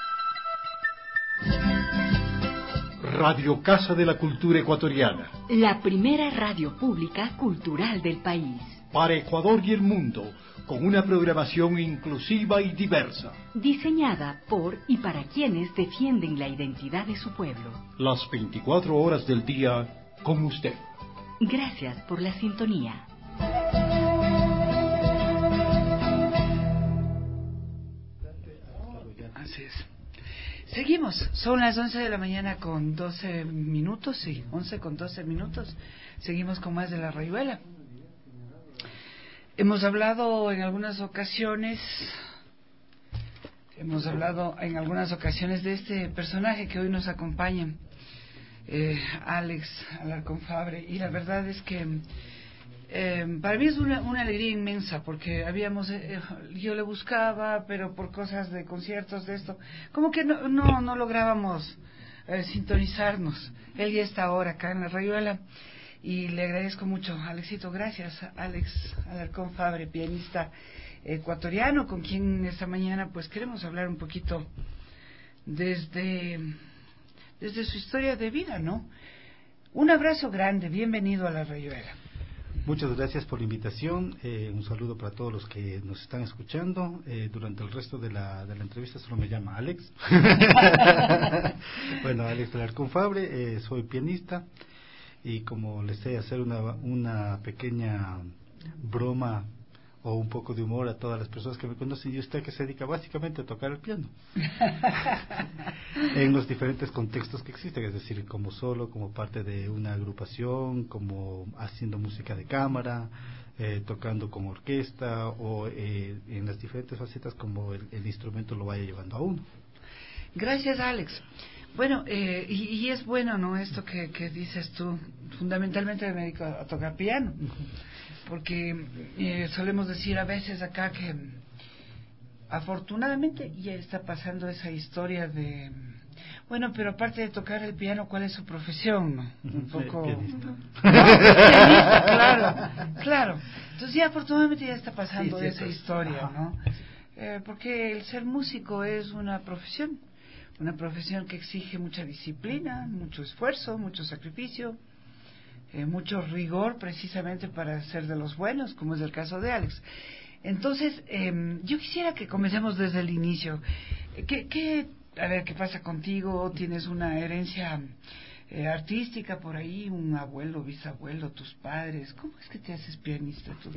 Radio Casa de la Cultura Ecuatoriana, la primera radio pública cultural del país. Para Ecuador y el mundo, con una programación inclusiva y diversa. Diseñada por y para quienes defienden la identidad de su pueblo. Las veinticuatro horas del día con usted. Gracias por la sintonía. Así es. Seguimos, son las once de la mañana con doce minutos, sí, once con doce minutos. Seguimos con más de La Rayuela. Hemos hablado en algunas ocasiones, hemos hablado en algunas ocasiones de este personaje que hoy nos acompaña, eh, Alex Alarcón Fabre, y la verdad es que eh, para mí es una, una alegría inmensa, porque habíamos, eh, yo le buscaba, pero por cosas de conciertos de esto, como que no, no, no lográbamos eh, sintonizarnos. Él ya está ahora acá en La Rayuela. Y le agradezco mucho, Alexito, gracias, Alex Alarcón Fabre, pianista ecuatoriano, con quien esta mañana pues queremos hablar un poquito desde, desde su historia de vida, ¿no? Un abrazo grande, bienvenido a La Rayuela. Muchas gracias por la invitación, eh, un saludo para todos los que nos están escuchando. Eh, durante el resto de la, de la entrevista solo me llama Alex. Bueno, Alex Alarcón Fabre, eh, soy pianista. Y como les sé hacer una, una pequeña broma o un poco de humor a todas las personas que me conocen, y usted que se dedica básicamente a tocar el piano en los diferentes contextos que existen, es decir, como solo, como parte de una agrupación, como haciendo música de cámara, eh, tocando con orquesta, o eh, en las diferentes facetas como el, el instrumento lo vaya llevando a uno. Gracias, Alex. Bueno, eh, y, y es bueno, ¿no? Esto que, que dices tú, fundamentalmente me dedico a, a tocar piano, porque eh, solemos decir a veces acá que afortunadamente ya está pasando esa historia de, bueno, pero aparte de tocar el piano, ¿cuál es su profesión? ¿No? Un poco... Pianista. ¿No? Pianista, claro, claro. Entonces ya afortunadamente ya está pasando Sí, sí, esa pues. historia, ¿no? Eh, porque el ser músico es una profesión. Una profesión que exige mucha disciplina, mucho esfuerzo, mucho sacrificio, eh, mucho rigor precisamente para ser de los buenos, como es el caso de Alex. Entonces, eh, yo quisiera que comencemos desde el inicio. ¿Qué, qué, a ver, qué pasa contigo? ¿Tienes una herencia eh, artística por ahí? ¿Un abuelo, bisabuelo, tus padres? ¿Cómo es que te haces pianista tú?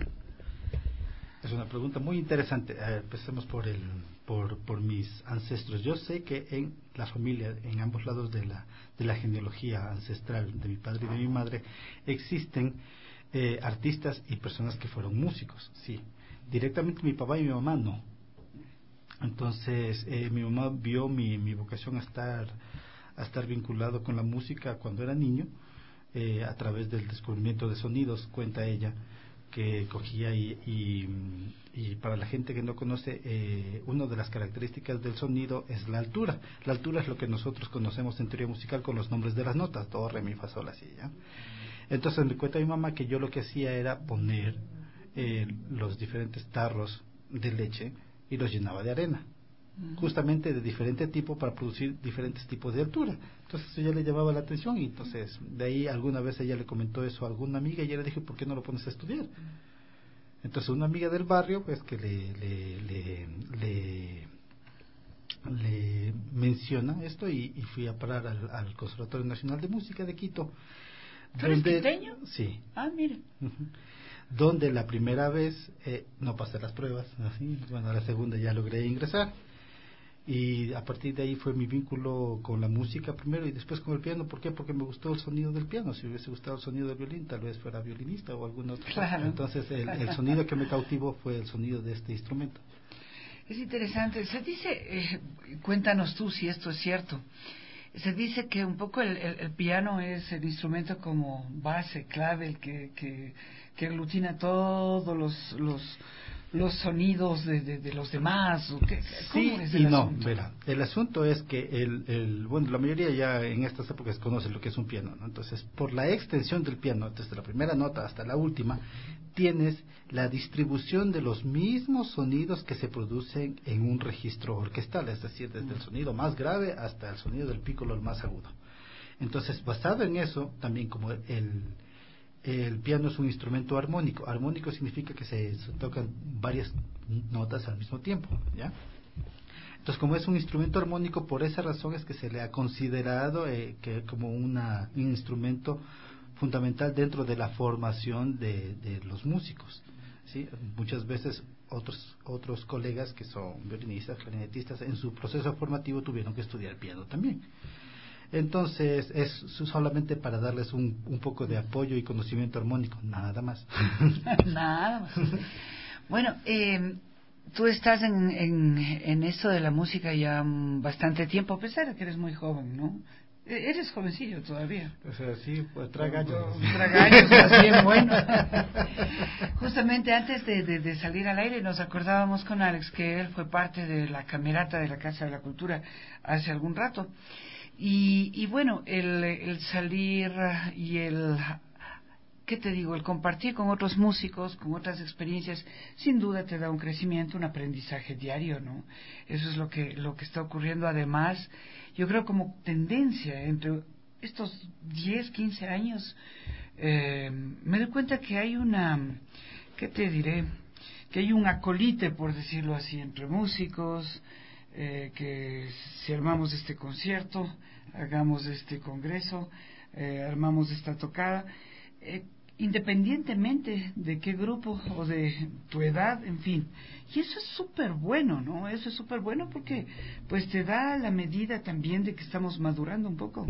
Es una pregunta muy interesante. Eh, empecemos por el por por mis ancestros. Yo sé que en la familia, en ambos lados de la de la genealogía ancestral de mi padre y de mi madre, existen eh, artistas y personas que fueron músicos. Sí, directamente mi papá y mi mamá no. Entonces eh, mi mamá vio mi mi vocación a estar a estar vinculado con la música cuando era niño, eh, a través del descubrimiento de sonidos, cuenta ella, que cogía y, y, y para la gente que no conoce, eh, una de las características del sonido es la altura. La altura es lo que nosotros conocemos en teoría musical con los nombres de las notas, do, re, mi, fa, sol, así, ¿ya? Entonces me cuenta mi mamá que yo lo que hacía era poner eh, los diferentes tarros de leche y los llenaba de arena, justamente de diferente tipo para producir diferentes tipos de altura. Entonces eso ya le llamaba la atención, y entonces de ahí alguna vez ella le comentó eso a alguna amiga y ella le dijo, ¿por qué no lo pones a estudiar? Entonces una amiga del barrio pues que le le le, le, le menciona esto, y, y fui a parar al, al Conservatorio Nacional de Música de Quito. ¿Tú eres quiteño? Sí. Ah, mire. Uh-huh. Donde la primera vez eh, no pasé las pruebas, así, bueno, la segunda ya logré ingresar. Y a partir de ahí fue mi vínculo con la música primero y después con el piano. ¿Por qué? Porque me gustó el sonido del piano. Si hubiese gustado el sonido del violín, tal vez fuera violinista o algún otro. Claro. Entonces el, el sonido que me cautivó fue el sonido de este instrumento. Es interesante. Se dice, eh, cuéntanos tú si esto es cierto, Se dice que un poco el, el, el piano es el instrumento como base, clave, el que, que, que aglutina todos los, los, los sonidos de, de, de los demás. ¿O qué, sí es y no, asunto? verá, el asunto es que el, el, bueno, la mayoría ya en estas épocas conoce lo que es un piano, ¿no? Entonces, por la extensión del piano, desde la primera nota hasta la última, tienes la distribución de los mismos sonidos que se producen en un registro orquestal, es decir, desde el sonido más grave hasta el sonido del pícolo, el más agudo. Entonces, basado en eso, también como el, el piano es un instrumento armónico, armónico significa que se, se tocan varias notas al mismo tiempo, ¿ya? Entonces, como es un instrumento armónico, por esa razón es que se le ha considerado eh, que como una, un instrumento fundamental dentro de la formación de, de los músicos, ¿sí? Muchas veces otros otros colegas que son violinistas, clarinetistas, en su proceso formativo tuvieron que estudiar piano también. Entonces es solamente para darles un, un poco de apoyo y conocimiento armónico, nada más. Nada más. Bueno, eh, tú estás en, en, en esto de la música ya bastante tiempo, a pesar de que eres muy joven, ¿no? Eres jovencillo todavía. O sea, sí, pues tragaños. Tragaños, más bien, bueno. Justamente antes de, de, de salir al aire nos acordábamos con Alex que él fue parte de la camerata de la Casa de la Cultura hace algún rato. Y, y bueno, el, el salir y el... ¿Qué te digo? El compartir con otros músicos, con otras experiencias, sin duda te da un crecimiento, un aprendizaje diario, ¿no? Eso es lo que, lo que está ocurriendo. Además, yo creo como tendencia entre estos diez, quince años, eh, me doy cuenta que hay una, ¿qué te diré? Que hay un acolite, por decirlo así, entre músicos, eh, que si armamos este concierto, hagamos este congreso, eh, armamos esta tocada, eh, independientemente de qué grupo o de tu edad, en fin. Y eso es súper bueno, ¿no? Eso es súper bueno porque pues te da la medida también de que estamos madurando un poco.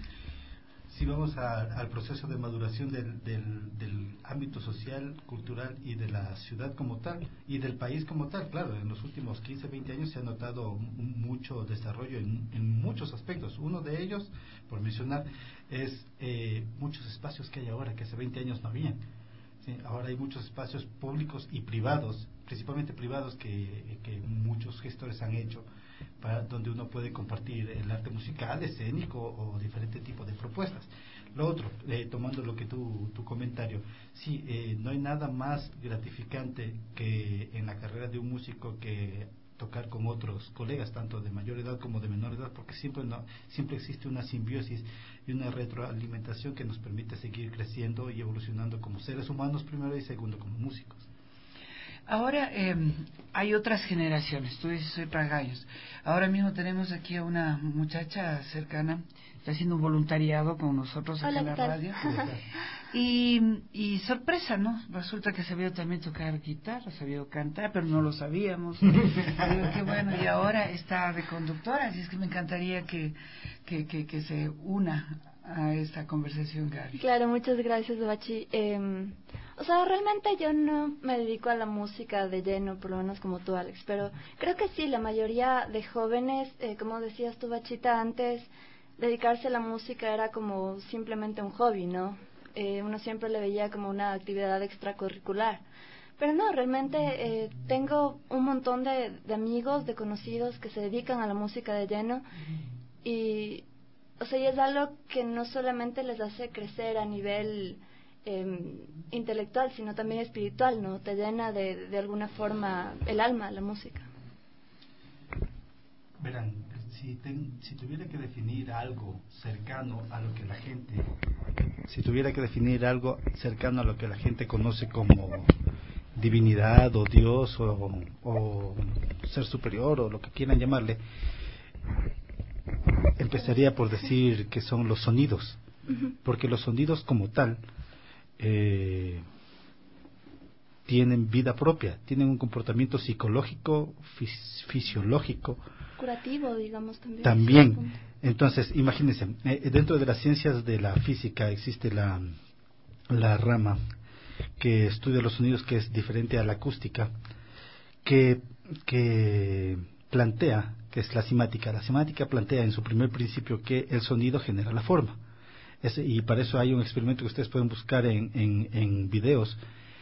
Si vamos a, al proceso de maduración del, del, del ámbito social, cultural y de la ciudad como tal, y del país como tal, claro, en los últimos quince, veinte años se ha notado un, mucho desarrollo en, en muchos aspectos. Uno de ellos, por mencionar, es eh, muchos espacios que hay ahora, que hace veinte años no habían. ¿Sí? Ahora hay muchos espacios públicos y privados, principalmente privados, que, que muchos gestores han hecho, para donde uno puede compartir el arte musical, escénico o diferente tipo de propuestas. Lo otro, eh, tomando lo que tu, tu comentario, sí, eh, no hay nada más gratificante que en la carrera de un músico que tocar con otros colegas, tanto de mayor edad como de menor edad, porque siempre, no, siempre existe una simbiosis y una retroalimentación que nos permite seguir creciendo y evolucionando como seres humanos primero y segundo como músicos. Ahora eh, hay otras generaciones, tú dices soy tragaños. Ahora mismo tenemos aquí a una muchacha cercana, está haciendo un voluntariado con nosotros acá en la radio. Y, y sorpresa, ¿no? Resulta que sabía también tocar guitarra, sabía cantar, pero no lo sabíamos. Digo, qué bueno, y ahora está de conductora, así es que me encantaría que, que, que, que se una a esta conversación, Gaby. Claro, muchas gracias, Bachi. Eh, o sea, realmente yo no me dedico a la música de lleno, por lo menos como tú, Alex, pero creo que sí, la mayoría de jóvenes, eh, como decías tú, Bachita, antes dedicarse a la música era como simplemente un hobby, ¿no? Eh, uno siempre le veía como una actividad extracurricular. Pero no, realmente eh, tengo un montón de, de amigos, de conocidos que se dedican a la música de lleno y, o sea, y es algo que no solamente les hace crecer a nivel eh, intelectual, sino también espiritual, ¿no? Te llena de, de alguna forma el alma, la música. Verán, si, ten, si tuviera que definir algo cercano a lo que la gente, si tuviera que definir algo cercano a lo que la gente conoce como divinidad o Dios o, o ser superior o lo que quieran llamarle, empezaría por decir que son los sonidos, porque los sonidos como tal eh, tienen vida propia, tienen un comportamiento psicológico, fis, fisiológico, curativo, digamos, también. También. Entonces, imagínense, eh, dentro de las ciencias de la física existe la, la rama que estudia los sonidos, que es diferente a la acústica, que, que plantea que es la simática. La simática plantea en su primer principio que el sonido genera la forma. Es, y para eso hay un experimento que ustedes pueden buscar en, en, en videos,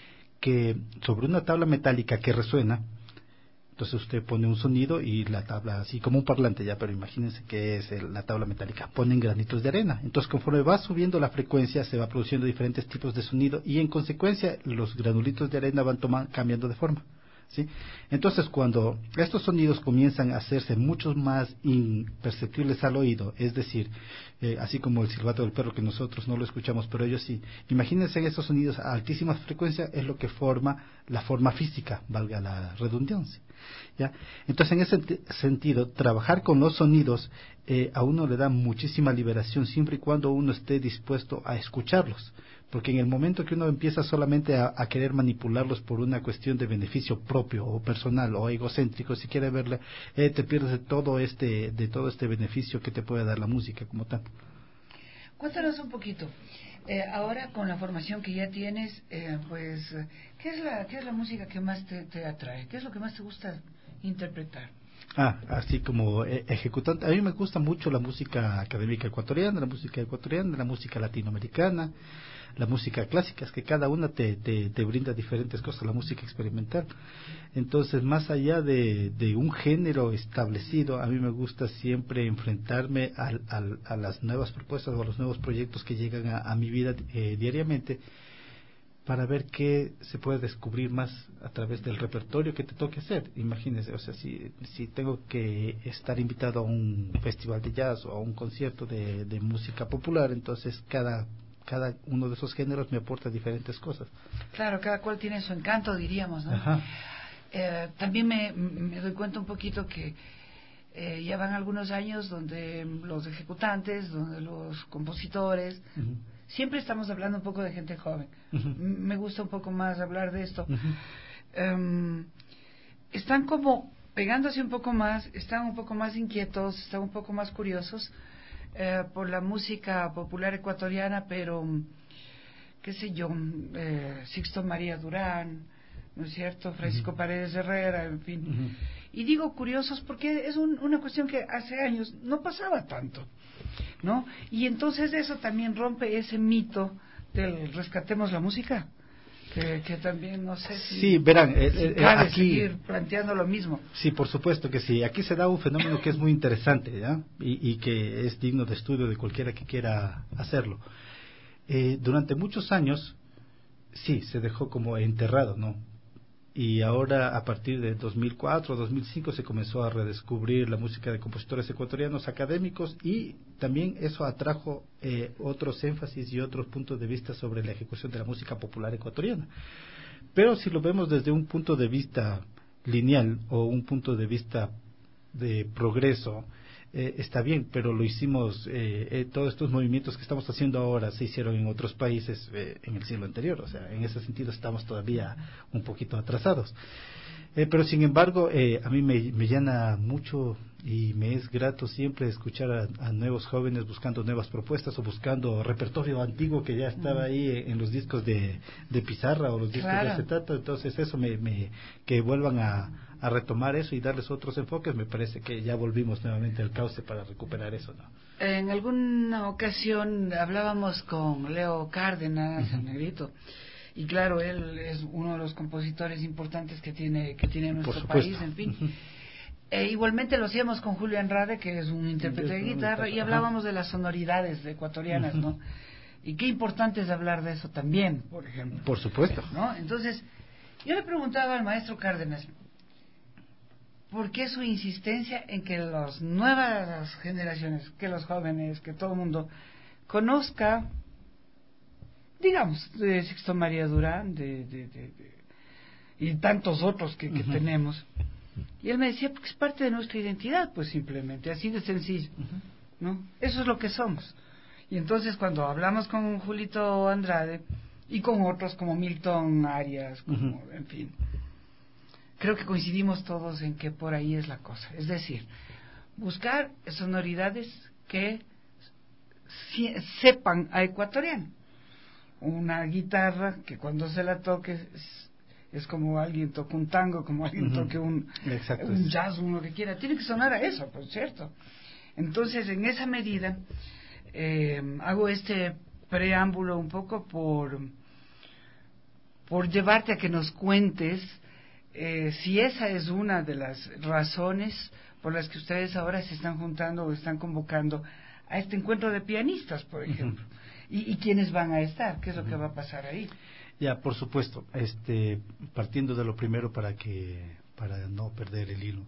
que sobre una tabla metálica que resuena, entonces usted pone un sonido y la tabla, así como un parlante ya, pero imagínense que es el, la tabla metálica, ponen granitos de arena. Entonces conforme va subiendo la frecuencia se va produciendo diferentes tipos de sonido y en consecuencia los granulitos de arena van tomando, cambiando de forma. ¿Sí? Entonces cuando estos sonidos comienzan a hacerse mucho más imperceptibles al oído, es decir, eh, así como el silbato del perro que nosotros no lo escuchamos, pero ellos sí, imagínense esos sonidos a altísimas frecuencias, es lo que forma la forma física, valga la redundancia. ¿Ya? Entonces en ese sentido, trabajar con los sonidos eh, a uno le da muchísima liberación siempre y cuando uno esté dispuesto a escucharlos. Porque en el momento que uno empieza solamente a, a querer manipularlos por una cuestión de beneficio propio o personal o egocéntrico, si quiere verle, eh, te pierdes de todo este de todo este beneficio que te puede dar la música como tal. Cuéntanos un poquito. Eh, ahora con la formación que ya tienes, eh, pues, ¿qué es la qué es la música que más te, te atrae? ¿Qué es lo que más te gusta interpretar? Ah, así como eh, ejecutante. A mí me gusta mucho la música académica ecuatoriana, la música ecuatoriana, la música latinoamericana, la música clásica, es que cada una te, te, te brinda diferentes cosas, la música experimental. Entonces, más allá de, de un género establecido, a mí me gusta siempre enfrentarme al, al, a las nuevas propuestas o a los nuevos proyectos que llegan a, a mi vida eh, diariamente, para ver qué se puede descubrir más a través del repertorio que te toque hacer. Imagínese, o sea, si, si tengo que estar invitado a un festival de jazz o a un concierto de, de música popular, entonces cada cada uno de esos géneros me aporta diferentes cosas. Claro, cada cual tiene su encanto, diríamos, ¿no? Ajá. Eh, también me, me doy cuenta un poquito que eh, ya van algunos años donde los ejecutantes, donde los compositores, uh-huh. siempre estamos hablando un poco de gente joven. Uh-huh. Me gusta un poco más hablar de esto. Uh-huh. Um, están como pegándose un poco más, están un poco más inquietos, están un poco más curiosos eh, por la música popular ecuatoriana, pero qué sé yo, eh, Sixto María Durán, ¿no es cierto? Francisco uh-huh. Paredes Herrera, en fin. Uh-huh. Y digo curiosos porque es un, una cuestión que hace años no pasaba tanto, ¿no? Y entonces eso también rompe ese mito del rescatemos la música, que, que también no sé si, sí, verán, eh, si eh, cabe aquí, seguir planteando lo mismo. Sí, por supuesto que sí. Aquí se da un fenómeno que es muy interesante, ¿ya? Y, y que es digno de estudio de cualquiera que quiera hacerlo. Eh, durante muchos años, sí, se dejó como enterrado, ¿no? Y ahora, a partir de dos mil cuatro, dos mil cinco, se comenzó a redescubrir la música de compositores ecuatorianos académicos, y también eso atrajo eh, otros énfasis y otros puntos de vista sobre la ejecución de la música popular ecuatoriana. Pero si lo vemos desde un punto de vista lineal o un punto de vista de progreso, Eh, está bien, pero lo hicimos, eh, eh, todos estos movimientos que estamos haciendo ahora se hicieron en otros países eh, en el siglo anterior, o sea, en ese sentido estamos todavía un poquito atrasados. Eh, pero sin embargo, eh, a mí me, me llena mucho y me es grato siempre escuchar a, a nuevos jóvenes buscando nuevas propuestas o buscando repertorio antiguo que ya estaba ahí en, en los discos de, de pizarra o los discos claro. de acetato. Entonces eso me, me que vuelvan a, a retomar eso y darles otros enfoques, me parece que ya volvimos nuevamente al cauce para recuperar eso, ¿no? En alguna ocasión hablábamos con Leo Cárdenas, uh-huh. el negrito, y claro, él es uno de los compositores importantes que tiene que tiene nuestro país, en fin. Uh-huh. E igualmente lo hacíamos con Julio Andrade, que es un intérprete de guitarra, y hablábamos de las sonoridades ecuatorianas, ¿no? Y qué importante es hablar de eso también, por ejemplo. Por supuesto. ¿No? Entonces, yo le preguntaba al maestro Cárdenas, ¿por qué su insistencia en que las nuevas generaciones, que los jóvenes, que todo el mundo conozca, digamos, de Sixto María Durán, de, de, de, de y tantos otros que, que uh-huh. tenemos? Y él me decía, porque es parte de nuestra identidad, pues simplemente, así de sencillo, uh-huh. ¿no? Eso es lo que somos. Y entonces cuando hablamos con Julito Andrade y con otros como Milton Arias, como, uh-huh. en fin, creo que coincidimos todos en que por ahí es la cosa. Es decir, buscar sonoridades que si, sepan a ecuatoriano. Una guitarra que cuando se la toque Es como alguien toca un tango, como alguien uh-huh. toque un, un jazz, un lo que quiera. Tiene que sonar a eso, por cierto. Entonces, en esa medida, eh, hago este preámbulo un poco por, por llevarte a que nos cuentes eh, si esa es una de las razones por las que ustedes ahora se están juntando o están convocando a este encuentro de pianistas, por ejemplo. Uh-huh. y, y quiénes van a estar, qué es lo uh-huh. que va a pasar ahí. Ya, por supuesto, este, partiendo de lo primero para que para no perder el hilo.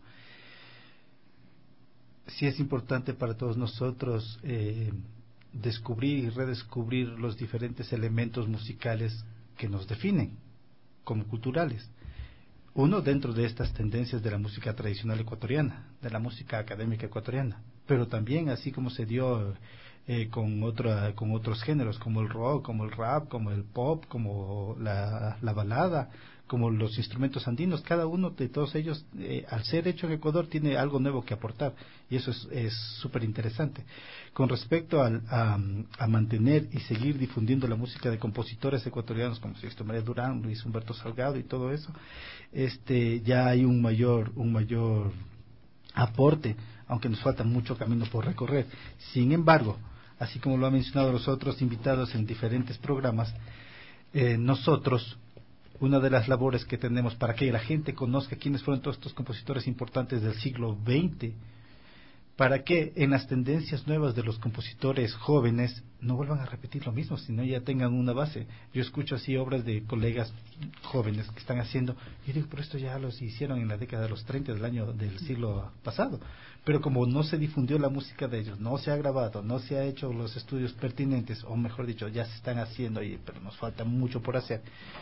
Sí es importante para todos nosotros eh, descubrir y redescubrir los diferentes elementos musicales que nos definen como culturales. Uno, dentro de estas tendencias de la música tradicional ecuatoriana, de la música académica ecuatoriana, pero también así como se dio eh, con otra, con otros géneros como el rock, como el rap, como el pop, como la, la balada, como los instrumentos andinos. Cada uno de todos ellos, eh, al ser hecho en Ecuador, tiene algo nuevo que aportar, y eso es súper interesante. Con respecto al, a, a mantener y seguir difundiendo la música de compositores ecuatorianos como Sixto María Durán, Luis Humberto Salgado y todo eso, este ya hay un mayor un mayor aporte, aunque nos falta mucho camino por recorrer. Sin embargo, así como lo han mencionado los otros invitados en diferentes programas, eh, nosotros, una de las labores que tenemos para que la gente conozca quiénes fueron todos estos compositores importantes del siglo veinte, para que en las tendencias nuevas de los compositores jóvenes no vuelvan a repetir lo mismo, sino ya tengan una base. Yo escucho así obras de colegas jóvenes que están haciendo, y digo, pero esto ya los hicieron en la década de los treinta del año del siglo pasado, pero como no se difundió la música de ellos, no se ha grabado, no se ha hecho los estudios pertinentes, o mejor dicho, ya se están haciendo, y, pero nos falta mucho por hacer.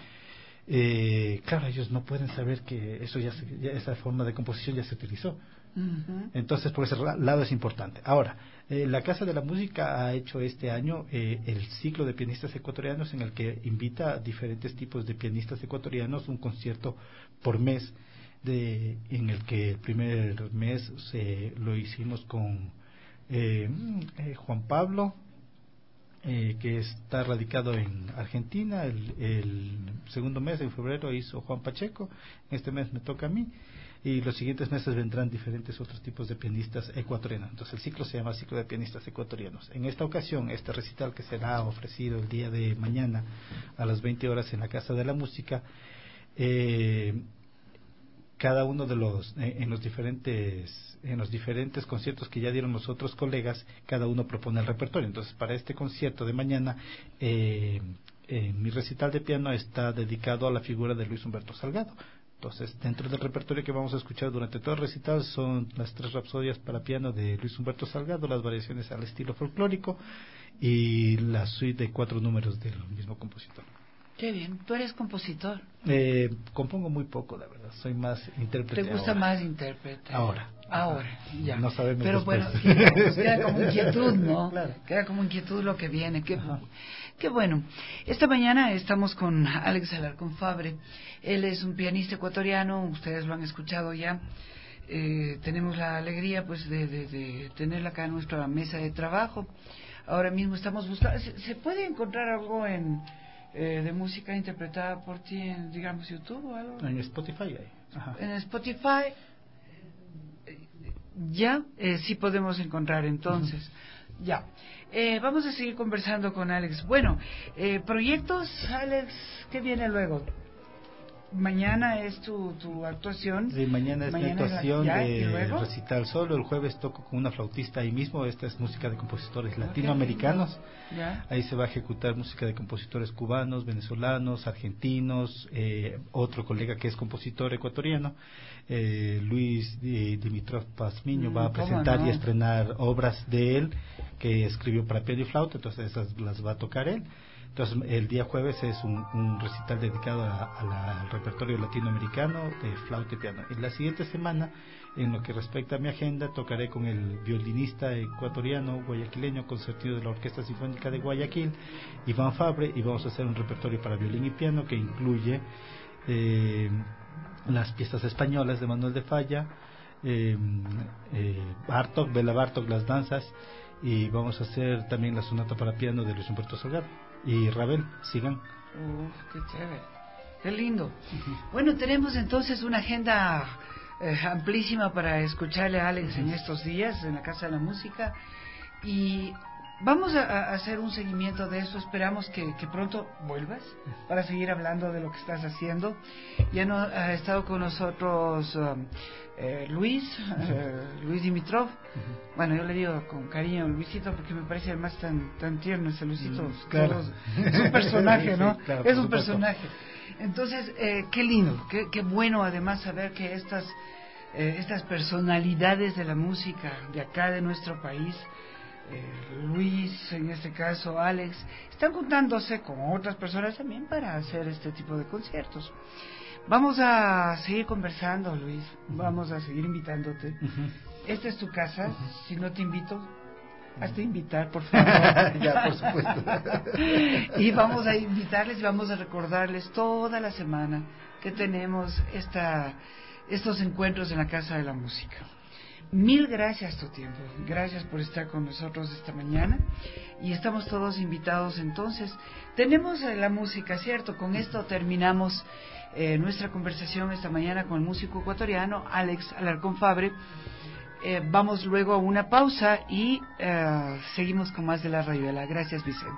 Eh, claro, ellos no pueden saber que eso ya, se, ya esa forma de composición ya se utilizó. Uh-huh. Entonces, por ese lado es importante. Ahora, eh, la Casa de la Música ha hecho este año eh, el ciclo de pianistas ecuatorianos, en el que invita a diferentes tipos de pianistas ecuatorianos, un concierto por mes, de, en el que el primer mes eh, lo hicimos con eh, eh, Juan Pablo, Eh, que está radicado en Argentina. El, el segundo mes, en febrero, hizo Juan Pacheco. Este mes me toca a mí, y los siguientes meses vendrán diferentes otros tipos de pianistas ecuatorianos. Entonces el ciclo se llama Ciclo de Pianistas Ecuatorianos. En esta ocasión, este recital que será ofrecido el día de mañana a las veinte horas en la Casa de la Música, eh, cada uno de los eh, en los diferentes en los diferentes conciertos que ya dieron los otros colegas, cada uno propone el repertorio. Entonces, para este concierto de mañana, eh, eh, mi recital de piano está dedicado a la figura de Luis Humberto Salgado. Entonces, dentro del repertorio que vamos a escuchar durante todo el recital son las tres rapsodias para piano de Luis Humberto Salgado, las variaciones al estilo folclórico y la suite de cuatro números del mismo compositor. Qué bien. ¿Tú eres compositor? Eh, compongo muy poco, la verdad. Soy más intérprete. ¿Te gusta ahora. más intérprete? Ahora. Ahora, ya. No sabemos. Pero después. bueno, pues queda como inquietud, ¿no? Claro. Queda como inquietud lo que viene. Qué, qué bueno. Esta mañana estamos con Alex Alarcón Fabre. Él es un pianista ecuatoriano, ustedes lo han escuchado ya. Eh, tenemos la alegría, pues, de, de, de tenerla acá en nuestra mesa de trabajo. Ahora mismo estamos buscando... ¿Se, se puede encontrar algo en... Eh, de música interpretada por ti en, digamos, YouTube o algo? En Spotify hay. Ajá. En Spotify eh, ya eh, sí podemos encontrar entonces. Uh-huh. Ya. Eh, vamos a seguir conversando con Alex. Bueno, eh, proyectos, Alex, ¿qué viene luego? Mañana es tu, tu actuación. Sí, mañana es mañana mi actuación la, ya, de recital solo. El jueves toco con una flautista ahí mismo. Esta es música de compositores latinoamericanos. ¿Ya? Ahí se va a ejecutar música de compositores cubanos, venezolanos, argentinos. Eh, otro colega que es compositor ecuatoriano, eh, Luis Dimitrov Pazmiño, mm, va a presentar no? y estrenar obras de él que escribió para piano y flauta. Entonces esas las va a tocar él. Entonces, el día jueves es un, un recital dedicado a, a la, al repertorio latinoamericano de flauta y piano. En la siguiente semana, en lo que respecta a mi agenda, tocaré con el violinista ecuatoriano guayaquileño concertino de la Orquesta Sinfónica de Guayaquil, Iván Fabre, y vamos a hacer un repertorio para violín y piano que incluye eh, las piezas españolas de Manuel de Falla, eh, eh, Bartók, Bela Bartók, las danzas, y vamos a hacer también la sonata para piano de Luis Humberto Salgado y Ravel, sigan. Uf, qué chévere. Qué lindo. Bueno, tenemos entonces una agenda eh, amplísima para escucharle a Alex en estos días en la Casa de la Música y vamos a, a hacer un seguimiento de eso. Esperamos que, que pronto vuelvas para seguir hablando de lo que estás haciendo. Ya no ha estado con nosotros um, eh, Luis, eh, Luis Dimitrov. Uh-huh. Bueno, yo le digo con cariño Luisito porque me parece además tan tan tierno ese Luisito. Mm, claro. Es un personaje, ¿no? Sí, claro, es un personaje. Entonces, eh, qué lindo, qué, qué bueno además saber que estas eh, estas personalidades de la música de acá de nuestro país, eh, Luis, en este caso Alex, están juntándose con otras personas también para hacer este tipo de conciertos. Vamos a seguir conversando, Luis, vamos a seguir invitándote. Uh-huh. Esta es tu casa, uh-huh. Si no te invito, hazte invitar, por favor. Ya, por supuesto. Y vamos a invitarles y vamos a recordarles toda la semana que tenemos esta, estos encuentros en la Casa de la Música. Mil gracias tu tiempo, gracias por estar con nosotros esta mañana y estamos todos invitados entonces. Tenemos eh, la música, ¿cierto? Con esto terminamos eh, nuestra conversación esta mañana con el músico ecuatoriano Alex Alarcón Fabre. Eh, vamos luego a una pausa y eh, seguimos con más de La Rayuela. Gracias, Vicente.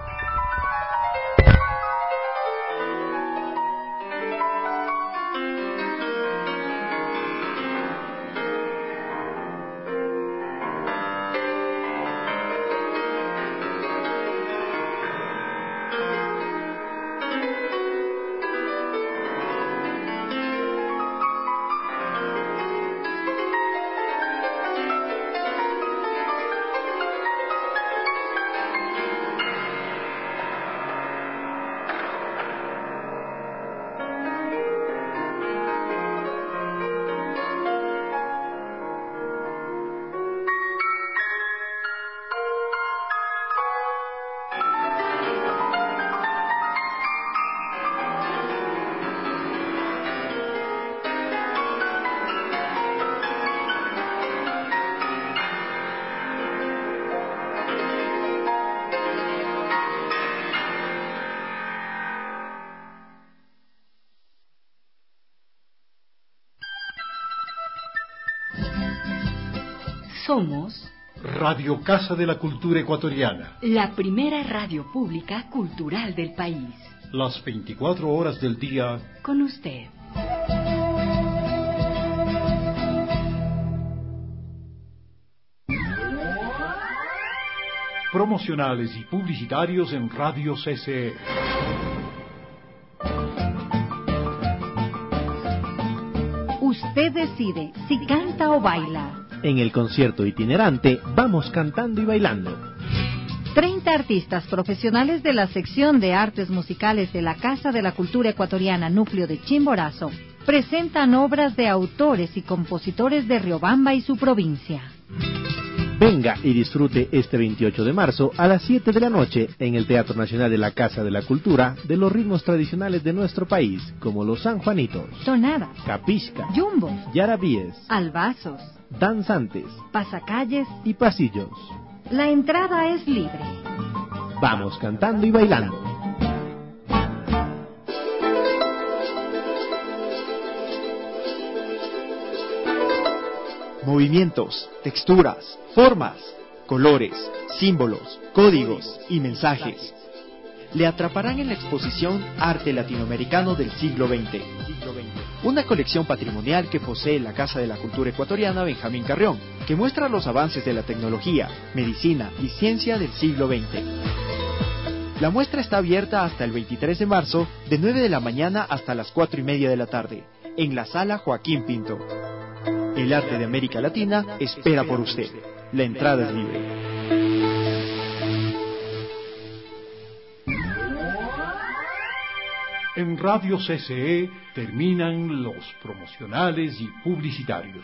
Somos Radio Casa de la Cultura Ecuatoriana, la primera radio pública cultural del país. Las veinticuatro horas del día con usted. Promocionales y publicitarios en Radio C C E. Usted decide si canta o baila. En el concierto itinerante vamos cantando y bailando. treinta artistas profesionales de la sección de artes musicales de la Casa de la Cultura Ecuatoriana Núcleo de Chimborazo presentan obras de autores y compositores de Riobamba y su provincia. Venga y disfrute este veintiocho de marzo a las siete de la noche en el Teatro Nacional de la Casa de la Cultura de los ritmos tradicionales de nuestro país, como los sanjuanitos, tonadas, capisca, yumbos, yarabíes, albazos, danzantes, pasacalles y pasillos. La entrada es libre. Vamos cantando y bailando. Movimientos, texturas, formas, colores, símbolos, códigos y mensajes. Le atraparán en la exposición Arte Latinoamericano del siglo veinte. Una colección patrimonial que posee la Casa de la Cultura Ecuatoriana Benjamín Carrión, que muestra los avances de la tecnología, medicina y ciencia del siglo veinte. La muestra está abierta hasta el veintitrés de marzo, de nueve de la mañana hasta las cuatro y media de la tarde, en la Sala Joaquín Pinto. El arte de América Latina espera por usted. La entrada es libre. En Radio C C E terminan los promocionales y publicitarios.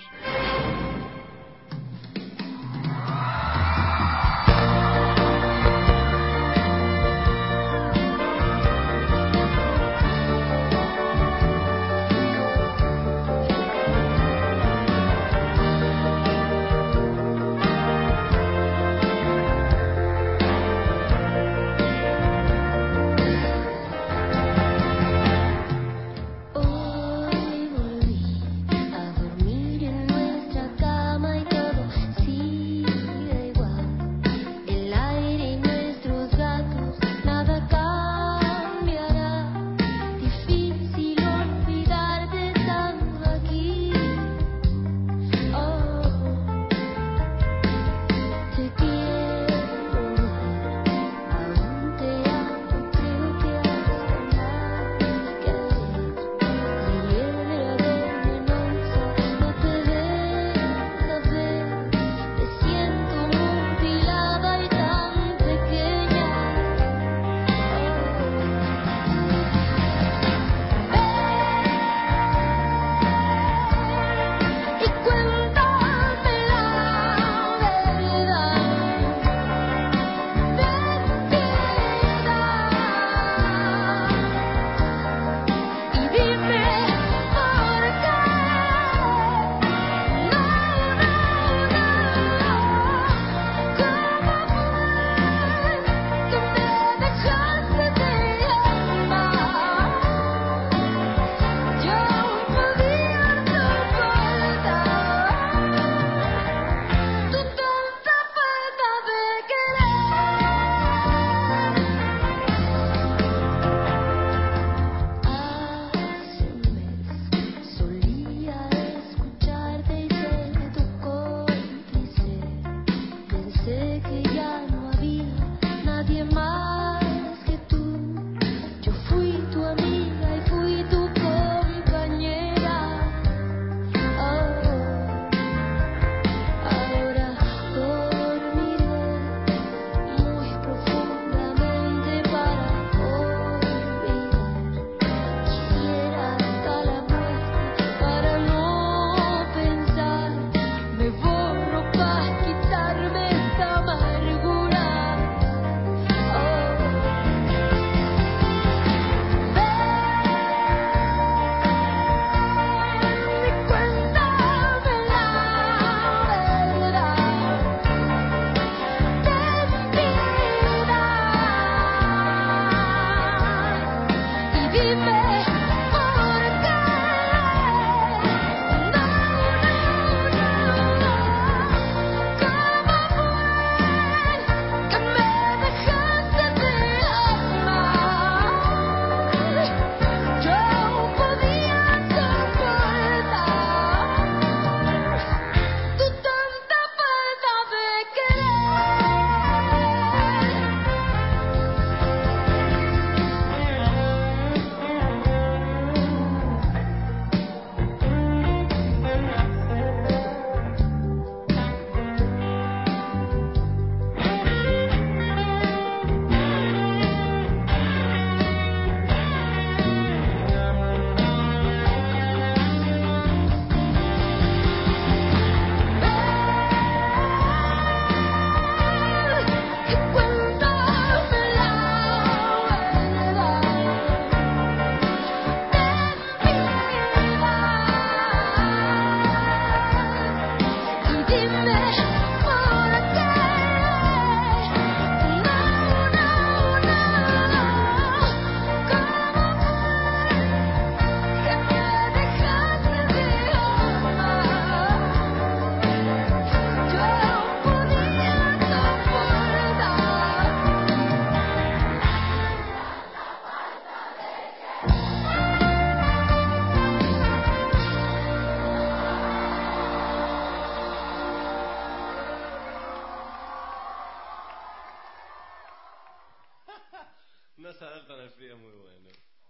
No se adaptan al frío, muy bueno.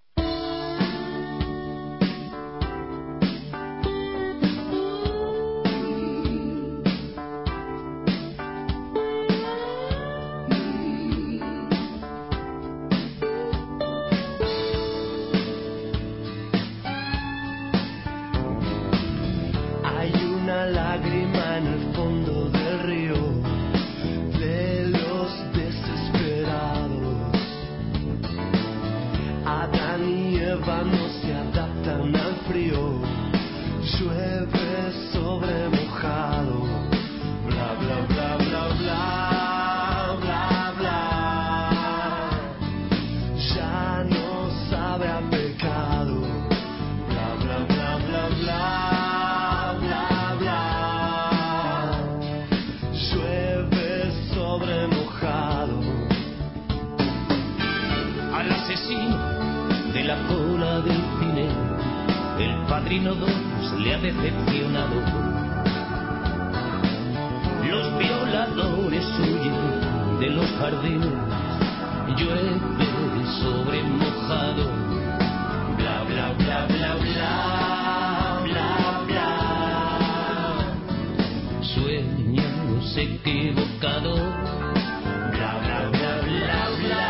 Hay una lágrima en el fondo del río de los desesperados. Adán y Eva no se adaptan al frío. Llueve sobre mojado. Bla bla bla bla bla bla bla. Ya no sabe a pecado. Bla bla bla bla bla. Al asesino de la cola del cine, el Padrino dos le ha decepcionado. Los violadores huyen de los jardines, llueve sobre mojado. Bla bla bla bla bla bla bla. Sueños equivocados. Bla bla bla bla bla.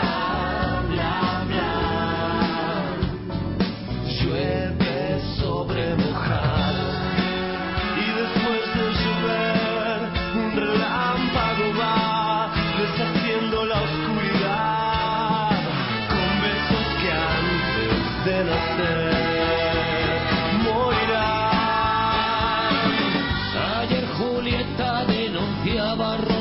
Llueve sobre mojado y después de llover un relámpago va deshaciendo la oscuridad con besos que antes de nacer morirán. Ayer Julieta denunciaba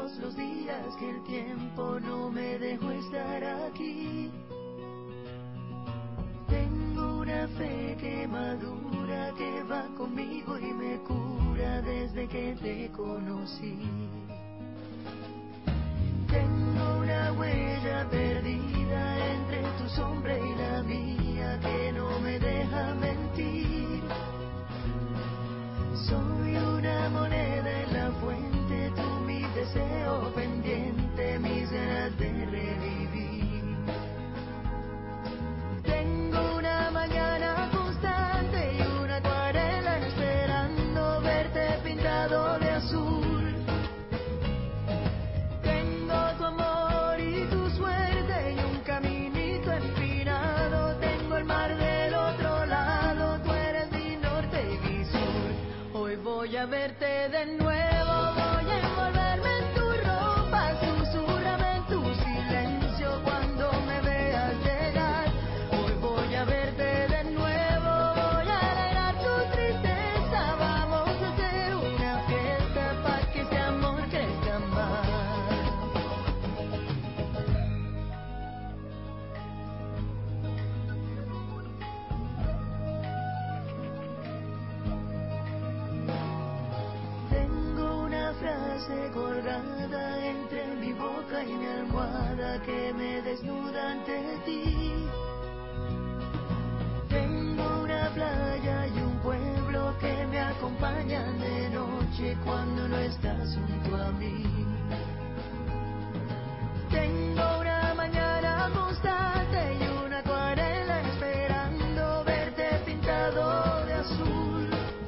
todos los días que el tiempo no me dejó estar aquí. Tengo una fe que madura, que va conmigo y me cura desde que te conocí. Tengo una huella perdida entre tu sombra y la mía que no me deja mentir. Soy una moneda en la fuente, tú mi deseo pendiente, mis ganas de revivir. Tengo una mañana constante y una acuarela esperando verte pintado de azul. Tengo tu amor y tu suerte y un caminito empinado. Tengo el mar del otro lado, tú eres mi norte y mi sur. Hoy voy a verte de nuevo, voy a envolverme en tu ropa, susurrame en tu silencio cuando me veas llegar. Hoy voy a verte de nuevo, voy a alegrar tu tristeza. Vamos a hacer una fiesta para que este amor crezca más. Tengo una frase colgada entre mi boca y mi almohada que me desnuda ante ti. Tengo una playa y un pueblo que me acompañan de noche cuando no estás junto a mí. Tengo una mañana constante y una acuarela esperando verte pintado de azul.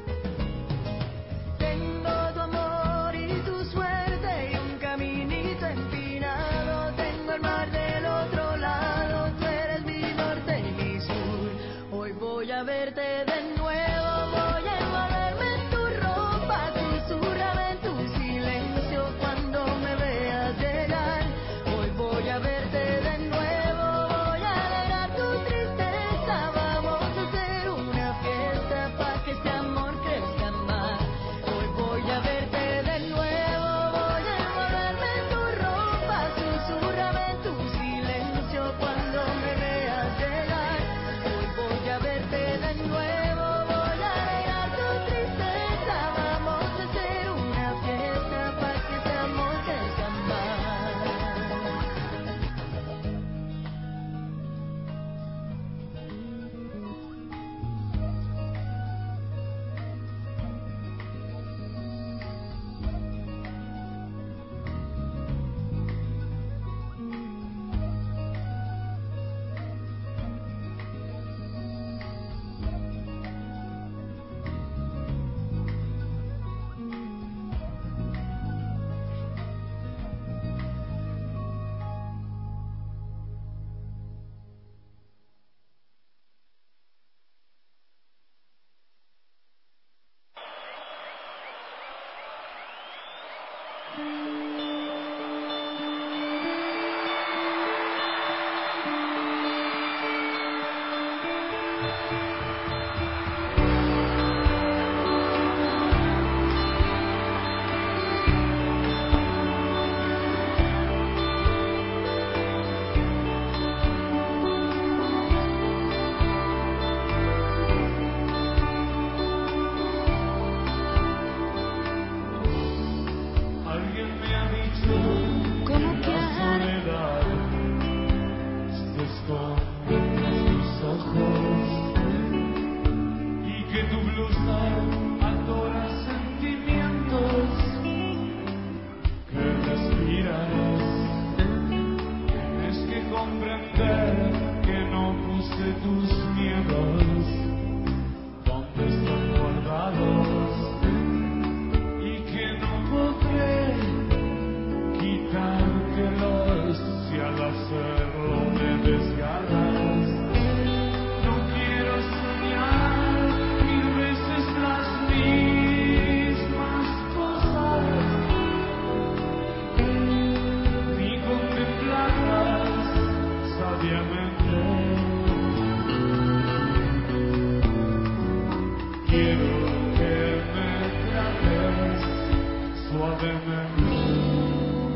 Tengo tu amor y tu suerte y un caminito empinado. Tengo el mar del otro lado, tú eres mi norte y mi sur. Hoy voy a verte de nuevo, voy a envolverme en tu ropa, susurrame en tu silencio cuando me veas llegar. Hoy voy a verte de nuevo, voy a alegrar tu tristeza. Vamos a hacer una fiesta para que este amor crezca más. Hoy voy a verte de nuevo, voy a envolverme en tu ropa, susurrame en tu silencio cuando me veas llegar. Hoy voy a verte de nuevo, voy a alegrar tu tristeza. Vamos a hacer una fiesta para que este amor crezca más. Alguien me ha dicho ¿cómo que la soledad se esconde en tus ojos y que tu blusa adora sentimientos que respiras? Tienes que comprender que no puse tus miedos donde están guardados y que no podré quitártelos si al hacerlo me desgarras. No quiero soñar mil veces las mismas cosas ni contemplarlas sabiamente. Quiero que me trates suavemente.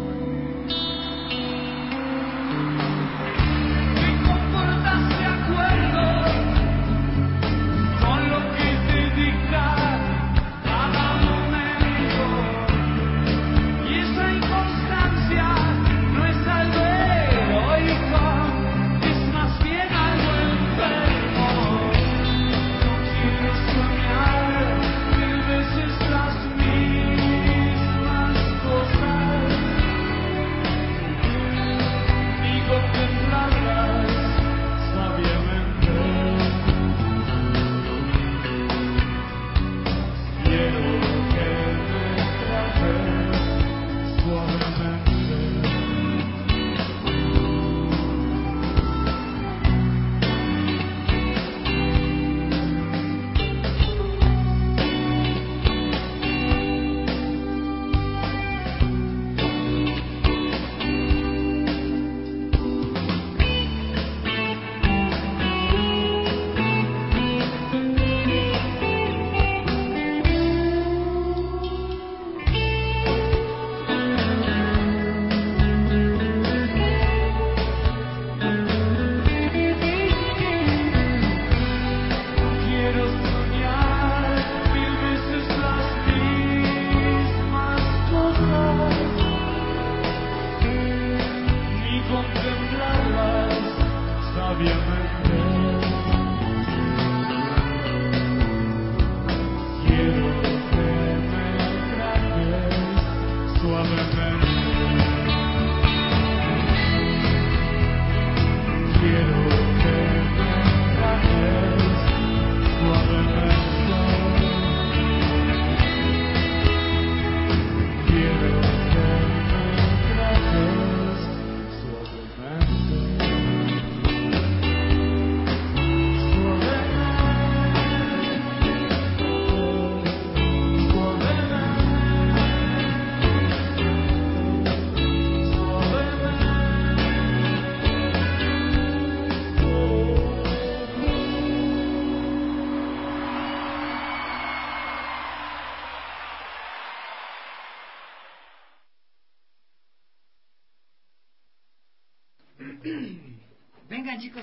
Vengan, chicos.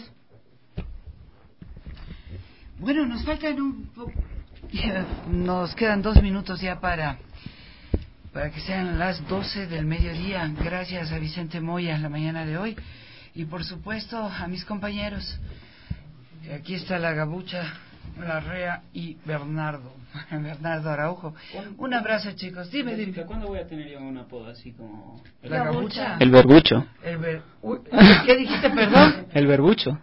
Bueno, nos faltan un poco... Nos quedan dos minutos ya para... para que sean las doce del mediodía. Gracias a Vicente Moya la mañana de hoy. Y por supuesto a mis compañeros. Aquí está la Gabucha, Larrea y Bernardo. Bernardo Araujo. Un abrazo, chicos. Dime, dime. ¿Cuándo voy a tener yo un apodo así como... La Gabucha? El verbucho. El ver... Uy, ¿qué dijiste, perdón? El verbucho.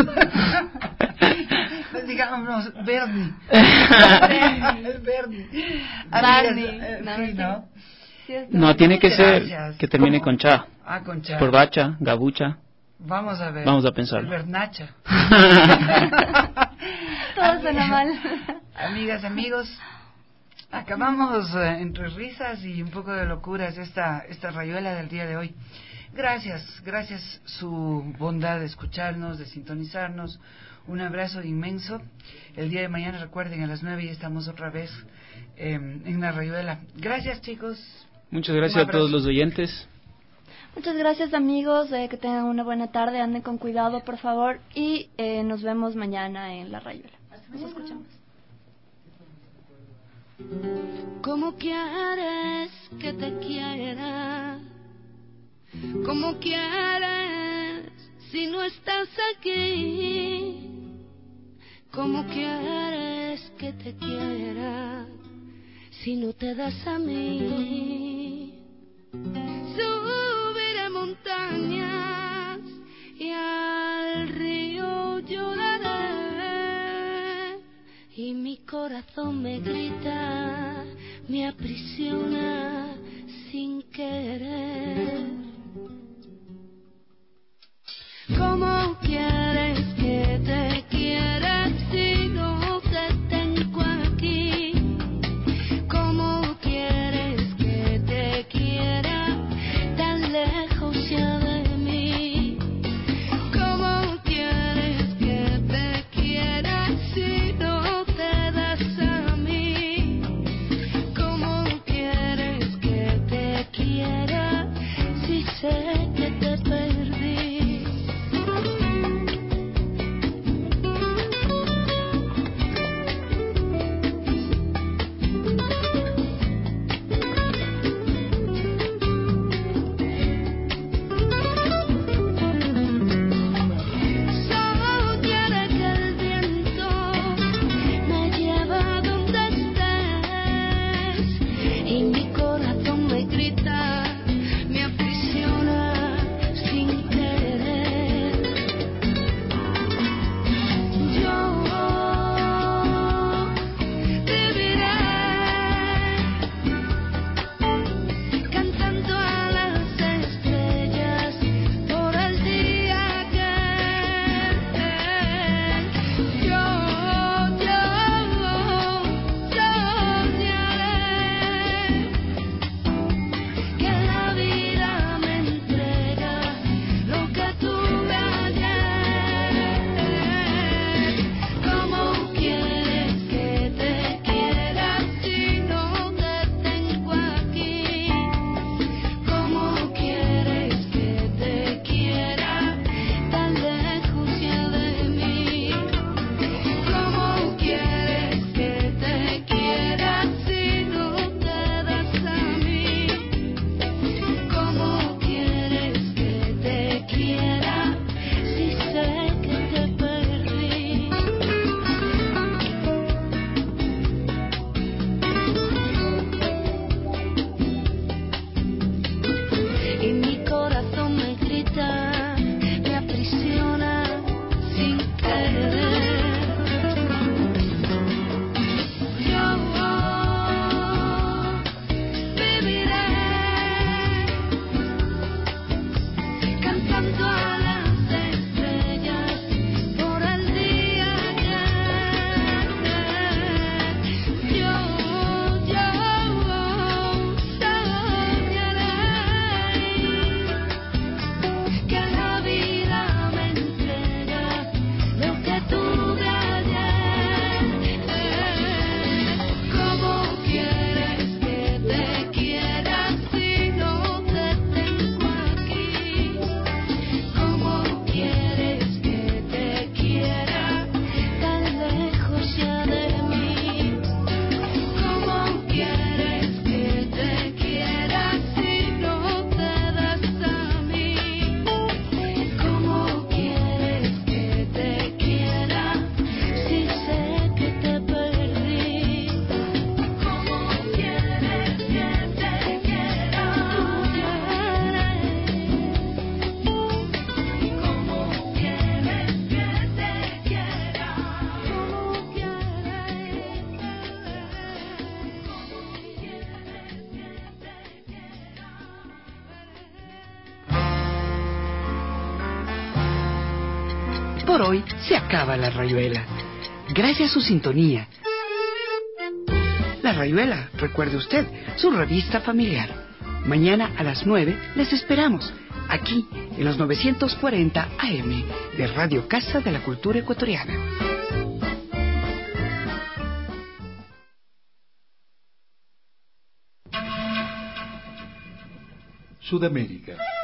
Digamos, Bernie. El Bernie. Barney. Sí, ¿no? No, tiene que ser Gracias. que termine ¿Cómo? con cha. Ah, con cha. Por bacha, gabucha. Vamos a ver. Vamos a pensarlo. El Bernacha. Todo suena mal. Amigas, amigos, acabamos eh, entre risas y un poco de locuras esta, esta rayuela del día de hoy. Gracias, gracias su bondad de escucharnos, de sintonizarnos. Un abrazo inmenso. El día de mañana, recuerden, a las nueve ya estamos otra vez eh, en la rayuela. Gracias, chicos. Muchas gracias a todos los oyentes. Muchas gracias, amigos, eh, que tengan una buena tarde, anden con cuidado, por favor, y eh, nos vemos mañana en La Rayuela. Nos escuchamos. ¿Cómo quieres que te quiera? ¿Cómo quieres si no estás aquí? ¿Cómo quieres que te quiera si no te das a mí? Subiré montañas y al río lloraré, y mi corazón me grita, me aprisiona sin querer. ¿Cómo quieres que te quiera si no te tengo aquí? ¿Cómo quieres que te quiera tan lejos ya de mí? ¿Cómo quieres que te quiera si no te das a mí? ¿Cómo quieres Por hoy se acaba La Rayuela. Gracias a su sintonía. La Rayuela, recuerde usted, su revista familiar. Mañana a las nueve les esperamos, aquí en los novecientos cuarenta A M de Radio Casa de la Cultura Ecuatoriana. Sudamérica.